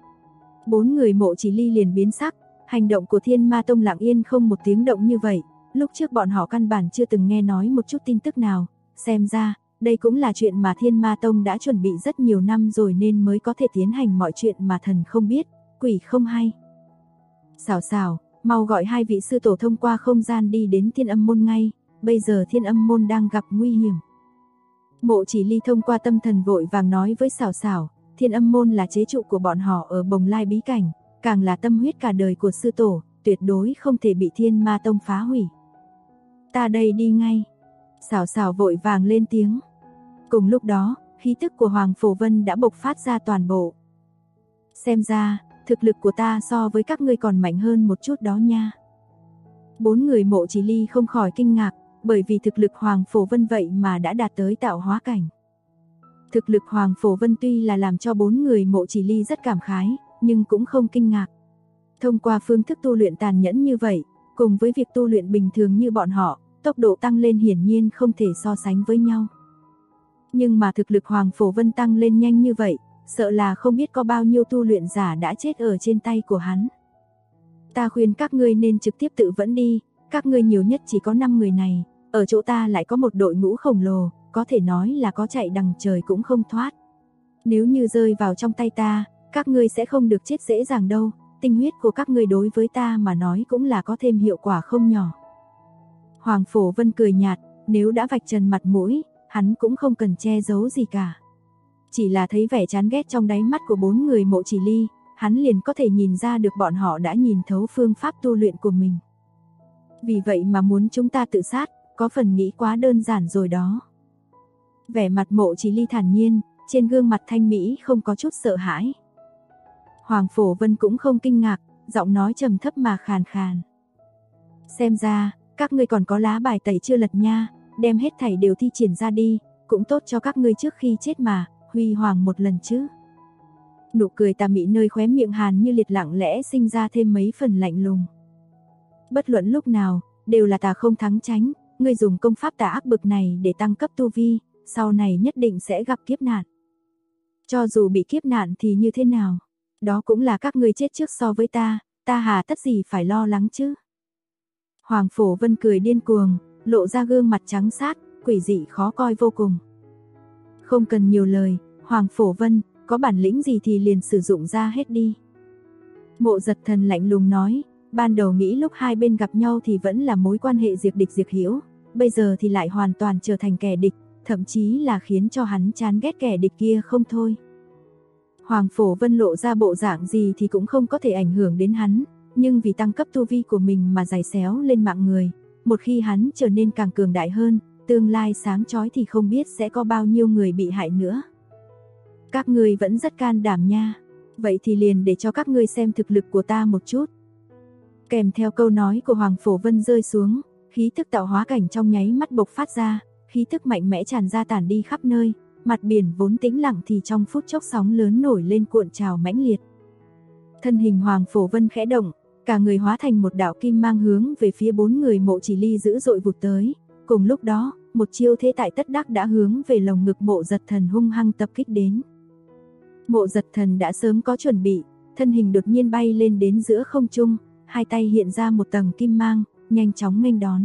4 người Mộ Chỉ Ly liền biến sắc, hành động của Thiên Ma Tông lặng yên không một tiếng động như vậy, lúc trước bọn họ căn bản chưa từng nghe nói một chút tin tức nào, xem ra, đây cũng là chuyện mà Thiên Ma Tông đã chuẩn bị rất nhiều năm rồi nên mới có thể tiến hành mọi chuyện mà thần không biết, quỷ không hay. Xảo xảo, mau gọi 2 vị sư tổ thông qua không gian đi đến Thiên Âm môn ngay, bây giờ Thiên Âm môn đang gặp nguy hiểm. Mộ Chỉ Ly thông qua tâm thần vội vàng nói với xảo xảo, Thiên Âm môn là chế trụ của bọn họ ở Bồng Lai bí cảnh, càng là tâm huyết cả đời của sư tổ, tuyệt đối không thể bị Thiên Ma Tông phá hủy. Ta đây đi ngay. Xảo xảo vội vàng lên tiếng. Cùng lúc đó, khí tức của Hoàng Phổ Vân đã bộc phát ra toàn bộ. Xem ra, thực lực của ta so với các ngươi còn mạnh hơn một chút đó nha. 4 người Mộ Chỉ Ly không khỏi kinh ngạc, bởi vì thực lực Hoàng Phổ Vân vậy mà đã đạt tới tạo hóa cảnh. Thực lực Hoàng Phổ Vân tuy là làm cho 4 người Mộ Chỉ Ly rất cảm khái, nhưng cũng không kinh ngạc. Thông qua phương thức tu luyện tàn nhẫn như vậy, cùng với việc tu luyện bình thường như bọn họ, tốc độ tăng lên hiển nhiên không thể so sánh với nhau. Nhưng mà thực lực Hoàng Phổ Vân tăng lên nhanh như vậy, sợ là không biết có bao nhiêu tu luyện giả đã chết ở trên tay của hắn. Ta khuyên các ngươi nên trực tiếp tự vẫn đi, các ngươi nhiều nhất chỉ có 5 người này, ở chỗ ta lại có một đội ngũ khổng lồ, có thể nói là có chạy đằng trời cũng không thoát. Nếu như rơi vào trong tay ta, các ngươi sẽ không được chết dễ dàng đâu, tinh huyết của các ngươi đối với ta mà nói cũng là có thêm hiệu quả không nhỏ. Hoàng Phổ Vân cười nhạt, nếu đã vạch trần mặt mũi, hắn cũng không cần che giấu gì cả. Chỉ là thấy vẻ chán ghét trong đáy mắt của 4 người Mộ Chỉ Ly, hắn liền có thể nhìn ra được bọn họ đã nhìn thấu phương pháp tu luyện của mình. Vì vậy mà muốn chúng ta tự sát, có phần nghĩ quá đơn giản rồi đó. Vẻ mặt Mộ Chỉ Ly thản nhiên, trên gương mặt thanh mỹ không có chút sợ hãi. Hoàng Phổ Vân cũng không kinh ngạc, giọng nói trầm thấp mà khàn khàn. Xem ra, các ngươi còn có lá bài tẩy chưa lật nha, đem hết thảy đều thi triển ra đi, cũng tốt cho các ngươi trước khi chết mà, huy hoàng một lần chứ. Nụ cười tà mị nơi khóe miệng Hàn Như Liệt lặng lẽ sinh ra thêm mấy phần lạnh lùng. Bất luận lúc nào, đều là tà không thắng tránh, ngươi dùng công pháp tà ác bực này để tăng cấp tu vi, sau này nhất định sẽ gặp kiếp nạn. Cho dù bị kiếp nạn thì như thế nào, đó cũng là các ngươi chết trước so với ta hà tất gì phải lo lắng chứ. Hoàng Phổ Vân cười điên cuồng, lộ ra gương mặt trắng sát, quỷ dị khó coi vô cùng. Không cần nhiều lời, Hoàng Phổ Vân, có bản lĩnh gì thì liền sử dụng ra hết đi. Mộ Giật Thần lạnh lùng nói, ban đầu nghĩ lúc hai bên gặp nhau thì vẫn là mối quan hệ diệt địch diệt hữu, bây giờ thì lại hoàn toàn trở thành kẻ địch, thậm chí là khiến cho hắn chán ghét kẻ địch kia không thôi. Hoàng Phổ Vân lộ ra bộ dạng gì thì cũng không có thể ảnh hưởng đến hắn, nhưng vì tăng cấp tu vi của mình mà giày xéo lên mạng người, một khi hắn trở nên càng cường đại hơn, tương lai sáng chói thì không biết sẽ có bao nhiêu người bị hại nữa. Các ngươi vẫn rất can đảm nha, vậy thì liền để cho các ngươi xem thực lực của ta một chút. Kèm theo câu nói của Hoàng Phổ Vân rơi xuống, khí tức tạo hóa cảnh trong nháy mắt bộc phát ra, khí tức mạnh mẽ tràn ra tản đi khắp nơi, mặt biển vốn tĩnh lặng thì trong phút chốc sóng lớn nổi lên cuộn trào mãnh liệt. Thân hình Hoàng Phổ Vân khẽ động, cả người hóa thành một đạo kim mang hướng về phía 4 người Mộ Chỉ Ly dữ dội vụt tới. Cùng lúc đó, một chiêu thế tại tất đắc đã hướng về lồng ngực Mộ Giật Thần hung hăng tập kích đến. Mộ Giật Thần đã sớm có chuẩn bị, thân hình đột nhiên bay lên đến giữa không trung, hai tay hiện ra một tầng kim mang, nhanh chóng nghênh đón.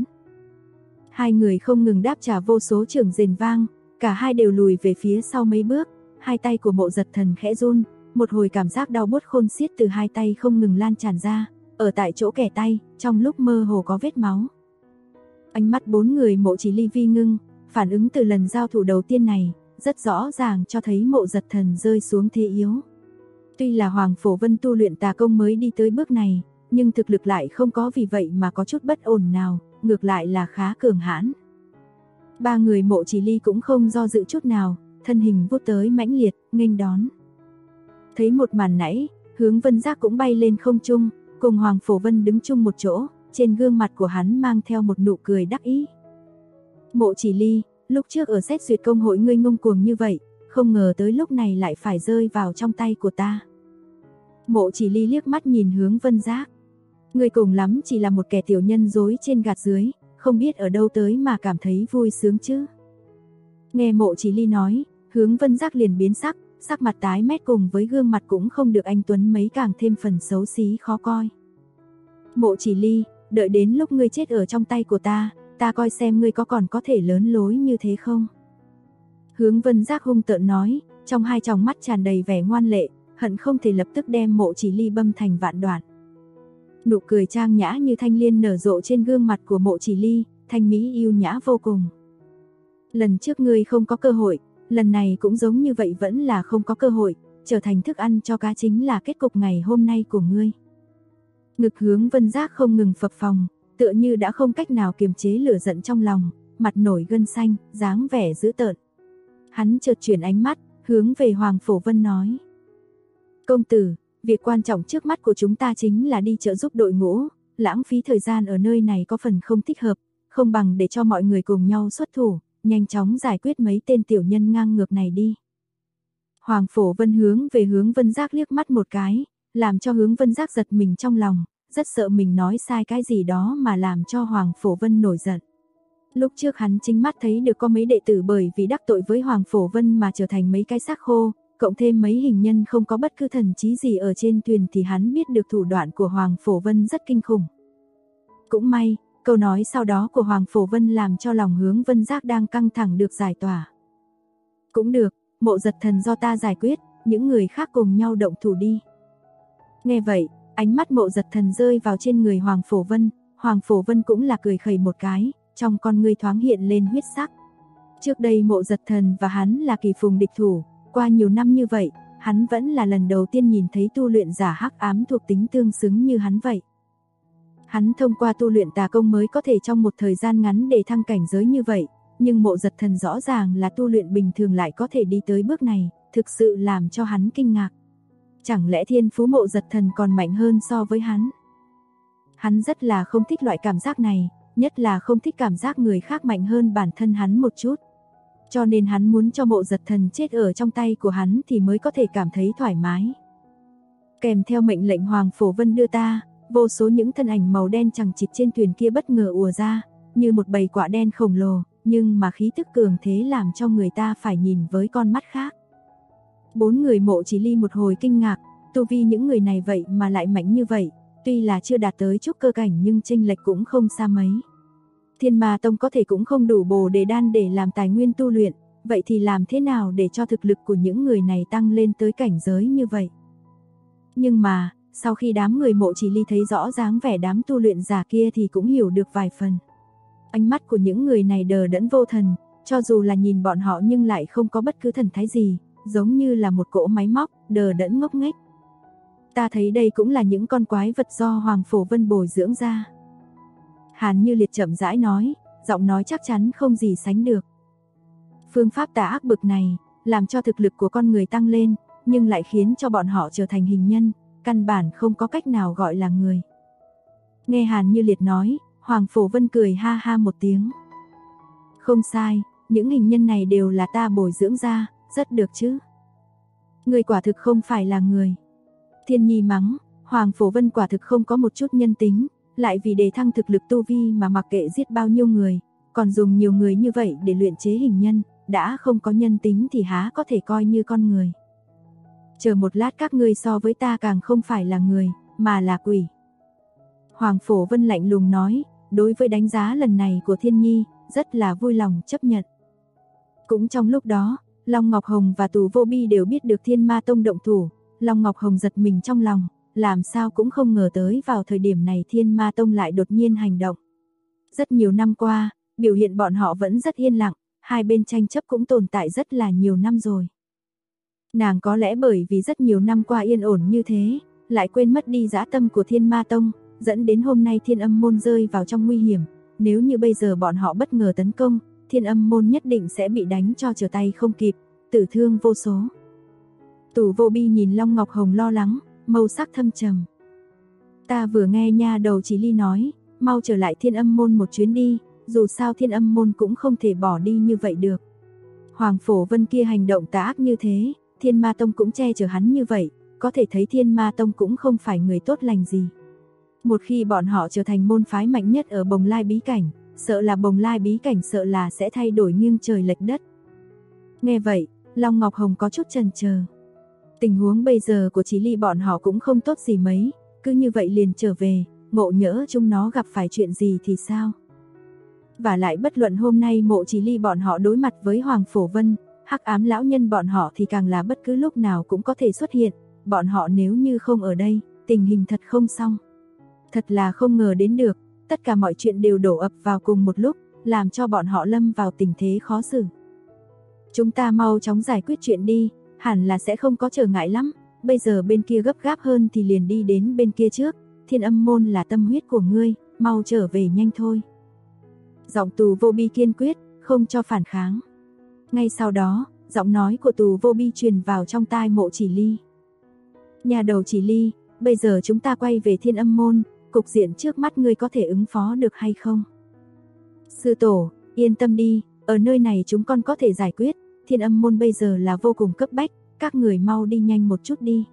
Hai người không ngừng đáp trả vô số chưởng rền vang, cả hai đều lùi về phía sau mấy bước, hai tay của Mộ Giật Thần khẽ run, một hồi cảm giác đau buốt khôn xiết từ hai tay không ngừng lan tràn ra, ở tại chỗ kẻ tay, trong lúc mơ hồ có vết máu. Ánh mắt 4 người Mộ Chỉ Ly vi ngưng, phản ứng từ lần giao thủ đầu tiên này, rất rõ ràng cho thấy Mộ Giật Thần rơi xuống thế yếu. Tuy là Hoàng Phổ Vân tu luyện tà công mới đi tới bước này, nhưng thực lực lại không có vì vậy mà có chút bất ổn nào, ngược lại là khá cường hãn. 3 người Mộ Chỉ Ly cũng không do dự chút nào, thân hình vút tới mãnh liệt, nghênh đón. Thấy một màn nãy, Hướng Vân Giác cũng bay lên không trung, cùng Hoàng Phổ Vân đứng chung một chỗ, trên gương mặt của hắn mang theo một nụ cười đắc ý. Mộ Chỉ Ly, lúc trước ở xét duyệt công hội ngươi ngông cuồng như vậy, không ngờ tới lúc này lại phải rơi vào trong tay của ta. Mộ Chỉ Ly liếc mắt nhìn Hướng Vân Giác. Ngươi cùng lắm chỉ là một kẻ tiểu nhân dối trên gạt dưới, không biết ở đâu tới mà cảm thấy vui sướng chứ. Nghe Mộ Chỉ Ly nói, Hướng Vân Giác liền biến sắc, sắc mặt tái mét cùng với gương mặt cũng không được anh tuấn mấy càng thêm phần xấu xí khó coi. Mộ Chỉ Ly, đợi đến lúc ngươi chết ở trong tay của ta coi xem ngươi có còn có thể lớn lối như thế không. Hướng Vân Giác hung tợn nói, trong hai tròng mắt tràn đầy vẻ ngoan lệ, hận không thể lập tức đem Mộ Chỉ Ly băm thành vạn đoạn. Nụ cười trang nhã như thanh liên nở rộ trên gương mặt của Mộ Chỉ Ly, thanh mỹ yêu nhã vô cùng. Lần trước ngươi không có cơ hội, lần này cũng giống như vậy vẫn là không có cơ hội, trở thành thức ăn cho cá chính là kết cục ngày hôm nay của ngươi. Ngực Hướng Vân Giác không ngừng phập phồng, tựa như đã không cách nào kiềm chế lửa giận trong lòng, mặt nổi gân xanh, dáng vẻ dữ tợn. Hắn chợt chuyển ánh mắt, hướng về Hoàng Phổ Vân nói. Công tử, việc quan trọng trước mắt của chúng ta chính là đi trợ giúp đội ngũ, lãng phí thời gian ở nơi này có phần không thích hợp, không bằng để cho mọi người cùng nhau xuất thủ, nhanh chóng giải quyết mấy tên tiểu nhân ngang ngược này đi. Hoàng Phổ Vân hướng về Hướng Vân Giác liếc mắt một cái, làm cho Hướng Vân Giác giật mình trong lòng, rất sợ mình nói sai cái gì đó mà làm cho Hoàng Phổ Vân nổi giận. Lúc trước hắn chính mắt thấy được có mấy đệ tử bởi vì đắc tội với Hoàng Phổ Vân mà trở thành mấy cái xác khô, cộng thêm mấy hình nhân không có bất cứ thần trí gì ở trên thuyền thì hắn biết được thủ đoạn của Hoàng Phổ Vân rất kinh khủng. Cũng may, câu nói sau đó của Hoàng Phổ Vân làm cho lòng Hướng Vân Giác đang căng thẳng được giải tỏa. Cũng được, Mộ Giật Thần do ta giải quyết, những người khác cùng nhau động thủ đi. Nghe vậy, ánh mắt Mộ Giật Thần rơi vào trên người Hoàng Phổ Vân cũng là cười khẩy một cái, trong con ngươi thoáng hiện lên huyết sắc. Trước đây Mộ Giật Thần và hắn là kỳ phùng địch thủ, qua nhiều năm như vậy, hắn vẫn là lần đầu tiên nhìn thấy tu luyện giả hắc ám thuộc tính tương xứng như hắn vậy. Hắn thông qua tu luyện tà công mới có thể trong một thời gian ngắn để thăng cảnh giới như vậy, nhưng Mộ Giật Thần rõ ràng là tu luyện bình thường lại có thể đi tới bước này, thực sự làm cho hắn kinh ngạc. Chẳng lẽ thiên phú Mộ Giật Thần còn mạnh hơn so với hắn? Hắn rất là không thích loại cảm giác này, nhất là không thích cảm giác người khác mạnh hơn bản thân hắn một chút. Cho nên hắn muốn cho Mộ Giật Thần chết ở trong tay của hắn thì mới có thể cảm thấy thoải mái. Kèm theo mệnh lệnh Hoàng Phổ Vân đưa ta, vô số những thân ảnh màu đen chằng chịt trên thuyền kia bất ngờ ùa ra, như một bầy quạ đen khổng lồ, nhưng mà khí tức cường thế làm cho người ta phải nhìn với con mắt khác. Bốn người Mộ Chỉ Ly một hồi kinh ngạc, tu vi những người này vậy mà lại mạnh như vậy, tuy là chưa đạt tới trúc cơ cảnh nhưng chênh lệch cũng không xa mấy. Thiên Ma Tông có thể cũng không đủ Bồ Đề Đan để làm tài nguyên tu luyện, vậy thì làm thế nào để cho thực lực của những người này tăng lên tới cảnh giới như vậy? Nhưng mà, sau khi đám người Mộ Chỉ Ly thấy rõ dáng vẻ đám tu luyện giả kia thì cũng hiểu được vài phần. Ánh mắt của những người này đờ đẫn vô thần, cho dù là nhìn bọn họ nhưng lại không có bất cứ thần thái gì, giống như là một cỗ máy móc, đờ đẫn ngốc nghếch. Ta thấy đây cũng là những con quái vật do Hoàng Phổ Vân bồi dưỡng ra. Hàn Như Liệt chậm rãi nói, giọng nói chắc chắn không gì sánh được. Phương pháp tà ác bực này, làm cho thực lực của con người tăng lên, nhưng lại khiến cho bọn họ trở thành hình nhân, căn bản không có cách nào gọi là người. Nghe Hàn Như Liệt nói, Hoàng Phổ Vân cười ha ha một tiếng. Không sai, những hình nhân này đều là ta bồi dưỡng ra, rất được chứ. Người quả thực không phải là người. Thiên Nhi mắng, Hoàng Phổ Vân quả thực không có một chút nhân tính, lại vì đề thăng thực lực tu vi mà mặc kệ giết bao nhiêu người, còn dùng nhiều người như vậy để luyện chế hình nhân, đã không có nhân tính thì há có thể coi như con người. Chờ một lát các ngươi so với ta càng không phải là người, mà là quỷ. Hoàng Phổ Vân lạnh lùng nói, đối với đánh giá lần này của Thiên Nhi, rất là vui lòng chấp nhận. Cũng trong lúc đó, Long Ngọc Hồng và Tù Vô Bi đều biết được Thiên Ma Tông động thủ, Long Ngọc Hồng giật mình trong lòng, làm sao cũng không ngờ tới vào thời điểm này Thiên Ma Tông lại đột nhiên hành động. Rất nhiều năm qua, biểu hiện bọn họ vẫn rất yên lặng, hai bên tranh chấp cũng tồn tại rất là nhiều năm rồi. Nàng có lẽ bởi vì rất nhiều năm qua yên ổn như thế, lại quên mất đi dã tâm của Thiên Ma Tông, dẫn đến hôm nay Thiên Âm Môn rơi vào trong nguy hiểm. Nếu như bây giờ bọn họ bất ngờ tấn công, Thiên Âm Môn nhất định sẽ bị đánh cho trở tay không kịp, tử thương vô số. Tù Vô Bi nhìn Long Ngọc Hồng lo lắng, màu sắc thâm trầm. Ta vừa nghe nha đầu Chỉ Ly nói, mau trở lại Thiên Âm môn một chuyến đi, dù sao Thiên Âm môn cũng không thể bỏ đi như vậy được. Hoàng Phổ Vân kia hành động tà ác như thế, Thiên Ma Tông cũng che chở hắn như vậy, có thể thấy Thiên Ma Tông cũng không phải người tốt lành gì. Một khi bọn họ trở thành môn phái mạnh nhất ở Bồng Lai bí cảnh, sợ là Bồng Lai bí cảnh sợ là sẽ thay đổi nghiêng trời lệch đất. Nghe vậy, Long Ngọc Hồng có chút chần chờ. Tình huống bây giờ của Chí Ly bọn họ cũng không tốt gì mấy, cứ như vậy liền trở về, ngộ nhỡ chúng nó gặp phải chuyện gì thì sao? Và lại bất luận hôm nay Mộ Chí Ly bọn họ đối mặt với Hoàng Phổ Vân, Hắc Ám lão nhân bọn họ thì càng là bất cứ lúc nào cũng có thể xuất hiện, bọn họ nếu như không ở đây, tình hình thật không xong. Thật là không ngờ đến được, tất cả mọi chuyện đều đổ ập vào cùng một lúc, làm cho bọn họ lâm vào tình thế khó xử. Chúng ta mau chóng giải quyết chuyện đi, hẳn là sẽ không có trở ngại lắm, bây giờ bên kia gấp gáp hơn thì liền đi đến bên kia trước, Thiên Âm môn là tâm huyết của ngươi, mau trở về nhanh thôi. Giọng Tù Vô Bi kiên quyết, không cho phản kháng. Ngay sau đó, giọng nói của Tù Vô Bi truyền vào trong tai Mộ Chỉ Ly. Nhà đầu Chỉ Ly, bây giờ chúng ta quay về Thiên Âm môn, cục diện trước mắt ngươi có thể ứng phó được hay không? Sư tổ, yên tâm đi, ở nơi này chúng con có thể giải quyết, Thiên Âm môn bây giờ là vô cùng cấp bách, các người mau đi nhanh một chút đi.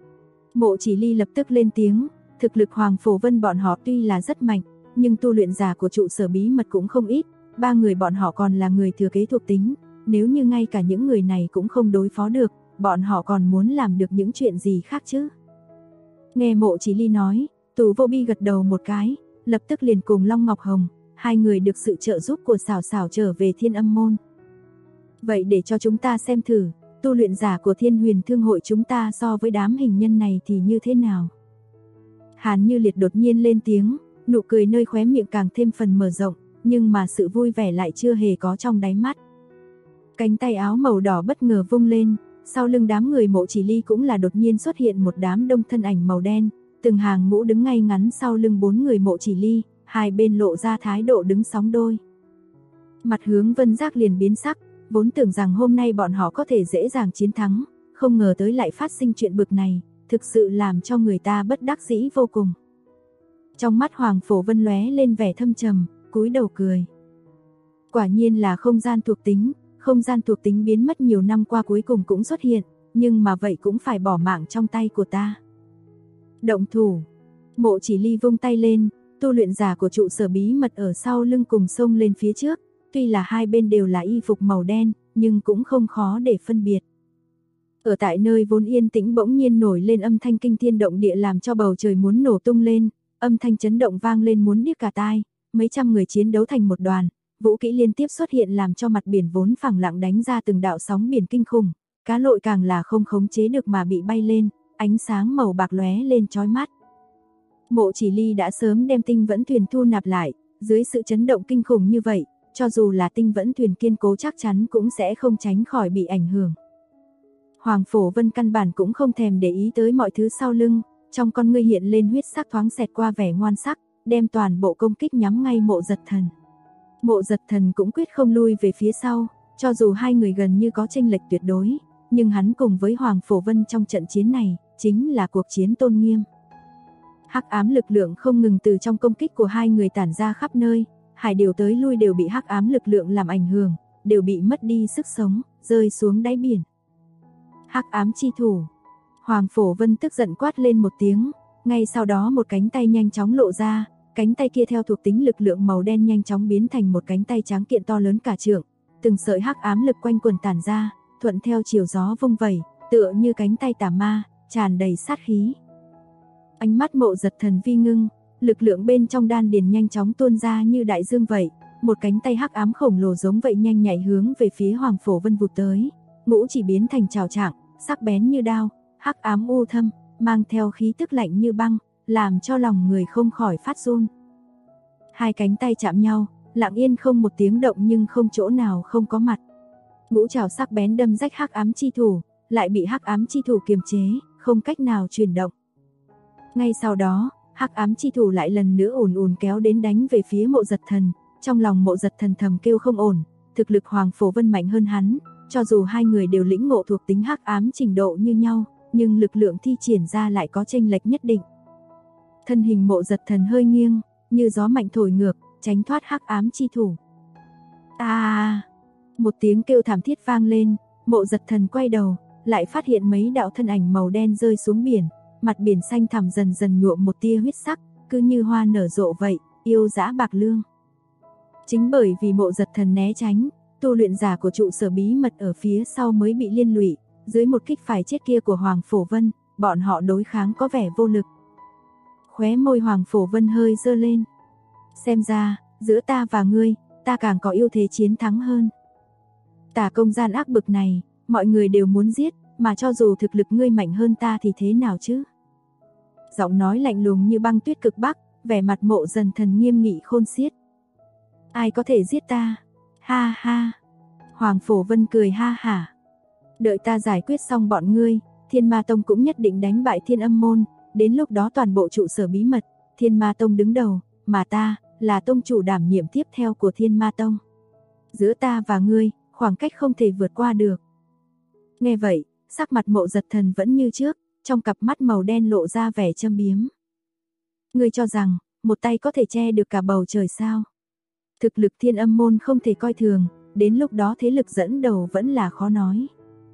Mộ Chỉ Ly lập tức lên tiếng, thực lực Hoàng Phổ Vân bọn họ tuy là rất mạnh, nhưng tu luyện giả của trụ sở bí mật cũng không ít, ba người bọn họ còn là người thừa kế thuộc tính, nếu như ngay cả những người này cũng không đối phó được, bọn họ còn muốn làm được những chuyện gì khác chứ? Nghe Mộ Chỉ Ly nói, Tù Vô Bi gật đầu một cái, lập tức liền cùng Long Ngọc Hồng, hai người được sự trợ giúp của Xảo Xảo trở về Thiên Âm môn. Vậy để cho chúng ta xem thử, tu luyện giả của Thiên Huyền Thương hội chúng ta so với đám hình nhân này thì như thế nào? Hàn Như Liệt đột nhiên lên tiếng, nụ cười nơi khóe miệng càng thêm phần mở rộng, nhưng mà sự vui vẻ lại chưa hề có trong đáy mắt. Cánh tay áo màu đỏ bất ngờ vung lên, sau lưng đám người Mộ Chỉ Ly cũng là đột nhiên xuất hiện một đám đông thân ảnh màu đen, từng hàng ngũ đứng ngay ngắn sau lưng bốn người Mộ Chỉ Ly, hai bên lộ ra thái độ đứng sóng đôi. Mặt Hướng Vân Giác liền biến sắc, vốn tưởng rằng hôm nay bọn họ có thể dễ dàng chiến thắng, không ngờ tới lại phát sinh chuyện bực này, thực sự làm cho người ta bất đắc dĩ vô cùng. Trong mắt Hoàng Phổ Vân lóe lên vẻ thâm trầm, cúi đầu cười. Quả nhiên là không gian thuộc tính biến mất nhiều năm qua cuối cùng cũng xuất hiện, nhưng mà vậy cũng phải bỏ mạng trong tay của ta. Động thủ, Mộ Chỉ Ly vung tay lên, tu luyện giả của trụ sở bí mật ở sau lưng cùng xông lên phía trước, tuy là hai bên đều là y phục màu đen, nhưng cũng không khó để phân biệt. Ở tại nơi vốn yên tĩnh bỗng nhiên nổi lên âm thanh kinh thiên động địa làm cho bầu trời muốn nổ tung lên, âm thanh chấn động vang lên muốn điếc cả tai, mấy trăm người chiến đấu thành một đoàn, vũ kỹ liên tiếp xuất hiện làm cho mặt biển vốn phẳng lặng đánh ra từng đạo sóng biển kinh khủng, cá lội càng là không khống chế được mà bị bay lên, ánh sáng màu bạc lóe lên chói mắt. Mộ Chỉ Ly đã sớm đem tinh vẫn thuyền thu nạp lại, dưới sự chấn động kinh khủng như vậy, cho dù là tinh vẫn thuyền kiên cố chắc chắn cũng sẽ không tránh khỏi bị ảnh hưởng. Hoàng Phổ Vân căn bản cũng không thèm để ý tới mọi thứ sau lưng, trong con ngươi hiện lên huyết sắc thoáng xẹt qua vẻ ngoan sắc, đem toàn bộ công kích nhắm ngay Mộ Giật Thần. Mộ Giật Thần cũng quyết không lui về phía sau, cho dù hai người gần như có chênh lệch tuyệt đối, nhưng hắn cùng với Hoàng Phổ Vân trong trận chiến này, chính là cuộc chiến tôn nghiêm. Hắc ám lực lượng không ngừng từ trong công kích của hai người tản ra khắp nơi, hải điều tới lui đều bị hắc ám lực lượng làm ảnh hưởng, đều bị mất đi sức sống, rơi xuống đáy biển. Hắc ám chi thủ. Hoàng Phổ Vân tức giận quát lên một tiếng, ngay sau đó một cánh tay nhanh chóng lộ ra, cánh tay kia theo thuộc tính lực lượng màu đen nhanh chóng biến thành một cánh tay tráng kiện to lớn cả trượng, từng sợi hắc ám lực quanh quần tản ra, thuận theo chiều gió vung vẩy, tựa như cánh tay tà ma, tràn đầy sát khí. Ánh mắt Mộ Giật Thần vi ngưng, lực lượng bên trong đan điền nhanh chóng tuôn ra như đại dương vậy, một cánh tay hắc ám khổng lồ giống vậy nhanh nhạy hướng về phía Hoàng Phổ Vân vụt tới, ngũ chỉ biến thành trảo trạng, sắc bén như đao, hắc ám u thâm, mang theo khí tức lạnh như băng, làm cho lòng người không khỏi phát run. Hai cánh tay chạm nhau, lặng yên không một tiếng động nhưng không chỗ nào không có mặt. Ngũ trảo sắc bén đâm rách hắc ám chi thủ, lại bị hắc ám chi thủ kiềm chế, không cách nào chuyển động. Ngay sau đó, hắc ám chi thủ lại lần nữa ùn ùn kéo đến đánh về phía Mộ Giật Thần, trong lòng Mộ Giật Thần thầm kêu không ổn, thực lực Hoàng Phổ Vân mạnh hơn hắn, cho dù hai người đều lĩnh ngộ thuộc tính hắc ám trình độ như nhau, nhưng lực lượng thi triển ra lại có chênh lệch nhất định. Thân hình Mộ Giật Thần hơi nghiêng, như gió mạnh thổi ngược, tránh thoát hắc ám chi thủ. Một tiếng kêu thảm thiết vang lên, Mộ Giật Thần quay đầu, lại phát hiện mấy đạo thân ảnh màu đen rơi xuống biển, mặt biển xanh thẳm dần dần nhuộm một tia huyết sắc, cứ như hoa nở rộ vậy, yêu dã bạc lương. Chính bởi vì Mộ Giật Thần né tránh, tu luyện giả của trụ sở bí mật ở phía sau mới bị liên lụy, dưới một kích phải chết kia của Hoàng Phổ Vân, bọn họ đối kháng có vẻ vô lực. Khóe môi Hoàng Phổ Vân hơi dơ lên. Xem ra, giữa ta và ngươi, ta càng có ưu thế chiến thắng hơn. Tả công gian ác bực này, mọi người đều muốn giết, mà cho dù thực lực ngươi mạnh hơn ta thì thế nào chứ? Giọng nói lạnh lùng như băng tuyết cực bắc, vẻ mặt Mộ Giật Thần nghiêm nghị khôn xiết. Ai có thể giết ta? Ha ha. Hoàng Phổ Vân cười ha hả. Đợi ta giải quyết xong bọn ngươi, Thiên Ma Tông cũng nhất định đánh bại Thiên Âm Môn, đến lúc đó toàn bộ trụ sở bí mật, Thiên Ma Tông đứng đầu, mà ta là tông chủ đảm nhiệm tiếp theo của Thiên Ma Tông. Giữa ta và ngươi, khoảng cách không thể vượt qua được. Nghe vậy, sắc mặt Mộ Giật Thần vẫn như trước, trong cặp mắt màu đen lộ ra vẻ châm biếm. Ngươi cho rằng, một tay có thể che được cả bầu trời sao? Thực lực Thiên Âm Môn không thể coi thường, đến lúc đó thế lực dẫn đầu vẫn là khó nói.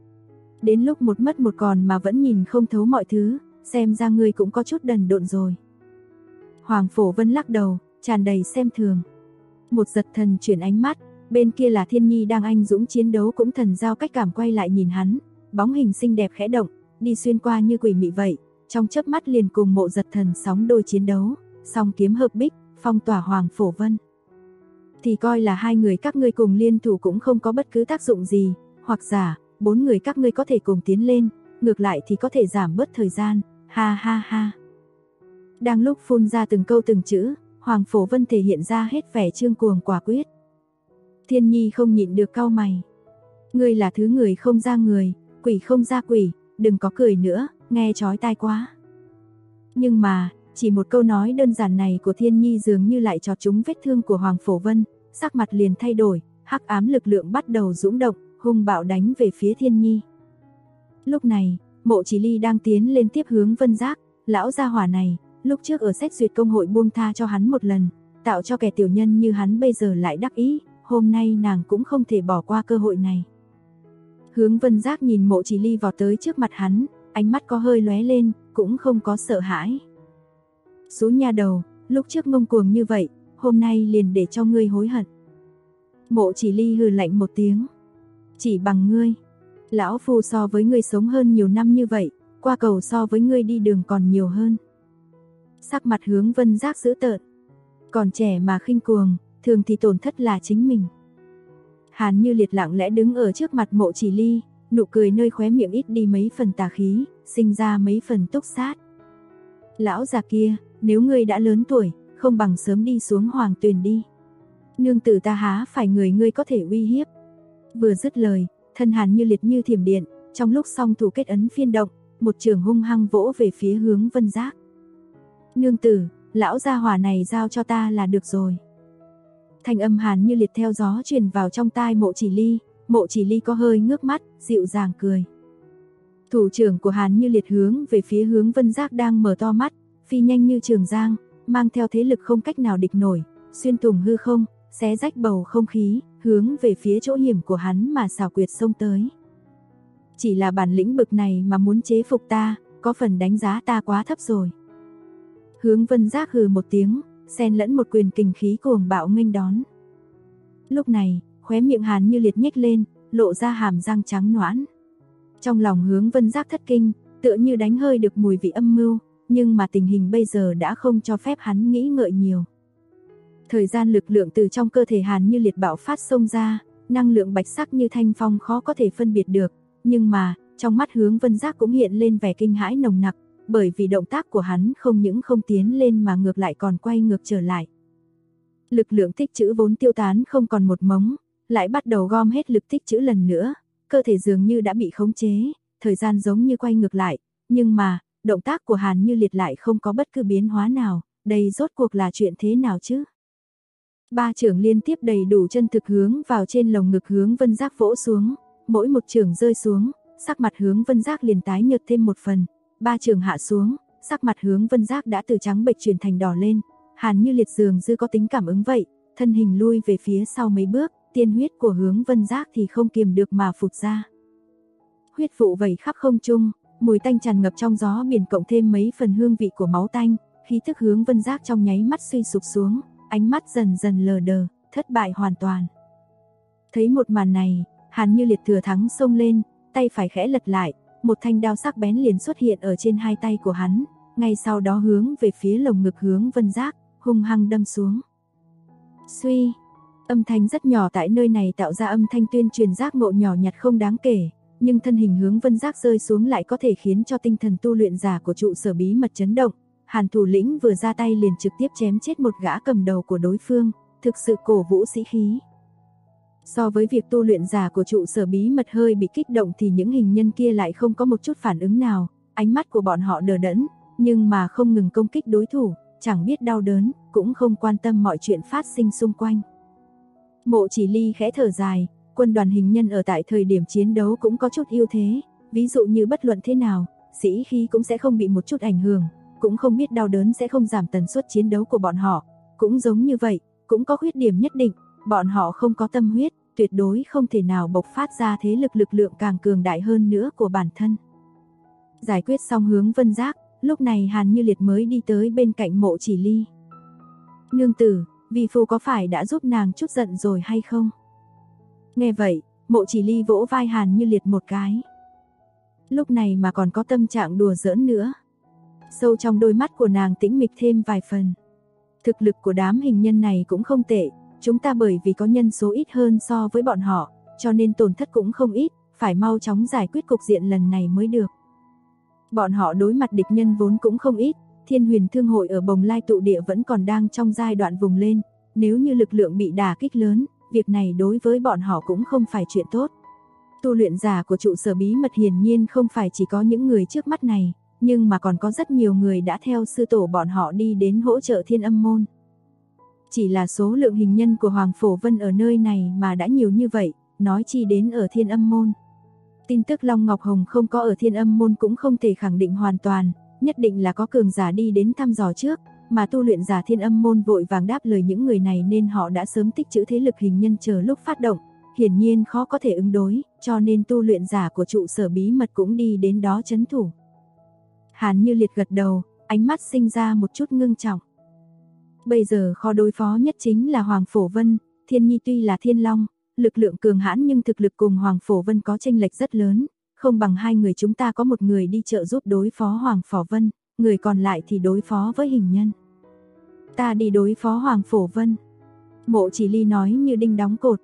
Đến lúc một mất một còn mà vẫn nhìn không thấu mọi thứ, xem ra ngươi cũng có chút đần độn rồi. Hoàng Phổ Vân lắc đầu, tràn đầy xem thường. Một Giật Thần chuyển ánh mắt, bên kia là Thiên Nhi đang anh dũng chiến đấu cũng thần giao cách cảm quay lại nhìn hắn, bóng hình xinh đẹp khẽ động, đi xuyên qua như quỷ mị vậy, trong chớp mắt liền cùng Mộ Giật Thần sóng đôi chiến đấu, song kiếm hợp bích, phong tỏa Hoàng Phổ Vân. Thì coi là hai người các ngươi cùng liên thủ cũng không có bất cứ tác dụng gì, hoặc giả, 4 người các ngươi có thể cùng tiến lên, ngược lại thì có thể giảm bớt thời gian, ha ha ha. Đang lúc phun ra từng câu từng chữ, Hoàng Phổ Vân thể hiện ra hết vẻ trương cuồng quả quyết. Thiên Nhi không nhịn được cau mày. Ngươi là thứ người không ra người, quỷ không ra quỷ, đừng có cười nữa, nghe chói tai quá. Nhưng mà, chỉ một câu nói đơn giản này của Thiên Nhi dường như lại chọt trúng vết thương của Hoàng Phổ Vân, sắc mặt liền thay đổi, hắc ám lực lượng bắt đầu dũng động, hung bạo đánh về phía Thiên Nhi. Lúc này, Mộ Chỉ Ly đang tiến lên tiếp hướng Vân Giác, lão gia hỏa này, lúc trước ở sách duyệt công hội buông tha cho hắn một lần, tạo cho kẻ tiểu nhân như hắn bây giờ lại đắc ý, hôm nay nàng cũng không thể bỏ qua cơ hội này. Hướng Vân Giác nhìn Mộ Chỉ Ly vọt tới trước mặt hắn, ánh mắt có hơi lóe lên, cũng không có sợ hãi. Số nha đầu, lúc trước ngông cuồng như vậy, hôm nay liền để cho ngươi hối hận. Mộ Chỉ Ly hừ lạnh một tiếng. Chỉ bằng ngươi, lão phu so với ngươi sống hơn nhiều năm như vậy, qua cầu so với ngươi đi đường còn nhiều hơn. Sắc mặt Hướng Vân Giác dữ tợn. Còn trẻ mà khinh cuồng, thường thì tổn thất là chính mình. Hàn Như Liệt lặng lẽ đứng ở trước mặt Mộ Chỉ Ly, nụ cười nơi khóe miệng ít đi mấy phần tà khí, sinh ra mấy phần túc sát. Lão già kia, nếu ngươi đã lớn tuổi, không bằng sớm đi xuống hoàng tuyền đi. Nương tử ta há phải người ngươi có thể uy hiếp. Vừa dứt lời, thân Hàn Như Liệt như thiểm điện, trong lúc song thủ kết ấn phiên động, một trường hung hăng vỗ về phía Hướng Vân Giác. Nương tử, lão gia hỏa này giao cho ta là được rồi. Thanh âm Hàn Như Liệt theo gió truyền vào trong tai Mộ Chỉ Ly, Mộ Chỉ Ly có hơi ngước mắt, dịu dàng cười. Thủ trưởng của Hàn Như Liệt hướng về phía Hướng Vân Giác đang mở to mắt, phi nhanh như trường giang, mang theo thế lực không cách nào địch nổi, xuyên thủng hư không, xé rách bầu không khí, hướng về phía chỗ hiểm của hắn mà xảo quyệt xông tới. Chỉ là bản lĩnh bực này mà muốn chế phục ta, có phần đánh giá ta quá thấp rồi. Hướng Vân Giác hừ một tiếng, xen lẫn một quyền kình khí cuồng bạo nghênh đón. Lúc này, khóe miệng Hàn Như Liệt nhếch lên, lộ ra hàm răng trắng nõn. Trong lòng Hướng Vân Giác thất kinh, tựa như đánh hơi được mùi vị âm mưu, nhưng mà tình hình bây giờ đã không cho phép hắn nghĩ ngợi nhiều. Thời gian lực lượng từ trong cơ thể Hàn Như Liệt bạo phát xông ra, năng lượng bạch sắc như thanh phong khó có thể phân biệt được, nhưng mà, trong mắt Hướng Vân Giác cũng hiện lên vẻ kinh hãi nồng nặc, bởi vì động tác của hắn không những không tiến lên mà ngược lại còn quay ngược trở lại. Lực lượng tích trữ vốn tiêu tán không còn một mống, lại bắt đầu gom hết lực tích trữ lần nữa, cơ thể dường như đã bị khống chế, thời gian giống như quay ngược lại, nhưng mà, động tác của Hàn Như Liệt lại không có bất cứ biến hóa nào, đây rốt cuộc là chuyện thế nào chứ? Ba chưởng liên tiếp đầy đủ chân thực hướng vào trên lồng ngực Hướng Vân Giác vỗ xuống, mỗi một chưởng rơi xuống, sắc mặt Hướng Vân Giác liền tái nhợt thêm một phần, ba chưởng hạ xuống, Sắc mặt Hướng Vân Giác đã từ trắng bệch chuyển thành đỏ lên, Hàn Như Liệt dường như có tính cảm ứng vậy, thân hình lui về phía sau mấy bước, tiên huyết của Hướng Vân Giác thì không kiềm được mà phụt ra. Huyết vụ vẩy khắp không trung, mùi tanh tràn ngập trong gió biển cộng thêm mấy phần hương vị của máu tanh, khí tức Hướng Vân Giác trong nháy mắt suy sụp xuống, ánh mắt dần dần lờ đờ, thất bại hoàn toàn. Thấy một màn này, Hàn Như Liệt thừa thắng xông lên, tay phải khẽ lật lại, một thanh đao sắc bén liền xuất hiện ở trên hai tay của hắn, ngay sau đó hướng về phía lồng ngực Hướng Vân Giác, hung hăng đâm xuống. Suy, âm thanh rất nhỏ tại nơi này tạo ra âm thanh tuyên truyền giác ngộ nhỏ nhặt không đáng kể, nhưng thân hình Hướng Vân Giác rơi xuống lại có thể khiến cho tinh thần tu luyện giả của trụ sở bí mật chấn động. Hàn thủ lĩnh vừa ra tay liền trực tiếp chém chết một gã cầm đầu của đối phương, thực sự cổ vũ sĩ khí. So với việc tu luyện giả của trụ sở bí mật hơi bị kích động thì những hình nhân kia lại không có một chút phản ứng nào, ánh mắt của bọn họ đờ đẫn, nhưng mà không ngừng công kích đối thủ, chẳng biết đau đớn, cũng không quan tâm mọi chuyện phát sinh xung quanh. Mộ Chỉ Ly khẽ thở dài, quân đoàn hình nhân ở tại thời điểm chiến đấu cũng có chút ưu thế, ví dụ như bất luận thế nào, sĩ khí cũng sẽ không bị một chút ảnh hưởng, cũng không biết đau đớn sẽ không giảm tần suất chiến đấu của bọn họ, cũng giống như vậy, cũng có khuyết điểm nhất định, bọn họ không có tâm huyết, tuyệt đối không thể nào bộc phát ra thế lực lượng càng cường đại hơn nữa của bản thân. Giải quyết xong Hướng Vân Giác, lúc này Hàn Như Liệt mới đi tới bên cạnh Mộ Chỉ Ly. Nương tử, vi phu có phải đã giúp nàng chút giận rồi hay không? Nghe vậy, Mộ Chỉ Ly vỗ vai Hàn Như Liệt một cái. Lúc này mà còn có tâm trạng đùa giỡn nữa. Sâu trong đôi mắt của nàng tĩnh mịch thêm vài phần. Thực lực của đám hình nhân này cũng không tệ, chúng ta bởi vì có nhân số ít hơn so với bọn họ, cho nên tổn thất cũng không ít, phải mau chóng giải quyết cục diện lần này mới được. Bọn họ đối mặt địch nhân vốn cũng không ít, Thiên Huyền Thương hội ở Bồng Lai tụ địa vẫn còn đang trong giai đoạn vùng lên, nếu như lực lượng bị đả kích lớn, việc này đối với bọn họ cũng không phải chuyện tốt. Tu luyện giả của trụ sở bí mật hiển nhiên không phải chỉ có những người trước mắt này, nhưng mà còn có rất nhiều người đã theo sư tổ bọn họ đi đến hỗ trợ Thiên Âm môn. Chỉ là số lượng hình nhân của Hoàng Phổ Vân ở nơi này mà đã nhiều như vậy, nói chi đến ở Thiên Âm môn. Tin tức Long Ngọc Hồng không có ở Thiên Âm môn cũng không thể khẳng định hoàn toàn, nhất định là có cường giả đi đến thăm dò trước, mà tu luyện giả Thiên Âm môn vội vàng đáp lời những người này nên họ đã sớm tích trữ thế lực hình nhân chờ lúc phát động, hiển nhiên khó có thể ứng đối, cho nên tu luyện giả của trụ sở bí mật cũng đi đến đó trấn thủ. Hàn Như Liệt gật đầu, ánh mắt sinh ra một chút ngưng trọng. Bây giờ khó đối phó nhất chính là Hoàng Phổ Vân, Thiên Nhi tuy là thiên long, lực lượng cường hãn nhưng thực lực cùng Hoàng Phổ Vân có chênh lệch rất lớn, không bằng hai người chúng ta có một người đi trợ giúp đối phó Hoàng Phổ Vân, người còn lại thì đối phó với hình nhân. Ta đi đối phó Hoàng Phổ Vân. Mộ Chỉ Ly nói như đinh đóng cột.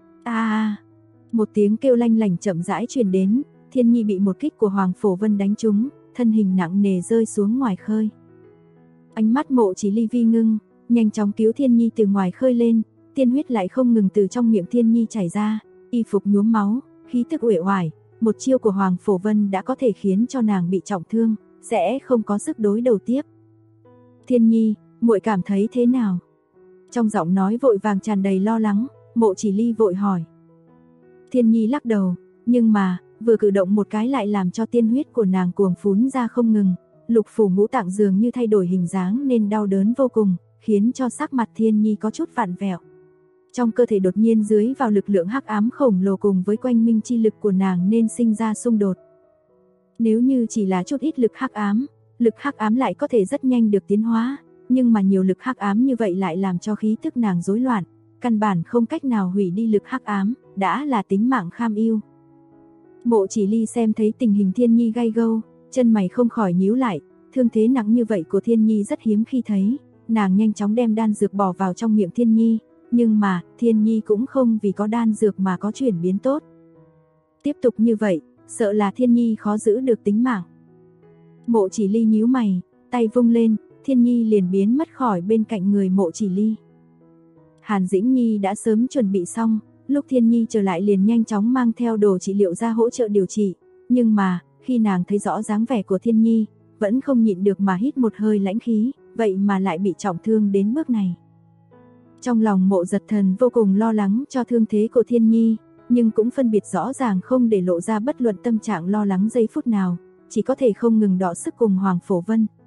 Một tiếng kêu lanh lảnh chậm rãi truyền đến, Thiên Nhi bị một kích của Hoàng Phổ Vân đánh trúng, thân hình nặng nề rơi xuống ngoài khơi. Ánh mắt Mộ Chỉ Ly vi ngưng, nhanh chóng cứu Thiên Nhi từ ngoài khơi lên, tiên huyết lại không ngừng từ trong miệng Thiên Nhi chảy ra, y phục nhuốm máu, khí tức uể oải, một chiêu của Hoàng Phổ Vân đã có thể khiến cho nàng bị trọng thương, sẽ không có sức đối đầu tiếp. Thiên Nhi, muội cảm thấy thế nào? Trong giọng nói vội vàng tràn đầy lo lắng, Mộ Chỉ Ly vội hỏi. Thiên Nhi lắc đầu, nhưng mà, vừa cử động một cái lại làm cho tiên huyết của nàng cuồng phún ra không ngừng, lục phủ ngũ tạng dường như thay đổi hình dáng nên đau đớn vô cùng, khiến cho sắc mặt Thiên Nhi có chút vặn vẹo. Trong cơ thể đột nhiên dưới vào lực lượng hắc ám khổng lồ cùng với quanh minh chi lực của nàng nên sinh ra xung đột. Nếu như chỉ là chút ít lực hắc ám lại có thể rất nhanh được tiến hóa, nhưng mà nhiều lực hắc ám như vậy lại làm cho khí tức nàng rối loạn, căn bản không cách nào hủy đi lực hắc ám, đã là tính mạng kham ưu. Mộ Chỉ Ly xem thấy tình hình Thiên Nhi gay gâu, chân mày không khỏi nhíu lại, thương thế nặng như vậy của Thiên Nhi rất hiếm khi thấy, nàng nhanh chóng đem đan dược bỏ vào trong miệng Thiên Nhi, nhưng mà Thiên Nhi cũng không vì có đan dược mà có chuyển biến tốt. Tiếp tục như vậy, sợ là Thiên Nhi khó giữ được tính mạng. Mộ Chỉ Ly nhíu mày, tay vung lên, Thiên Nhi liền biến mất khỏi bên cạnh người Mộ Chỉ Ly. Hàn Dĩnh Nhi đã sớm chuẩn bị xong, lúc Thiên Nhi trở lại liền nhanh chóng mang theo đồ trị liệu ra hỗ trợ điều trị, nhưng mà, khi nàng thấy rõ dáng vẻ của Thiên Nhi, vẫn không nhịn được mà hít một hơi lãnh khí, vậy mà lại bị trọng thương đến bước này. Trong lòng Mộ Giật Thần vô cùng lo lắng cho thương thế của Thiên Nhi, nhưng cũng phân biệt rõ ràng không để lộ ra bất luận tâm trạng lo lắng giây phút nào, chỉ có thể không ngừng đọ sức cùng Hoàng Phổ Vân,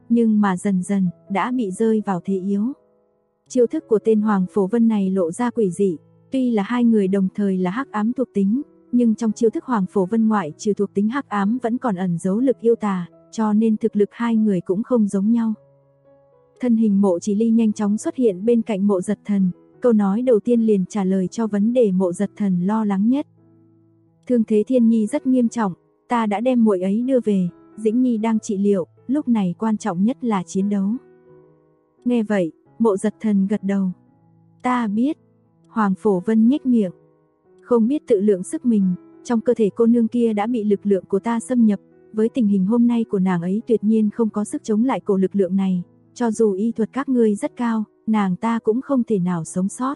nhưng mà dần dần đã bị rơi vào thế yếu. Chiêu thức của tên Hoàng Phổ Vân này lộ ra quỷ dị, tuy là hai người đồng thời là hắc ám thuộc tính, nhưng trong chiêu thức Hoàng Phổ Vân ngoại trừ thuộc tính hắc ám vẫn còn ẩn giấu lực yêu tà, cho nên thực lực hai người cũng không giống nhau. Thân hình Mộ Chỉ Ly nhanh chóng xuất hiện bên cạnh Mộ Giật Thần, câu nói đầu tiên liền trả lời cho vấn đề Mộ Giật Thần lo lắng nhất. Thương thế Thiên Nhi rất nghiêm trọng, ta đã đem muội ấy đưa về, Dĩnh Nhi đang trị liệu, lúc này quan trọng nhất là chiến đấu. Nghe vậy, Mộ Giật Thần gật đầu. Ta biết. Hoàng Phổ Vân nhếch miệng. Không biết tự lượng sức mình, trong cơ thể cô nương kia đã bị lực lượng của ta xâm nhập, với tình hình hôm nay của nàng ấy tuyệt nhiên không có sức chống lại cổ lực lượng này, cho dù y thuật các ngươi rất cao, nàng ta cũng không thể nào sống sót.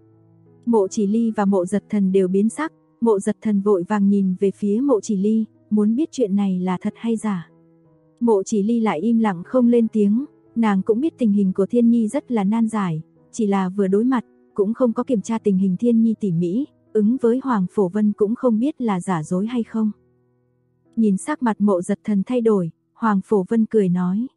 Mộ Chỉ Ly và Mộ Giật Thần đều biến sắc, Mộ Giật Thần vội vàng nhìn về phía Mộ Chỉ Ly, muốn biết chuyện này là thật hay giả. Mộ Chỉ Ly lại im lặng không lên tiếng, nàng cũng biết tình hình của Thiên Nhi rất là nan giải, chỉ là vừa đối mặt, cũng không có kiểm tra tình hình Thiên Nhi tỉ mỉ, ứng với Hoàng Phổ Vân cũng không biết là giả dối hay không. Nhìn sắc mặt Mộ Giật Thần thay đổi, Hoàng Phổ Vân cười nói.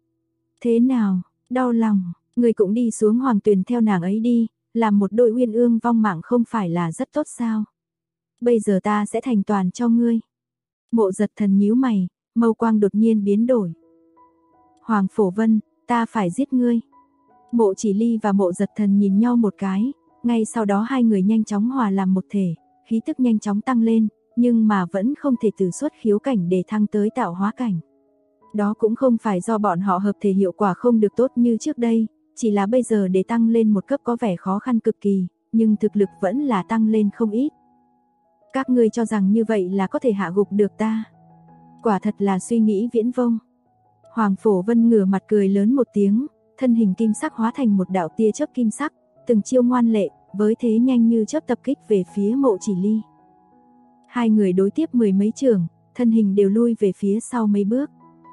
Thế nào, đau lòng, người cũng đi xuống Hoàng Tuyền theo nàng ấy đi, làm một đôi uyên ương vong mạng không phải là rất tốt sao? Bây giờ ta sẽ thành toàn cho ngươi. Mộ Giật Thần nhíu mày, mâu quang đột nhiên biến đổi. Hoàng Phổ Vân, ta phải giết ngươi. Mộ Chỉ Ly và Mộ Giật Thần nhìn nhau một cái, ngay sau đó hai người nhanh chóng hòa làm một thể, khí tức nhanh chóng tăng lên, nhưng mà vẫn không thể từ xuất khiếu cảnh để thăng tới tạo hóa cảnh. Đó cũng không phải do bọn họ hợp thể hiệu quả không được tốt như trước đây, chỉ là bây giờ để tăng lên một cấp có vẻ khó khăn cực kỳ, nhưng thực lực vẫn là tăng lên không ít. Các ngươi cho rằng như vậy là có thể hạ gục được ta? Quả thật là suy nghĩ viễn vông. Hoàng Phổ Vân ngửa mặt cười lớn một tiếng, thân hình kim sắc hóa thành một đạo tia chớp kim sắc, từng chiêu ngoan lệ, với thế nhanh như chớp tập kích về phía Mộ Chỉ Ly. Hai người đối tiếp mười mấy trường, thân hình đều lui về phía sau mấy bước.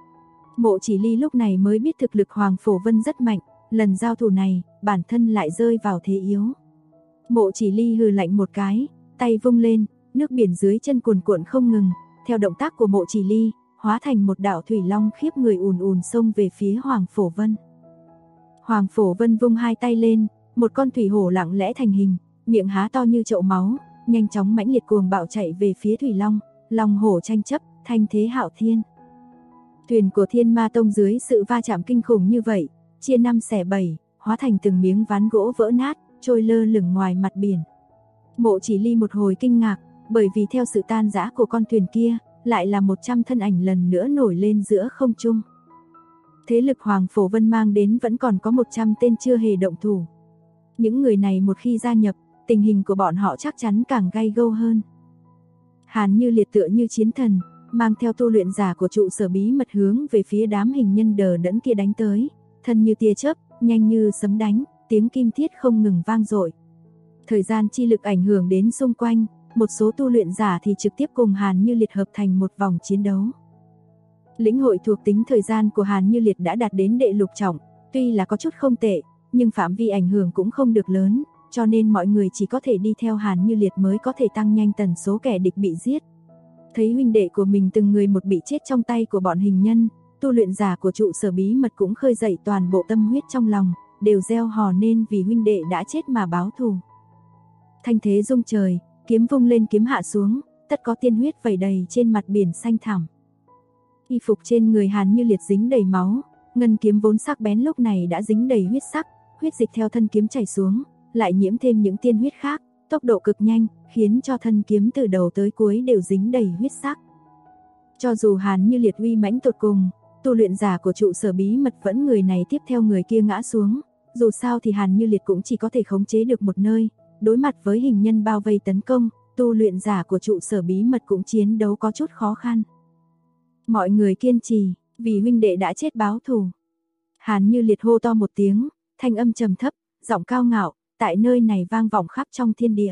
Mộ Chỉ Ly lúc này mới biết thực lực Hoàng Phổ Vân rất mạnh, lần giao thủ này, bản thân lại rơi vào thế yếu. Mộ Chỉ Ly hừ lạnh một cái, tay vung lên, nước biển dưới chân cuồn cuộn không ngừng, theo động tác của Mộ Chỉ Ly, hóa thành một đạo thủy long khiếp người ùn ùn xông về phía Hoàng Phổ Vân. Hoàng Phổ Vân vung hai tay lên, một con thủy hổ lặng lẽ thành hình, miệng há to như chậu máu, nhanh chóng mãnh liệt cuồng bạo chạy về phía thủy long, long hổ tranh chấp, thanh thế hạo thiên. Thuyền của Thiên Ma Tông dưới sự va chạm kinh khủng như vậy, chia năm xẻ bảy, hóa thành từng miếng ván gỗ vỡ nát, trôi lơ lửng ngoài mặt biển. Mộ Chỉ Ly một hồi kinh ngạc, bởi vì theo sự tan rã của con thuyền kia, lại là 100 thân ảnh lần nữa nổi lên giữa không trung. Thế lực Hoàng Phổ Vân mang đến vẫn còn có 100 tên chưa hề động thủ. Những người này một khi gia nhập, tình hình của bọn họ chắc chắn càng gay gâu hơn. Hàn Như Liệt tựa như chiến thần, mang theo tu luyện giả của trụ sở bí mật hướng về phía đám hình nhân đờ đẫn kia đánh tới, thân như tia chớp, nhanh như sấm đánh, tiếng kim thiết không ngừng vang dội. Thời gian chi lực ảnh hưởng đến xung quanh, một số tu luyện giả thì trực tiếp cùng Hàn Như Liệt hợp thành một vòng chiến đấu. Lĩnh hội thuộc tính thời gian của Hàn Như Liệt đã đạt đến đệ lục trọng, tuy là có chút không tệ, nhưng phạm vi ảnh hưởng cũng không được lớn, cho nên mọi người chỉ có thể đi theo Hàn Như Liệt mới có thể tăng nhanh tần số kẻ địch bị giết. Thấy huynh đệ của mình từng người một bị chết trong tay của bọn hình nhân, tu luyện giả của trụ sở bí mật cũng khơi dậy toàn bộ tâm huyết trong lòng, đều reo hò nên vì huynh đệ đã chết mà báo thù. Thanh thế rung trời, kiếm vung lên kiếm hạ xuống, tất có tiên huyết vẩy đầy trên mặt biển xanh thẳm. Y phục trên người Hàn Như Liệt dính đầy máu, ngân kiếm vốn sắc bén lúc này đã dính đầy huyết sắc, huyết dịch theo thân kiếm chảy xuống, lại nhiễm thêm những tiên huyết khác, tốc độ cực nhanh, khiến cho thân kiếm từ đầu tới cuối đều dính đầy huyết sắc. Cho dù Hàn Như Liệt uy mãnh tột cùng, tu luyện giả của trụ sở bí mật vẫn người này tiếp theo người kia ngã xuống, dù sao thì Hàn Như Liệt cũng chỉ có thể khống chế được một nơi, đối mặt với hình nhân bao vây tấn công, tu luyện giả của trụ sở bí mật cũng chiến đấu có chút khó khăn. Mọi người kiên trì, vì huynh đệ đã chết báo thù. Hàn Như Liệt hô to một tiếng, thanh âm trầm thấp, giọng cao ngạo, tại nơi này vang vọng khắp trong thiên địa.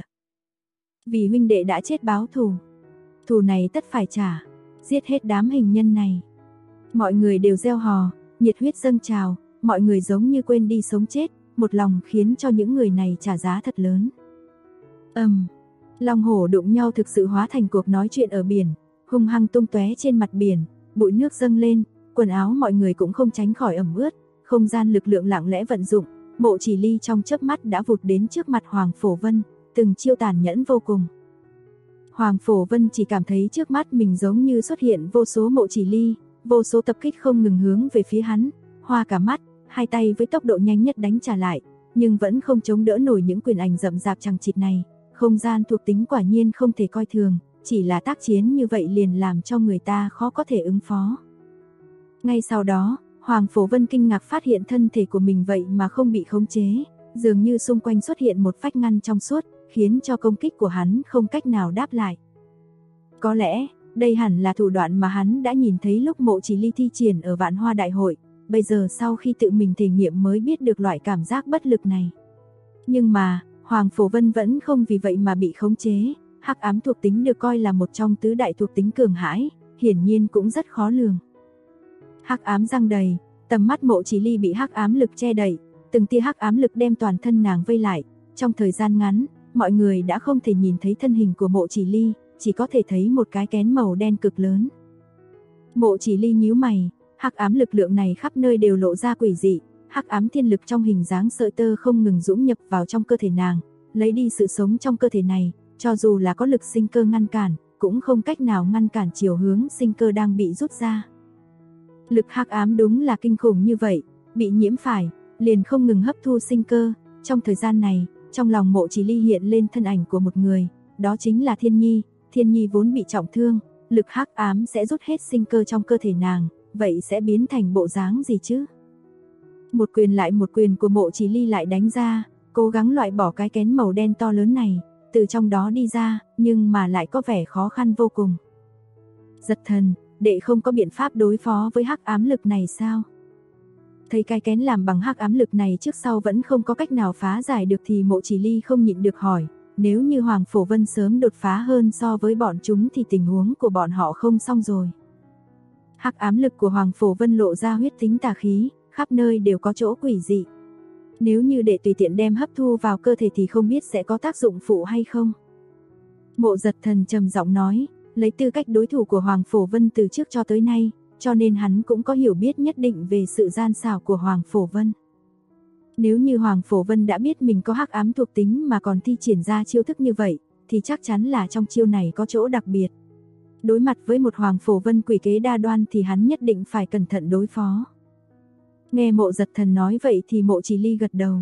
Vì huynh đệ đã chết báo thù, thù này tất phải trả, giết hết đám hình nhân này. Mọi người đều reo hò, nhiệt huyết dâng trào, mọi người giống như quên đi sống chết, một lòng khiến cho những người này trả giá thật lớn. Long hổ đụng nhau thực sự hóa thành cuộc nói chuyện ở biển, hung hăng tung tóe trên mặt biển, bụi nước dâng lên, quần áo mọi người cũng không tránh khỏi ẩm ướt, không gian lực lượng lặng lẽ vận dụng, Mộ Chỉ Ly trong chớp mắt đã vụt đến trước mặt Hoàng Phổ Vân, từng chiêu tàn nhẫn vô cùng. Hoàng Phổ Vân chỉ cảm thấy trước mắt mình giống như xuất hiện vô số Mộ Chỉ Ly, vô số tập kích không ngừng hướng về phía hắn, hoa cả mắt, hai tay với tốc độ nhanh nhất đánh trả lại, nhưng vẫn không chống đỡ nổi những quyền ảnh rậm rạp chằng chịt này. Không gian thuộc tính quả nhiên không thể coi thường, chỉ là tác chiến như vậy liền làm cho người ta khó có thể ứng phó. Ngay sau đó, Hoàng Phổ Vân kinh ngạc phát hiện thân thể của mình vậy mà không bị khống chế, dường như xung quanh xuất hiện một vách ngăn trong suốt, khiến cho công kích của hắn không cách nào đáp lại. Có lẽ, đây hẳn là thủ đoạn mà hắn đã nhìn thấy lúc Mộ Chỉ Ly thi triển ở Vạn Hoa Đại hội, bây giờ sau khi tự mình thể nghiệm mới biết được loại cảm giác bất lực này. Nhưng mà, Hoàng Phổ Vân vẫn không vì vậy mà bị khống chế, hắc ám thuộc tính được coi là một trong tứ đại thuộc tính cường hãn, hiển nhiên cũng rất khó lường. Hắc ám giăng đầy, tầm mắt Mộ Chỉ Ly bị hắc ám lực che đậy, từng tia hắc ám lực đem toàn thân nàng vây lại, trong thời gian ngắn, mọi người đã không thể nhìn thấy thân hình của Mộ Chỉ Ly, chỉ có thể thấy một cái kén màu đen cực lớn. Mộ Chỉ Ly nhíu mày, hắc ám lực lượng này khắp nơi đều lộ ra quỷ dị, hắc ám thiên lực trong hình dáng sợi tơ không ngừng dũng nhập vào trong cơ thể nàng, lấy đi sự sống trong cơ thể này, cho dù là có lực sinh cơ ngăn cản, cũng không cách nào ngăn cản chiều hướng sinh cơ đang bị rút ra. Lực hắc ám đúng là kinh khủng như vậy, bị nhiễm phải, liền không ngừng hấp thu sinh cơ. Trong thời gian này, trong lòng Mộ Chỉ Ly hiện lên thân ảnh của một người, đó chính là Thiên Nhi. Thiên Nhi vốn bị trọng thương, lực hắc ám sẽ rút hết sinh cơ trong cơ thể nàng, vậy sẽ biến thành bộ dáng gì chứ? Một quyền lại một quyền của Mộ Chỉ Ly lại đánh ra, cố gắng loại bỏ cái kén màu đen to lớn này, từ trong đó đi ra, nhưng mà lại có vẻ khó khăn vô cùng. Giật Thần, đệ không có biện pháp đối phó với hắc ám lực này sao? Thấy cái kén làm bằng hắc ám lực này trước sau vẫn không có cách nào phá giải được thì Mộ Chỉ Ly không nhịn được hỏi, nếu như Hoàng Phổ Vân sớm đột phá hơn so với bọn chúng thì tình huống của bọn họ không xong rồi. Hắc ám lực của Hoàng Phổ Vân lộ ra huyết tính tà khí, khắp nơi đều có chỗ quỷ dị. Nếu như đệ tùy tiện đem hấp thu vào cơ thể thì không biết sẽ có tác dụng phụ hay không. Mộ Giật Thần trầm giọng nói, lấy tư cách đối thủ của Hoàng Phổ Vân từ trước cho tới nay, cho nên hắn cũng có hiểu biết nhất định về sự gian xảo của Hoàng Phổ Vân. Nếu như Hoàng Phổ Vân đã biết mình có hắc ám thuộc tính mà còn thi triển ra chiêu thức như vậy, thì chắc chắn là trong chiêu này có chỗ đặc biệt. Đối mặt với một Hoàng Phổ Vân quỷ kế đa đoan thì hắn nhất định phải cẩn thận đối phó. Nghe Mộ Giật Thần nói vậy thì Mộ Chỉ Ly gật đầu.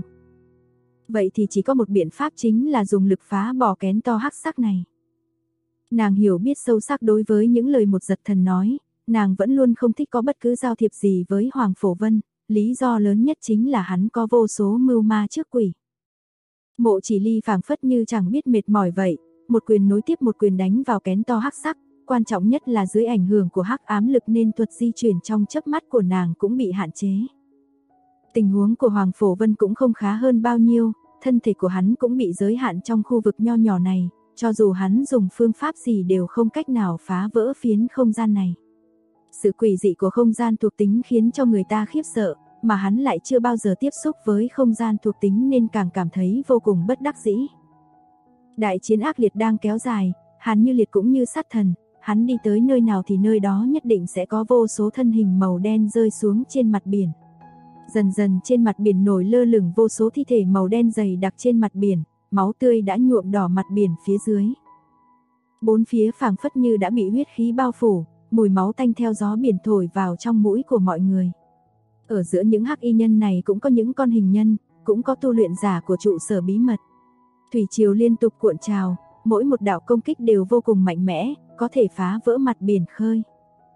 Vậy thì chỉ có một biện pháp, chính là dùng lực phá bỏ kén to hắc sắc này. Nàng hiểu biết sâu sắc đối với những lời Một Giật Thần nói, nàng vẫn luôn không thích có bất cứ giao thiệp gì với Hoàng Phổ Vân, lý do lớn nhất chính là hắn có vô số mưu ma trước quỷ. Mộ Chỉ Ly phảng phất như chẳng biết mệt mỏi vậy, một quyền nối tiếp một quyền đánh vào kén to hắc sắc, quan trọng nhất là dưới ảnh hưởng của hắc ám lực nên thuật di chuyển trong chớp mắt của nàng cũng bị hạn chế. Tình huống của Hoàng Phổ Vân cũng không khá hơn bao nhiêu, thân thể của hắn cũng bị giới hạn trong khu vực nho nhỏ này, cho dù hắn dùng phương pháp gì đều không cách nào phá vỡ phiến không gian này. Sự quỷ dị của không gian thuộc tính khiến cho người ta khiếp sợ, mà hắn lại chưa bao giờ tiếp xúc với không gian thuộc tính nên càng cảm thấy vô cùng bất đắc dĩ. Đại chiến ác liệt đang kéo dài, Hàn Như Liệt cũng như sát thần, hắn đi tới nơi nào thì nơi đó nhất định sẽ có vô số thân hình màu đen rơi xuống trên mặt biển. Dần dần trên mặt biển nổi lơ lửng vô số thi thể màu đen dày đặc trên mặt biển, máu tươi đã nhuộm đỏ mặt biển phía dưới. Bốn phía phảng phất như đã bị huyết khí bao phủ, mùi máu tanh theo gió biển thổi vào trong mũi của mọi người. Ở giữa những hắc y nhân này cũng có những con hình nhân, cũng có tu luyện giả của trụ sở bí mật. Thủy triều liên tục cuộn trào, mỗi một đạo công kích đều vô cùng mạnh mẽ, có thể phá vỡ mặt biển khơi.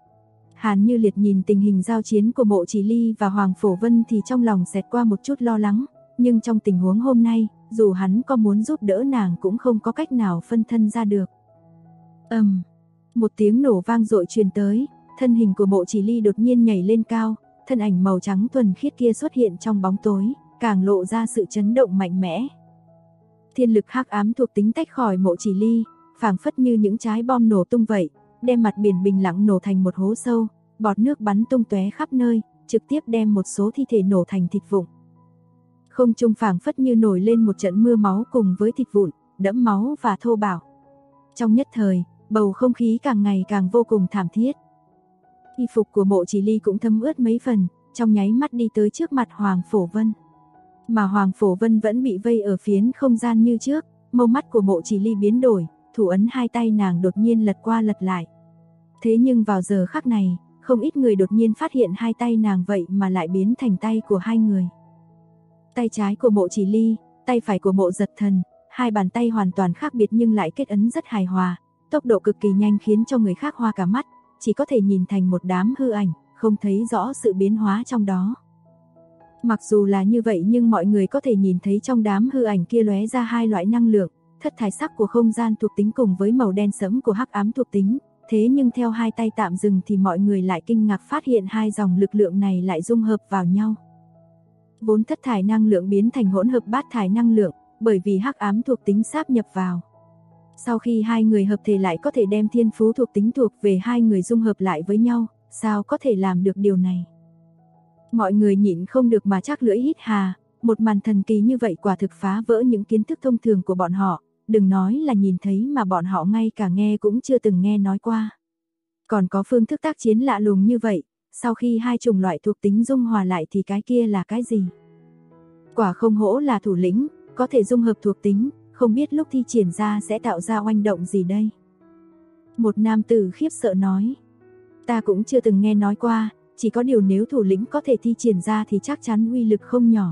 Hàn Như Liệt nhìn tình hình giao chiến của Mộ Chỉ Ly và Hoàng Phổ Vân thì trong lòng xẹt qua một chút lo lắng, nhưng trong tình huống hôm nay, dù hắn có muốn giúp đỡ nàng cũng không có cách nào phân thân ra được. Một tiếng nổ vang dội truyền tới, thân hình của Mộ Chỉ Ly đột nhiên nhảy lên cao, thân ảnh màu trắng thuần khiết kia xuất hiện trong bóng tối, càng lộ ra sự chấn động mạnh mẽ. Thiên lực hắc ám thuộc tính tách khỏi Mộ Chỉ Ly, phảng phất như những trái bom nổ tung vậy, đem mặt biển bình lặng nổ thành một hố sâu, bọt nước bắn tung tóe khắp nơi, trực tiếp đem một số thi thể nổ thành thịt vụn. Không trung phảng phất như nổi lên một trận mưa máu cùng với thịt vụn, đẫm máu và thô bạo. Trong nhất thời, bầu không khí càng ngày càng vô cùng thảm thiết. Y phục của Mộ Chỉ Ly cũng thấm ướt mấy phần, trong nháy mắt đi tới trước mặt Hoàng Phổ Vân. Mà Hoàng Phổ Vân vẫn bị vây ở phiến không gian như trước, mâu mắt của Mộ Chỉ Ly biến đổi, thủ ấn hai tay nàng đột nhiên lật qua lật lại. Thế nhưng vào giờ khắc này, không ít người đột nhiên phát hiện hai tay nàng vậy mà lại biến thành tay của hai người. Tay trái của Mộ Chỉ Ly, tay phải của Mộ Giật Thần, hai bàn tay hoàn toàn khác biệt nhưng lại kết ấn rất hài hòa, tốc độ cực kỳ nhanh khiến cho người khác hoa cả mắt, chỉ có thể nhìn thành một đám hư ảnh, không thấy rõ sự biến hóa trong đó. Mặc dù là như vậy nhưng mọi người có thể nhìn thấy trong đám hư ảnh kia lóe ra hai loại năng lượng, thất thải sắc của không gian thuộc tính cùng với màu đen sẫm của hắc ám thuộc tính. Thế nhưng theo hai tay tạm dừng thì mọi người lại kinh ngạc phát hiện hai dòng lực lượng này lại dung hợp vào nhau. Vốn thất thải năng lượng biến thành hỗn hợp bát thải năng lượng, bởi vì hắc ám thuộc tính sáp nhập vào. Sau khi hai người hợp thể lại có thể đem thiên phú thuộc tính thuộc về hai người dung hợp lại với nhau, sao có thể làm được điều này? Mọi người nhịn không được mà chắc lưỡi hít hà, một màn thần kỳ như vậy quả thực phá vỡ những kiến thức thông thường của bọn họ, đừng nói là nhìn thấy mà bọn họ ngay cả nghe cũng chưa từng nghe nói qua. Còn có phương thức tác chiến lạ lùng như vậy, sau khi hai chủng loại thuộc tính dung hòa lại thì cái kia là cái gì? Quả không hổ là thủ lĩnh, có thể dung hợp thuộc tính, không biết lúc thi triển ra sẽ tạo ra oanh động gì đây? Một nam tử khiếp sợ nói, ta cũng chưa từng nghe nói qua, chỉ có điều nếu thủ lĩnh có thể thi triển ra thì chắc chắn uy lực không nhỏ.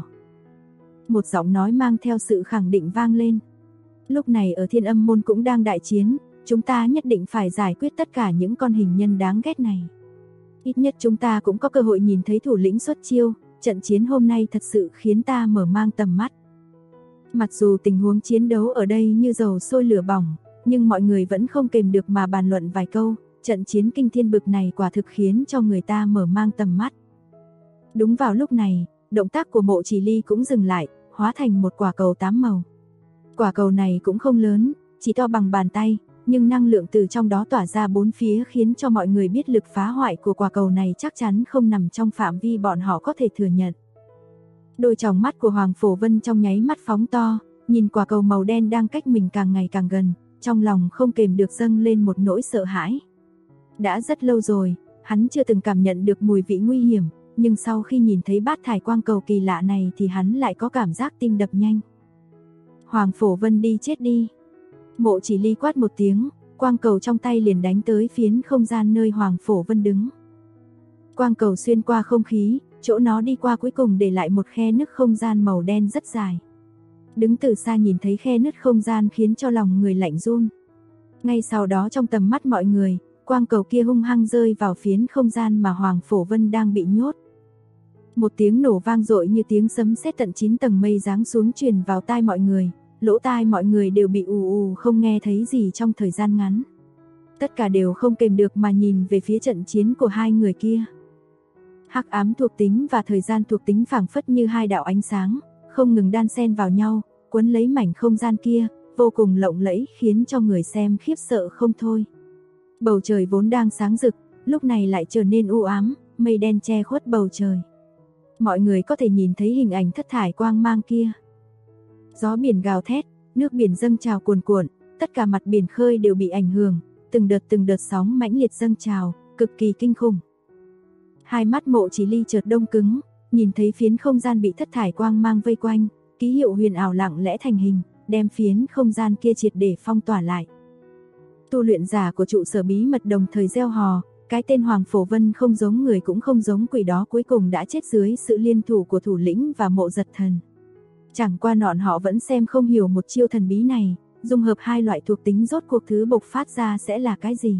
Một giọng nói mang theo sự khẳng định vang lên. Lúc này ở Thiên Âm Môn cũng đang đại chiến, chúng ta nhất định phải giải quyết tất cả những con hình nhân đáng ghét này. Ít nhất chúng ta cũng có cơ hội nhìn thấy thủ lĩnh xuất chiêu, trận chiến hôm nay thật sự khiến ta mở mang tầm mắt. Mặc dù tình huống chiến đấu ở đây như dầu sôi lửa bỏng, nhưng mọi người vẫn không kềm được mà bàn luận vài câu, trận chiến kinh thiên bực này quả thực khiến cho người ta mở mang tầm mắt. Đúng vào lúc này, động tác của Mộ Chỉ Ly cũng dừng lại, hóa thành một quả cầu 8 màu. Quả cầu này cũng không lớn, chỉ to bằng bàn tay, nhưng năng lượng từ trong đó tỏa ra bốn phía khiến cho mọi người biết lực phá hoại của quả cầu này chắc chắn không nằm trong phạm vi bọn họ có thể thừa nhận. Đôi tròng mắt của Hoàng Phổ Vân trong nháy mắt phóng to, nhìn quả cầu màu đen đang cách mình càng ngày càng gần, trong lòng không kềm được dâng lên một nỗi sợ hãi. Đã rất lâu rồi, hắn chưa từng cảm nhận được mùi vị nguy hiểm, nhưng sau khi nhìn thấy bát thải quang cầu kỳ lạ này thì hắn lại có cảm giác tim đập nhanh. Hoàng Phổ Vân đi chết đi. Mộ Chỉ Ly quát một tiếng, quang cầu trong tay liền đánh tới phiến không gian nơi Hoàng Phổ Vân đứng. Quang cầu xuyên qua không khí, chỗ nó đi qua cuối cùng để lại một khe nứt không gian màu đen rất dài. Đứng từ xa nhìn thấy khe nứt không gian khiến cho lòng người lạnh run. Ngay sau đó trong tầm mắt mọi người, quang cầu kia hung hăng rơi vào phiến không gian mà Hoàng Phổ Vân đang bị nhốt. Một tiếng nổ vang dội như tiếng sấm sét tận 9 tầng mây giáng xuống truyền vào tai mọi người, lỗ tai mọi người đều bị ù ù không nghe thấy gì trong thời gian ngắn. Tất cả đều không kềm được mà nhìn về phía trận chiến của hai người kia. Hắc ám thuộc tính và thời gian thuộc tính phảng phất như hai đạo ánh sáng, không ngừng đan xen vào nhau, quấn lấy mảnh không gian kia, vô cùng lộng lẫy khiến cho người xem khiếp sợ không thôi. Bầu trời vốn đang sáng rực, lúc này lại trở nên u ám, mây đen che khuất bầu trời. Mọi người có thể nhìn thấy hình ảnh thất thải quang mang kia. Gió biển gào thét, nước biển dâng trào cuồn cuộn, tất cả mặt biển khơi đều bị ảnh hưởng, từng đợt sóng mãnh liệt dâng trào, cực kỳ kinh khủng. Hai mắt Mộ Chỉ Ly chợt đông cứng, nhìn thấy phiến không gian bị thất thải quang mang vây quanh, ký hiệu huyền ảo lặng lẽ thành hình, đem phiến không gian kia triệt để phong tỏa lại. Tu luyện giả của trụ sở bí mật đồng thời reo hò, cái tên Hoàng Phổ Vân không giống người cũng không giống quỷ đó cuối cùng đã chết dưới sự liên thủ của thủ lĩnh và Mộ Giật Thần. Chẳng qua nọn họ vẫn xem không hiểu một chiêu thần bí này, dung hợp hai loại thuộc tính rốt cuộc thứ bộc phát ra sẽ là cái gì.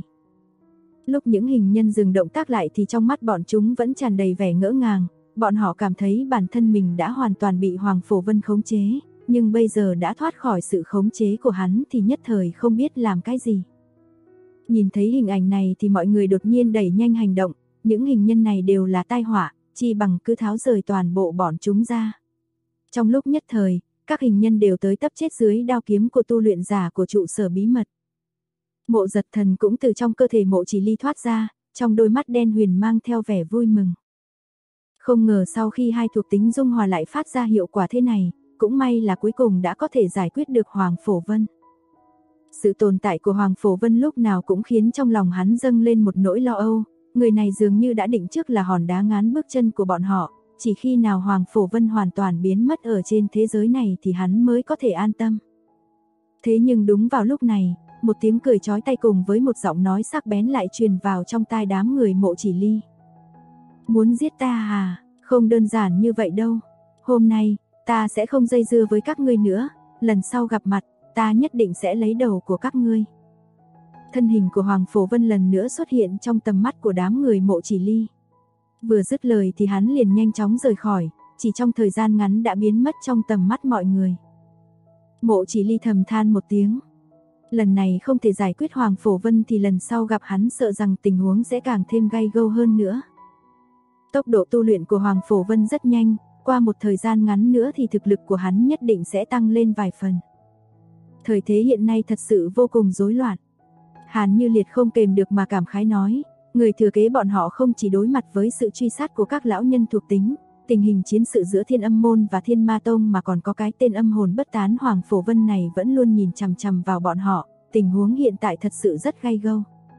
Lúc những hình nhân dừng động tác lại thì trong mắt bọn chúng vẫn tràn đầy vẻ ngỡ ngàng, bọn họ cảm thấy bản thân mình đã hoàn toàn bị Hoàng Phổ Vân khống chế, nhưng bây giờ đã thoát khỏi sự khống chế của hắn thì nhất thời không biết làm cái gì. Nhìn thấy hình ảnh này thì mọi người đột nhiên đẩy nhanh hành động, những hình nhân này đều là tai họa, chi bằng cứ tháo rời toàn bộ bọn chúng ra. Trong lúc nhất thời, các hình nhân đều tới tấp chết dưới đao kiếm của tu luyện giả của trụ sở bí mật. Mộ Giật Thần cũng từ trong cơ thể Mộ Chỉ Ly thoát ra, trong đôi mắt đen huyền mang theo vẻ vui mừng. Không ngờ sau khi hai thuộc tính dung hòa lại phát ra hiệu quả thế này, cũng may là cuối cùng đã có thể giải quyết được Hoàng Phổ Vân. Sự tồn tại của Hoàng Phổ Vân lúc nào cũng khiến trong lòng hắn dâng lên một nỗi lo âu, Người này dường như đã định trước là hòn đá ngán bước chân của bọn họ, chỉ khi nào Hoàng Phổ Vân hoàn toàn biến mất ở trên thế giới này thì hắn mới có thể an tâm. Thế nhưng đúng vào lúc này, một tiếng cười chói tai cùng với một giọng nói sắc bén lại truyền vào trong tai đám người Mộ Chỉ Ly. Muốn giết ta à? Không đơn giản như vậy đâu. Hôm nay, ta sẽ không dây dưa với các ngươi nữa, lần sau gặp mặt, ta nhất định sẽ lấy đầu của các ngươi. Thân hình của Hoàng Phổ Vân lần nữa xuất hiện trong tầm mắt của đám người Mộ Chỉ Ly. Vừa dứt lời thì hắn liền nhanh chóng rời khỏi, chỉ trong thời gian ngắn đã biến mất trong tầm mắt mọi người. Mộ Chỉ Ly thầm than một tiếng. Lần này không thể giải quyết Hoàng Phổ Vân thì lần sau gặp hắn sợ rằng tình huống sẽ càng thêm gay gâu hơn nữa. Tốc độ tu luyện của Hoàng Phổ Vân rất nhanh, qua một thời gian ngắn nữa thì thực lực của hắn nhất định sẽ tăng lên vài phần. Thời thế hiện nay thật sự vô cùng rối loạn. Hàn Như Liệt không kềm được mà cảm khái nói, người thừa kế bọn họ không chỉ đối mặt với sự truy sát của các lão nhân thuộc tính, tình hình chiến sự giữa Thiên Âm Môn và Thiên Ma Tông mà còn có cái tên âm hồn bất tán Hoàng Phổ Vân này vẫn luôn nhìn chằm chằm vào bọn họ, tình huống hiện tại thật sự rất gay gâu.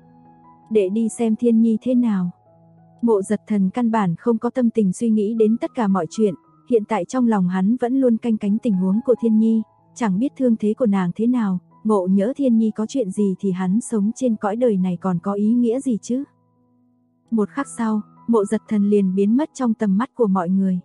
Để đi xem Thiên Nhi thế nào. Mộ Giật Thần căn bản không có tâm tình suy nghĩ đến tất cả mọi chuyện, hiện tại trong lòng hắn vẫn luôn canh cánh tình huống của Thiên Nhi, chẳng biết thương thế của nàng thế nào, ngộ nhỡ Thiên Nhi có chuyện gì thì hắn sống trên cõi đời này còn có ý nghĩa gì chứ. Một khắc sau, Mộ Giật Thần liền biến mất trong tầm mắt của mọi người.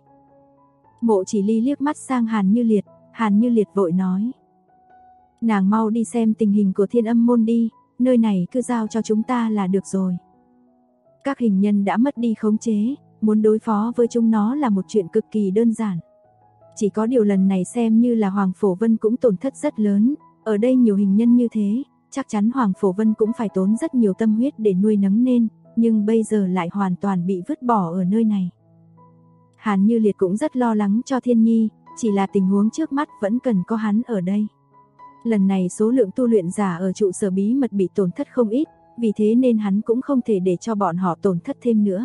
Mộ Chỉ Ly liếc mắt sang Hàn Như Liệt vội nói. Nàng mau đi xem tình hình của Thiên Âm Môn đi, nơi này cứ giao cho chúng ta là được rồi. Các hình nhân đã mất đi khống chế, muốn đối phó với chúng nó là một chuyện cực kỳ đơn giản. Chỉ có điều lần này xem như là Hoàng Phổ Vân cũng tổn thất rất lớn, ở đây nhiều hình nhân như thế, chắc chắn Hoàng Phổ Vân cũng phải tốn rất nhiều tâm huyết để nuôi nấng nên, nhưng bây giờ lại hoàn toàn bị vứt bỏ ở nơi này. Hàn Như Liệt cũng rất lo lắng cho Thiên Nhi, chỉ là tình huống trước mắt vẫn cần có hắn ở đây. Lần này số lượng tu luyện giả ở trụ sở bí mật bị tổn thất không ít, vì thế nên hắn cũng không thể để cho bọn họ tổn thất thêm nữa.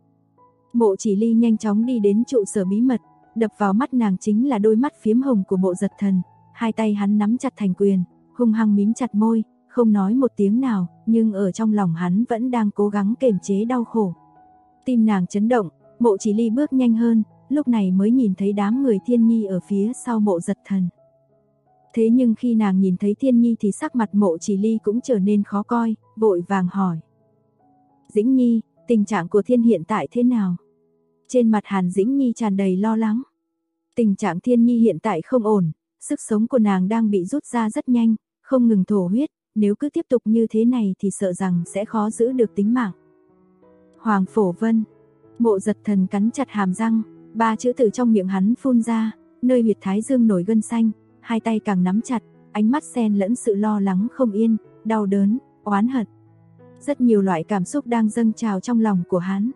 Mộ Chỉ Ly nhanh chóng đi đến trụ sở bí mật, đập vào mắt nàng chính là đôi mắt phiếm hồng của Mộ Giật Thần, hai tay hắn nắm chặt thành quyền, hung hăng mím chặt môi, không nói một tiếng nào, nhưng ở trong lòng hắn vẫn đang cố gắng kiềm chế đau khổ. Tim nàng chấn động, Mộ Chỉ Ly bước nhanh hơn, lúc này mới nhìn thấy đám người Thiên Nhi ở phía sau Mộ Giật Thần. Thế nhưng khi nàng nhìn thấy Thiên Nhi thì sắc mặt Mộ Chỉ Ly cũng trở nên khó coi, vội vàng hỏi. Dĩnh Nhi, tình trạng của Thiên hiện tại thế nào? Trên mặt Hàn Dĩnh Nhi tràn đầy lo lắng. Tình trạng Thiên Nhi hiện tại không ổn, sức sống của nàng đang bị rút ra rất nhanh, không ngừng thổ huyết, nếu cứ tiếp tục như thế này thì sợ rằng sẽ khó giữ được tính mạng. Hoàng Phổ Vân. Mộ Giật Thần cắn chặt hàm răng, ba chữ từ trong miệng hắn phun ra, nơi huyệt thái dương nổi gân xanh, hai tay càng nắm chặt, ánh mắt xen lẫn sự lo lắng không yên, đau đớn, oán hận. Rất nhiều loại cảm xúc đang dâng trào trong lòng của hắn.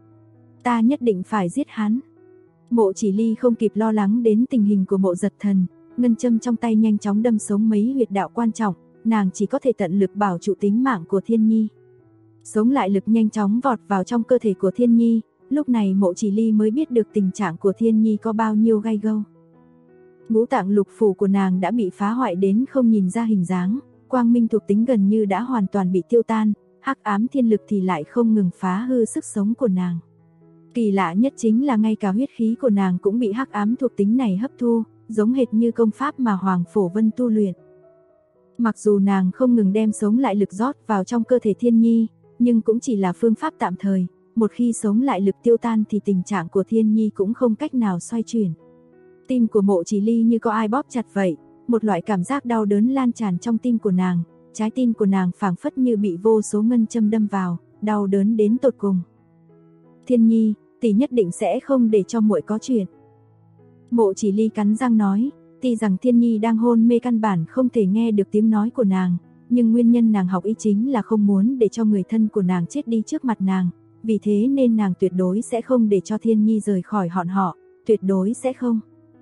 Ta nhất định phải giết hắn. Mộ Chỉ Ly không kịp lo lắng đến tình hình của Mộ Giật Thần, ngân châm trong tay nhanh chóng đâm sống mấy huyệt đạo quan trọng, nàng chỉ có thể tận lực bảo trụ tính mạng của Thiên Nhi. Sống lại lực nhanh chóng vọt vào trong cơ thể của Thiên Nhi, lúc này Mộ Chỉ Ly mới biết được tình trạng của Thiên Nhi có bao nhiêu gay gâu. Ngũ tạng lục phủ của nàng đã bị phá hoại đến không nhìn ra hình dáng, quang minh thuộc tính gần như đã hoàn toàn bị tiêu tan, hắc ám thiên lực thì lại không ngừng phá hư sức sống của nàng. Kỳ lạ nhất chính là ngay cả huyết khí của nàng cũng bị hắc ám thuộc tính này hấp thu, giống hệt như công pháp mà Hoàng Phổ Vân tu luyện. Mặc dù nàng không ngừng đem sống lại lực rót vào trong cơ thể Thiên Nhi, nhưng cũng chỉ là phương pháp tạm thời, một khi sống lại lực tiêu tan thì tình trạng của Thiên Nhi cũng không cách nào xoay chuyển. Tim của Mộ Chỉ Ly như có ai bóp chặt vậy, một loại cảm giác đau đớn lan tràn trong tim của nàng, trái tim của nàng phảng phất như bị vô số ngân châm đâm vào, đau đớn đến tột cùng. Thiên Nhi, tỷ nhất định sẽ không để cho muội có chuyện. Mộ Chỉ Ly cắn răng nói, tuy rằng Thiên Nhi đang hôn mê căn bản không thể nghe được tiếng nói của nàng, nhưng nguyên nhân nàng học y chính là không muốn để cho người thân của nàng chết đi trước mặt nàng, vì thế nên nàng tuyệt đối sẽ không để cho Thiên Nhi rời khỏi hòn họ, tuyệt đối sẽ không.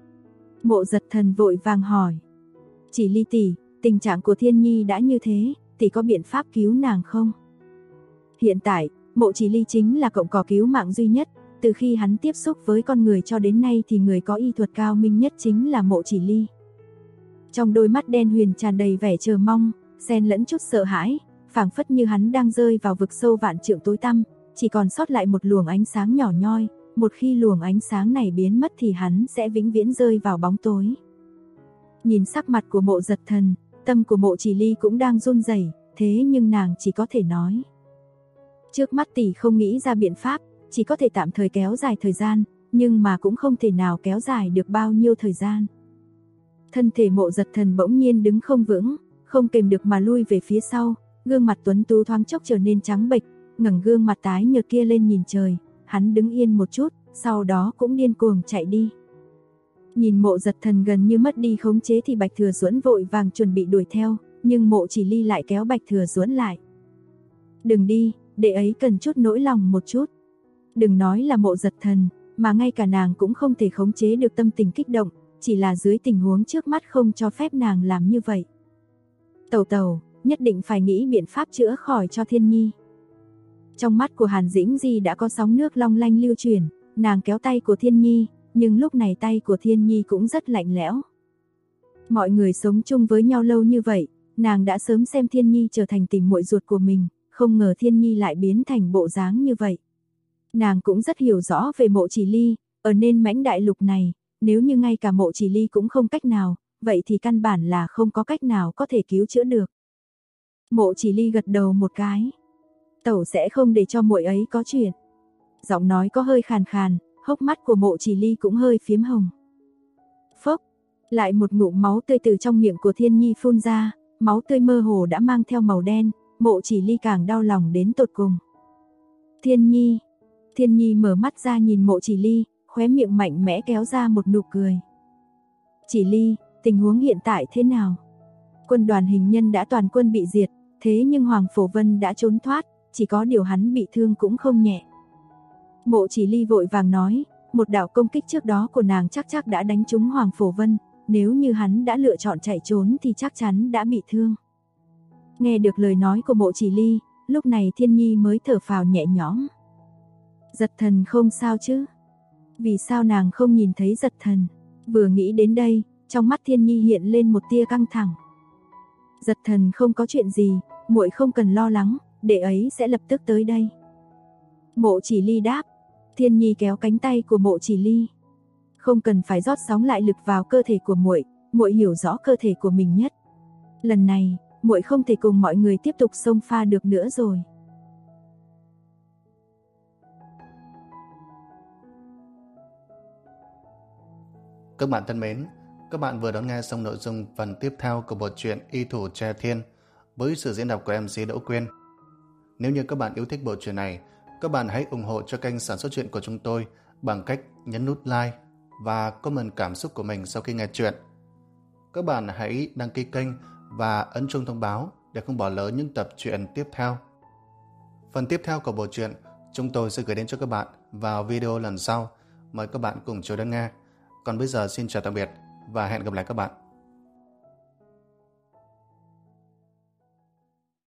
Mộ Giật Thần vội vàng hỏi, Chỉ Ly tỷ, tình trạng của Thiên Nhi đã như thế, tỷ có biện pháp cứu nàng không? Hiện tại, Mộ Chỉ Ly chính là cọng cỏ cứu mạng duy nhất, từ khi hắn tiếp xúc với con người cho đến nay thì người có y thuật cao minh nhất chính là Mộ Chỉ Ly. Trong đôi mắt đen huyền tràn đầy vẻ chờ mong, xen lẫn chút sợ hãi, phảng phất như hắn đang rơi vào vực sâu vạn trượng tối tăm, chỉ còn sót lại một luồng ánh sáng nhỏ nhoi, một khi luồng ánh sáng này biến mất thì hắn sẽ vĩnh viễn rơi vào bóng tối. Nhìn sắc mặt của Mộ Giật Thần, tâm của Mộ Chỉ Ly cũng đang run rẩy, thế nhưng nàng chỉ có thể nói. Trước mắt tỷ không nghĩ ra biện pháp, chỉ có thể tạm thời kéo dài thời gian, nhưng mà cũng không thể nào kéo dài được bao nhiêu thời gian. Thân thể Mộ Giật Thần bỗng nhiên đứng không vững, không kềm được mà lui về phía sau, gương mặt tuấn tú thoáng chốc trở nên trắng bệch, ngẩng gương mặt tái nhợt kia lên nhìn trời, hắn đứng yên một chút, sau đó cũng điên cuồng chạy đi. Nhìn Mộ Giật Thần gần như mất đi khống chế thì Bạch Thừa Duẫn vội vàng chuẩn bị đuổi theo, nhưng Mộ Chỉ Ly lại kéo Bạch Thừa Duẫn lại. Đừng đi, đệ ấy cần chút nỗi lòng một chút. Đừng nói là Mộ Giật Thần, mà ngay cả nàng cũng không thể khống chế được tâm tình kích động, chỉ là dưới tình huống trước mắt không cho phép nàng làm như vậy. Tẩu tẩu, nhất định phải nghĩ biện pháp chữa khỏi cho Thiên Nhi. Trong mắt của Hàn Dĩnh Di đã có sóng nước long lanh lưu chuyển, nàng kéo tay của Thiên Nhi, nhưng lúc này tay của Thiên Nhi cũng rất lạnh lẽo. Mọi người sống chung với nhau lâu như vậy, nàng đã sớm xem Thiên Nhi trở thành tỷ muội ruột của mình, không ngờ Thiên Nhi lại biến thành bộ dáng như vậy. Nàng cũng rất hiểu rõ về Mộ Chỉ Ly, ở nên mãnh đại lục này, nếu như ngay cả Mộ Chỉ Ly cũng không cách nào, vậy thì căn bản là không có cách nào có thể cứu chữa được. Mộ Chỉ Ly gật đầu một cái. Tẩu sẽ không để cho muội ấy có chuyện. Giọng nói có hơi khàn khàn, hốc mắt của Mộ Chỉ Ly cũng hơi phiếm hồng. Phốc, lại một ngụm máu tươi từ trong miệng của Thiên Nhi phun ra, máu tươi mơ hồ đã mang theo màu đen, Mộ Chỉ Ly càng đau lòng đến tột cùng. Thiên Nhi mở mắt ra nhìn Mộ Chỉ Ly, khóe miệng mạnh mẽ kéo ra một nụ cười. Chỉ Ly, tình huống hiện tại thế nào? Quân đoàn hình nhân đã toàn quân bị diệt, thế nhưng Hoàng Phổ Vân đã trốn thoát, chỉ có điều hắn bị thương cũng không nhẹ. Mộ Chỉ Ly vội vàng nói, một đạo công kích trước đó của nàng chắc đã đánh trúng Hoàng Phổ Vân, nếu như hắn đã lựa chọn chạy trốn thì chắc chắn đã bị thương. Nghe được lời nói của Mộ Chỉ Ly, lúc này Thiên Nhi mới thở phào nhẹ nhõm. Giật Thần không sao chứ? Vì sao nàng không nhìn thấy Giật Thần? Vừa nghĩ đến đây, trong mắt Thiên Nhi hiện lên một tia căng thẳng. Giật Thần không có chuyện gì, muội không cần lo lắng, đệ ấy sẽ lập tức tới đây. Mộ Chỉ Ly đáp. Thiên Nhi kéo cánh tay của Mộ Chỉ Ly. Không cần phải rót sóng lại lực vào cơ thể của muội, muội hiểu rõ cơ thể của mình nhất. Lần này, muội không thể cùng mọi người tiếp tục xông pha được nữa rồi. Các bạn thân mến, các bạn vừa đón nghe xong nội dung phần tiếp theo của bộ truyện Y Thủ Tre Thiên với sự diễn đọc của MC Đỗ Quyên. Nếu như các bạn yêu thích bộ truyện này, các bạn hãy ủng hộ cho kênh sản xuất truyện của chúng tôi bằng cách nhấn nút like và comment cảm xúc của mình sau khi nghe truyện. Các bạn hãy đăng ký kênh và ấn chuông thông báo để không bỏ lỡ những tập truyện tiếp theo. Phần tiếp theo của bộ truyện chúng tôi sẽ gửi đến cho các bạn vào video lần sau. Mời các bạn cùng chờ đón nghe. Còn bây giờ xin chào tạm biệt và hẹn gặp lại các bạn.